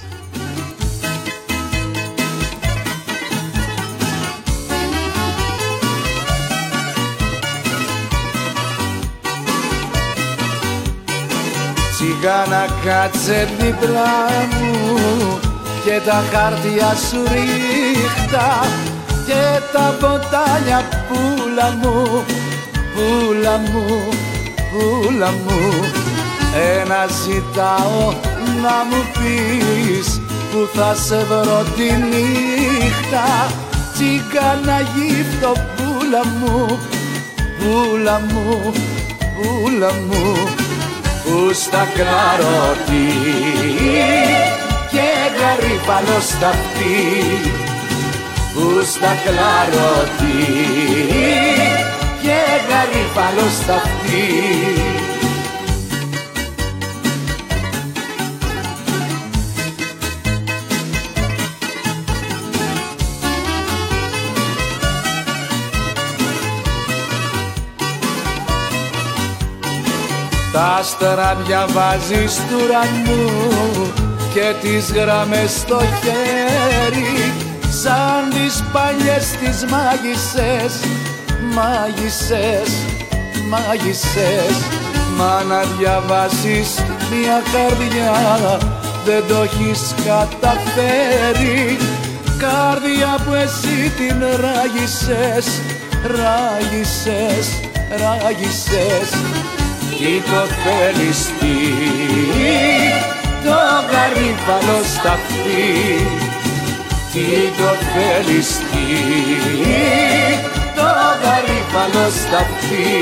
Τσιγάνα κάτσε δίπλα μου και τα χάρτια σου ρίχτα και τα ποτάλια πουλα μου, πουλα μου, πουλα μου. Ένα ζητάω να μου πεις που θα σε βρω τη νύχτα. Τσιγάνα γύφτο πουλα μου, πουλα μου, πουλα μου. Που στα κλαρωτή και γαρίφαλο στα αυτή. Που στα κλαρωτή και γαρίφαλο στα αυτή. Τα άστερα διαβάζεις του ουρανού και τις γραμμές στο χέρι σαν τις παλιές τις μάγισσες, μάγισσες, μάγισσες. Μα να διαβάσεις μια καρδιά δεν το έχεις καταφέρει. Καρδιά που εσύ την ράγισσες, ράγισσες, ράγισσες. Τι το θέλεις τι, το γαρίφαλο σταυτί. Τι το θέλεις τι, το γαρίφαλο σταυτί.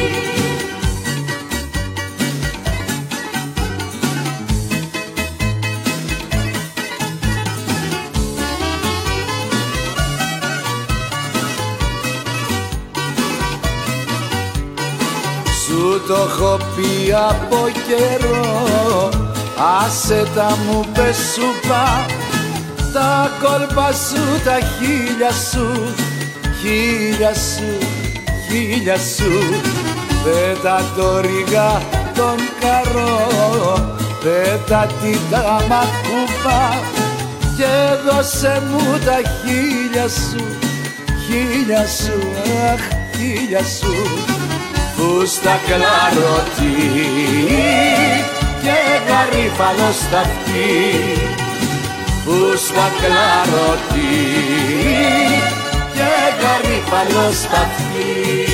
Σου το έχω πει από καιρό, άσε τα μου πες σου πά. Τα κόλπα σου, τα χίλια σου, χίλια σου, χίλια σου. Πέτα το ρίγα τον καρό, πέτα την τα μακούπα και δώσε μου τα χίλια σου, χίλια σου, αχ, χίλια σου. Που στα κλαρωτή και γαρίφαλο σταυτί. Που στα κλαρωτή και γαρίφαλο σταυτί.